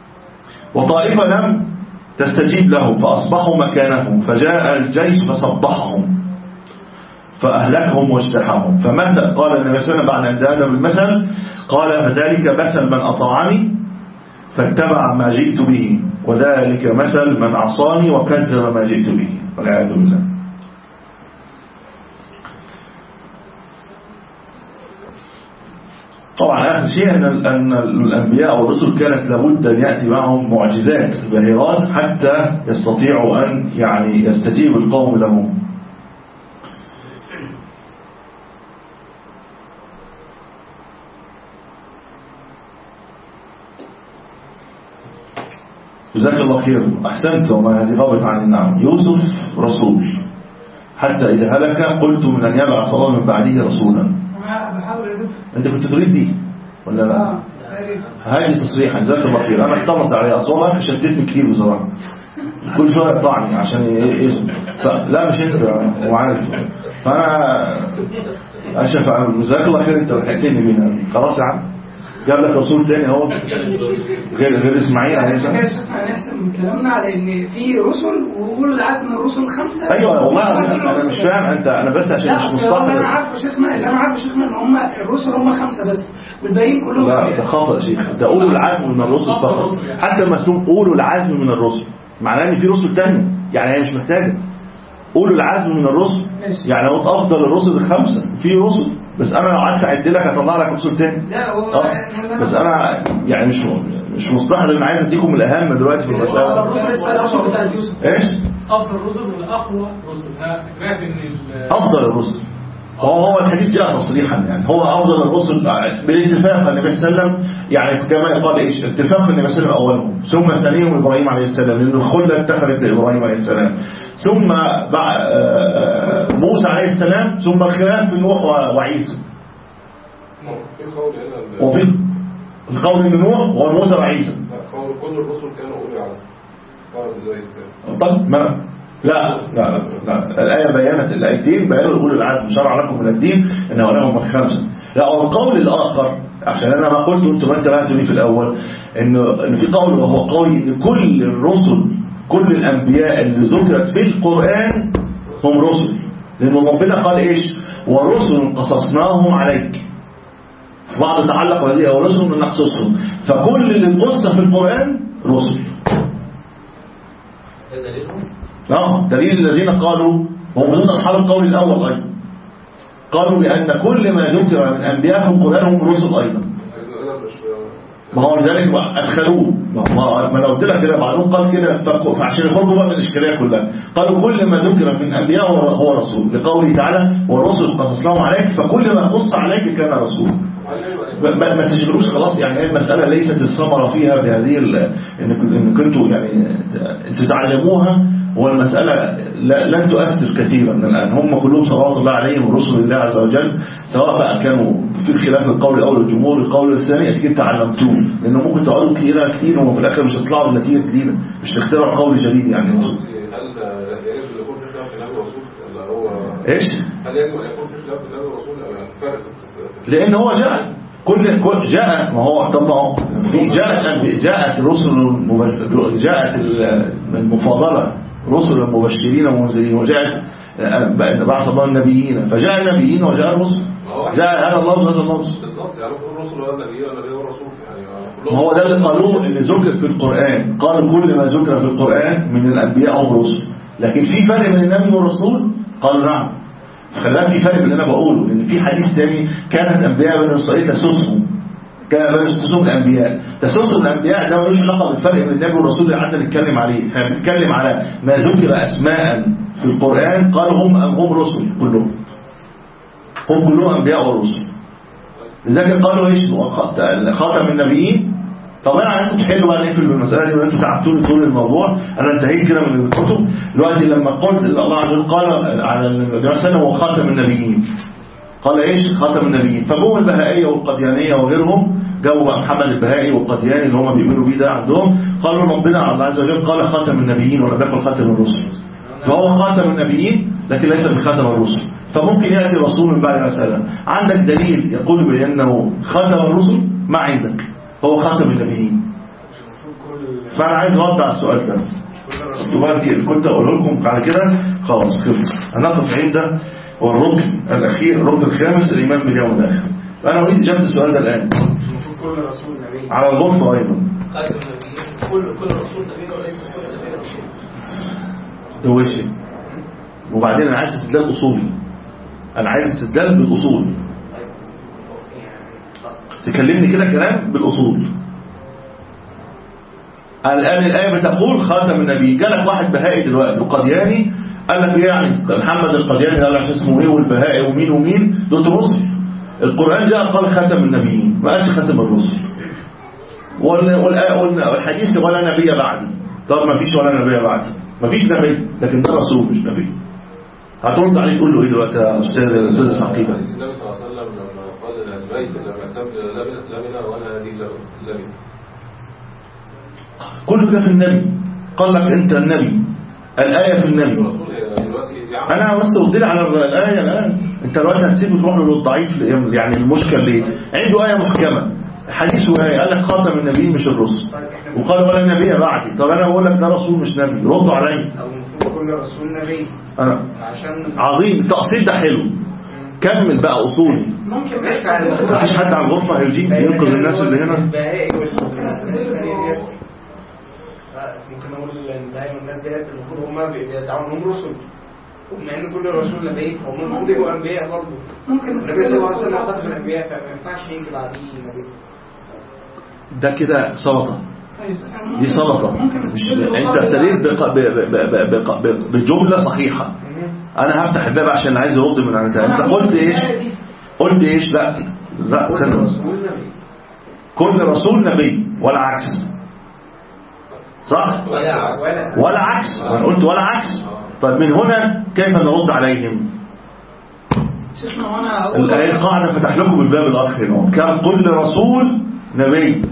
وطائفة لم تستجيب لهم فأصبحوا مكانهم، فجاء الجيش فصبحهم فأهلكهم واجتاحهم. فمثل قال النبي صلى الله عليه وسلم بعد أن دهنا بالمثل قال فذلك مثل من أطاعني فاتبع ما جئت به، وذلك مثل من عصاني وكذب ما جئت به، والعياذ بالله. طبعا آخر شيء أن أن الأنبياء والرسل كانت لابد أن يأتي معهم معجزات باهرات حتى يستطيعوا أن يعني يستجيب القوم لهم. جزاك الله خير، أحسنت، وما هذه غابت عن النعم. يوسف رسول حتى إذا هلك قلت من أن يبعث الله من بعده رسولا. أنت كنت تريد دي ولا لا؟ هذه تصريحا جزاك الله خير. أنا احتمت عليها أصلا فشدتني كتير بصراحة، كل شوية يقطعني عشان يزم. لا مش أنت وعارف، فأنا أشف عن جزاك الله خير، أنت لحقتني منها خلاص يا عم. جاب لك رسول تاني اهو غير غير اسماعيل عليه السلام. احنا نحسب من كلامنا على ان في رسل وقولوا العزم من الرسل خمسه. ايوه والله انا مش فاهم انت، انا بس عشان مش مستحضر. انا عارف شيخنا، اللي انا عارف شيخنا ان هم الرسل هم خمسه بس والباقيين كلهم. لا ده خطأ شيخ، ده قولوا العزم من الرسل فقط. حتى المسلوم قولوا العزم من الرسل معناه ان في رسل تانية، يعني هي مش محتاجه. قولوا العزم من الرسل يعني هو افضل الرسل الخمسه، في رسل بس انا لو قعدت اعد لك هطلع لك رسول تاني. لا هو بس انا يعني مش مش مستحضر، انا عايز اديكم الاهم دلوقتي في المساله. ايش افضل الرسل ولا اقوى رسل؟ سمعت ان افضل الرسل هو هو الحديث جاء تصريحا، يعني هو افضل الرسل بالاتفاق النبي صلى الله عليه وسلم، يعني كما قال ايش اتفاق النبي صلى الله عليه وسلم اولهم ثم ثانيهم ابراهيم عليه السلام، لان الخله اتخذت لابراهيم عليه السلام، ثم موسى عليه السلام، ثم الخلاف نوح وعيسى. وفي القول من نوح وموسى وعيسى. لا قول كل الرسل كانوا اولي العزم. قال ازاي ازاي؟ طب ما لا لا لا الآية بيانت الآيتين بيانوا أولي العزم شرع لكم من الدين إنه لهم الخمسة. لا القول الآخر عشان أنا ما قلت وأنتم ما انتبهتوا لي في الأول إنه إن في قول وهو قوي إن كل الرسل كل الأنبياء اللي ذكرت في القرآن هم رسل، لأن ربنا قال إيش ورسل قصصناهم عليك، بعض تعلق بهذه ورسل من نقصصهم، فكل اللي قص في القرآن رسل. نعم دليل الذين قالوا هم من أصحاب القول الأول أيضا قالوا بأن كل ما ذكر من أنبياء في القرآن هم رسل أيضا. ما هو لذلك أدخلوه، ما لو قلت لك كده بعضهم قال كده فعشان يخرجوا بقى من الإشكالية كلها قالوا كل ما ذكر من أنبياء هو رسول، لقوله تعالى والرسل قصصناهم عليك، فكل ما قص عليك كان رسول. ما تشغلوش خلاص، يعني هي المسألة ليست الثمرة فيها بهذه إن كنتوا يعني أنتوا تعلموها، والمسألة لن تؤثر كثيرا الآن. هم كلهم صلوات الله عليهم ورسل الله عز وجل، سواء بقى كانوا في خلاف القول الأول الجمهور القول الثاني أكيد تعلمتوه، لأنه ممكن تقعدوا كتير كتير وفي الآخر مش هتطلعوا بنتيجة جديدة، مش تخترعوا قول جديد. يعني هل يجب أن يكون في خلاف بين الرسول ولا هو إيش؟ هل يجب أن يكون في خلاف بين الرسول أو فرق؟ لأن هو جاء كل كل جاء ما هو طب ما هو في جاءت جاءت الرسل جاءت المفاضلة رسل المبشرين والمنذرين، وجاءت بعث الله النبيين، فجاء النبيين وجاء الرسل، جاء هذا الله وهذا الله بالضبط. يعني كل الرسل والنبي والنبي والرسول يعني ما هو ده اللي قالوه اللي ذكر في القرآن، قالوا كل ما ذكر في القرآن من الأنبياء هم رسل، لكن في فرق بين النبي والرسول قالوا نعم. خلاك في فرق اللي انا بقوله ان في حديث ثاني كانت انبياء بني اسرائيل تسوسهم، كان بني تسوسهم الانبياء، تسوسهم الانبياء ده ملوش علاقه بالفرق بين النبي والرسول اللي قعدنا نتكلم عليه، احنا بنتكلم على ما ذكر اسماء في القران قالوا هم هم رسل كلهم، هم كلهم انبياء ورسل. لذلك قالوا ايش خاتم النبيين. طب انا عايزكم تحلوا بقى نقفل بالمساله دي، وانتوا تعبتوني طول الموضوع، انا انتهيت كده من الكتب دلوقتي. لما قلت الله عز وجل قال على النبي صلى الله عليه وسلم هو خاتم النبيين، قال ايش خاتم النبيين، فجم البهائيه والقديانيه وغيرهم جابوا بقى محمد البهائي والقدياني اللي هم بيؤمنوا بيه ده عندهم، قالوا ربنا الله عز وجل قال خاتم النبيين ولم يقل خاتم الرسل، فهو خاتم النبيين لكن ليس بخاتم الرسل. فممكن ياتي رسول من بعد ما سلم عندك دليل يقول بانه خاتم الرسل ما عندك، هو خاتم النبيين. فأنا عايز أرد على السؤال ده، كنت أقول لكم على كده خلاص خلص. هنقف عند والركن الأخير الركن الخامس الإيمان باليوم الآخر. أنا أريد إجابة السؤال ده الآن. كل رسول نبي على الغرفة أيضا. كل كل رسول نبي وليس كل نبي رسول. ده هو شيء. وبعدين أنا عايز استدلال أصولي. أنا عايز استدلال بالأصول. تكلمني كده كلام بالأصول. الآن الآية بتقول خاتم النبي. جالك واحد بهائي دلوقتي وقدياني قال لك يعني محمد القدياني قال لك اسمه ايه والبهائي ومين ومين دول رسل. القرآن جاء قال خاتم النبيين ما قالش خاتم الرسل. والحديث ولا نبي بعدي. طب ما فيش ولا نبي بعدي. ما فيش نبي لكن ده رسول مش نبي. هترد عليه تقول له ايه دلوقتي يا استاذ تدرس عقيده؟ النبي صلى الله عليه وسلم لما قال للازواج لما استبدل لبنا ولا هذه لبنا كل ده في النبي. قال لك انت النبي الآية في النبي. انا بس قلت على الآية الآن. انت دلوقتي هتسيبه تروح له للضعيف يعني المشكل ليه؟ عنده آية محكمة حديثه آية قال لك خاتم النبي مش الرسل وقال ولا نبي بعدي. طب انا بقول لك ده رسول مش نبي ردوا عليا. كل رسول نبي أنا عشان عظيم التأصيل ده حلو. كمل بقى أصولي. ممكن مفيش حد على الغرفة هيجي ينقذ الناس اللي هنا. ممكن اقول ان دايما الناس ديت المفروض هم بيدعوا انهم رسل وبما ان كل رسول نبي هم المفروض يبقوا انبياء برضه. ممكن النبي صلى الله عليه وسلم خاتم الانبياء فما ينفعش يجي بعديه نبي. ده كده سلطة. دي سلطة. انت ابتديت بجملة صحيحة. انا هفتح الباب عشان عايز ارد من عن انت قلت ايش قلت ايش لا لا استنى كل رسول نبي ولا عكس صح ولا ولا عكس. انا قلت ولا عكس. طيب من هنا كيف نرد عليهم؟ الآية القاعدة فتح لكم الباب الآخر هنا كان كل رسول نبي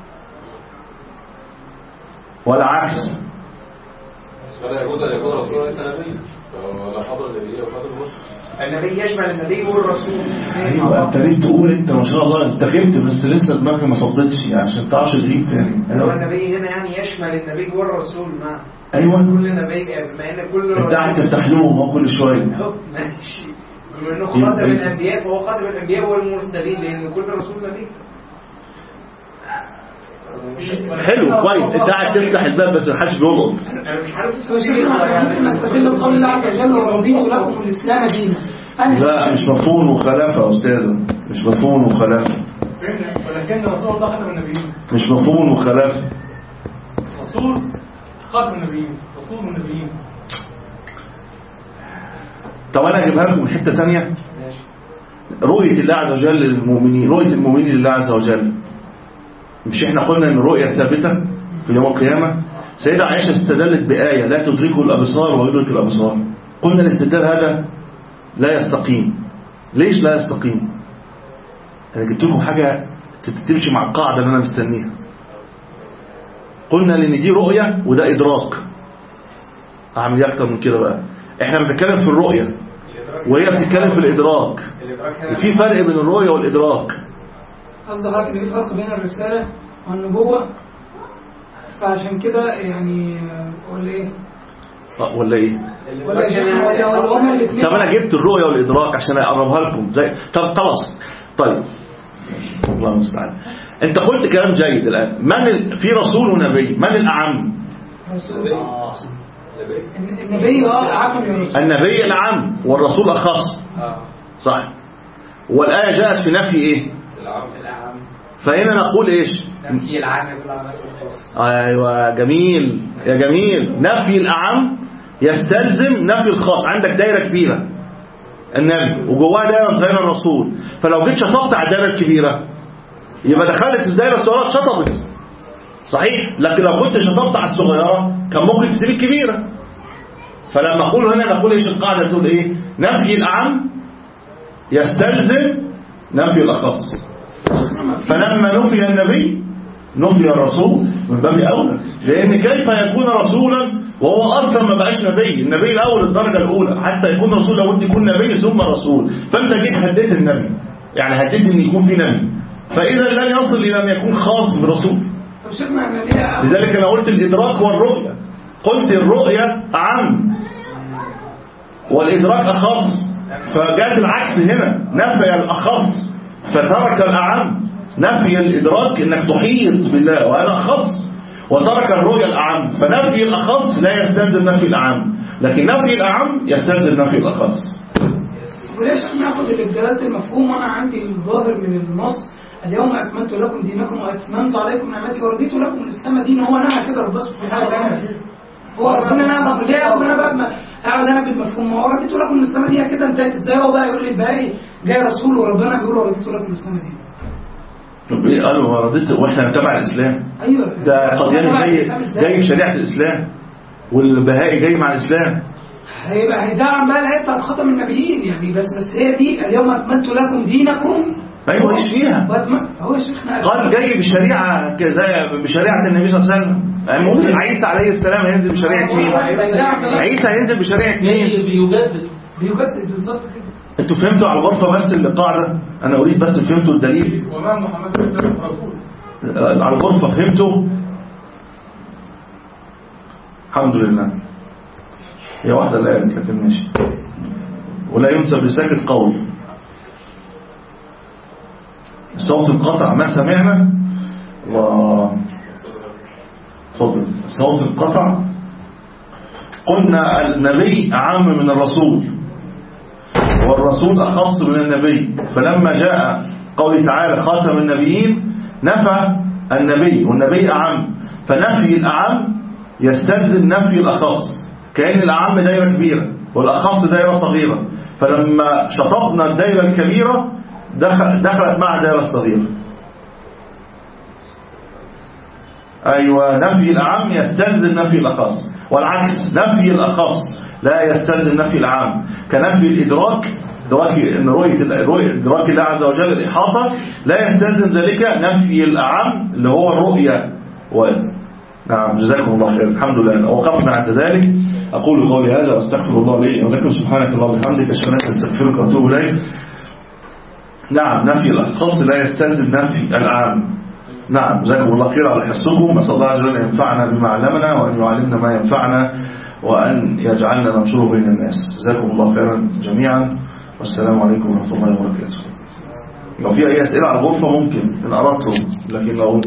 ولا عكس. ولا يجوز أن يكون رسول ليس نبي ولا حضر النبي أو حضر الرسل. النبي يشمل النبي والرسول. ايوه انت ليه تقول انت ما شاء الله انت غبت بس لسه دماغك ما صدتش عشان تعرفش تغيب تاني. هو النبي هنا يعني يشمل النبي والرسول ما ايوه كل نبي بما ان كل رسول انت قاعد تفتح لهم هو كل شويه. ماشي بما انه خاتم الانبياء فهو خاتم الانبياء والمرسلين لان كل رسول نبي. حلو كويس انت قاعد تفتح الباب بس ما حدش بيلقط. انا مش عارف ممكن نستغل قول الله عز وجل ورضيت لكم الاسلام دينا. لا مش مفهوم وخلافه يا استاذه مش مفهوم وخلافه. ولكن رسول الله خاتم النبيين مش مفهوم وخلافه. رسول خاتم النبيين رسول النبيين. طب انا اجيبها لكم من حته ثانيه. ماشي. رؤيه الله عز وجل للمؤمنين رؤيه المؤمنين لله عز وجل مش احنا قلنا ان الرؤيه ثابته في يوم القيامه. سيدة عائشه استدلت بايه لا تدركه الابصار ويدرك الابصار. قلنا الاستدلال هذا لا يستقيم. ليش لا يستقيم؟ انا جبت لكم حاجه تمشي مع القاعده اللي انا مستنيها. قلنا لان دي رؤيه وده ادراك. اعمل ايه اكتر من كده بقى؟ احنا بنتكلم في الرؤيه وهي بتتكلم في الادراك. في فرق بين الرؤيه والادراك. قصد حضرتك ان في فرق بين الرساله والنبوه فعشان كده يعني ولا ايه؟ اه ولا ايه؟ ولا ايه؟ طب انا جبت الرؤيه والادراك عشان اقربها لكم زي طب خلاص طيب الله المستعان. انت قلت كلام جيد الان. من ال... في رسول ونبي من الاعم؟ النبي اه اعم من الرسول. النبي الاعم والرسول اخص صح. والايه جاءت في نفي ايه؟ العام. فهنا نقول ايش؟ نفي العام بالعام الخاص. ايوه جميل يا جميل. نفي الاعم يستلزم نفي الخاص. عندك دايره كبيره النبي وجواها دايره صغيره الرسول. فلو جيت شطبت على الدايره الكبيره يبقى دخلت الدايره الصغيره اتشطبت صحيح. لكن لو كنت شطبت على الصغيره كان ممكن تسيب الكبيره. فلما اقول هنا نقول ايش القاعده تقول ايه؟ نفي الاعم يستلزم نفي الاخص. فلما نفي النبي نفي الرسول من باب اولى. لان كيف يكون رسولا وهو اصلا ما بقاش نبي؟ النبي الاول الدرجه الاولى حتى يكون رسول لابد يكون نبي ثم رسول. فانت جيت هديت النبي يعني هديت ان يكون في نبي فاذا لن يصل الى ان يكون خاص برسول. لذلك انا قلت الادراك والرؤيه. قلت الرؤيه اعم والادراك اخص. فجاءت العكس هنا، نفي الأخص فترك الأعم. نفي الإدراك إنك تحيط بالله وهذا أخص، وترك الرؤية الأعم. فنفي الأخص لا يستلزم نفي الأعم، لكن نفي الأعم يستلزم نفي الأخص. وليش احنا ناخد الإجابات المفهوم؟ وأنا عندي الظاهر من النص اليوم أكملت لكم دينكم وأتممت عليكم نعمتي ورضيت لكم الإسلام دين. هو نهى كده ربنا سبحانه وتعالى، هو ربنا نهى. ليه ربنا بقى قاعد انا بالمفهوم؟ هو رضيت لكم الإسلام دين كده انتهت. ازاي هو بقى يقول لي الباقي جاي رسول وربنا بيقول رضيت لكم الإسلام دين؟ طب ايه قالوا رضيت واحنا نتبع الإسلام؟ ايوه ده قدياني جاي جاي بشريعة الإسلام والبهائي جاي مع الإسلام. هيبقى هيدعم بقى الآية بتاعت خاتم النبيين يعني. بس بس هي دي اليوم أكملت لكم دينكم. ايوه ماليش فيها. هو شيخنا قال جاي بشريعه كذا بشريعه النبي صلى الله عليه وسلم. يعني ممكن عيسى عليه السلام هينزل بشريعه مين؟ عيسى هينزل بشريعه مين؟ بيجدد بيجدد بالظبط كده. انتوا فهمتوا على الغرفه بس اللي قاعده؟ انا اريد بس فهمتوا الدليل. وما محمد الا رسول. على الغرفه فهمتوا؟ الحمد لله. هي واحده اللي قالت لكن ماشي. ولا ينسب لساكت قول. صوت القطع ما سمعنا. الله تفضل. صوت القطع قلنا النبي أعم من الرسول والرسول أخص من النبي. فلما جاء قوله تعالى خاتم النبيين نفى النبي والنبي أعم. فنفي الأعم يستلزم نفي الأخص، كأن الأعم دائرة كبيرة والأخص دائرة صغيرة. فلما شطبنا الدائرة الكبيرة دخل دخلت مع الدائرة الصغيرة. أيوة نفي الأعم يستلزم نفي الأخص، والعكس نفي الأخص لا يستلزم نفي الأعم. كنفي الإدراك، إدراك إن رؤية إدراك الله عز وجل الإحاطة لا يستلزم ذلك نفي الأعم اللي هو الرؤية. و... نعم جزاكم الله خير. الحمد لله وقفنا عند ذلك. أقول قولي هذا وأستغفر الله لي ولكم. سبحانك اللهم وبحمدك أشهد أن لا إله إلا أنت أستغفرك وأتوب إليك. نعم نفي الأخص لا يستلزم نفي العام. نعم جزاكم الله خير على حرصكم. أسأل الله عز وجل أن ينفعنا بما علمنا وأن يعلمنا ما ينفعنا وأن يجعلنا ننشره بين الناس. جزاكم الله خيرا جميعا والسلام عليكم ورحمة الله وبركاته. لو في أي أسئلة على الغرفة ممكن إن أردتم، لكن لو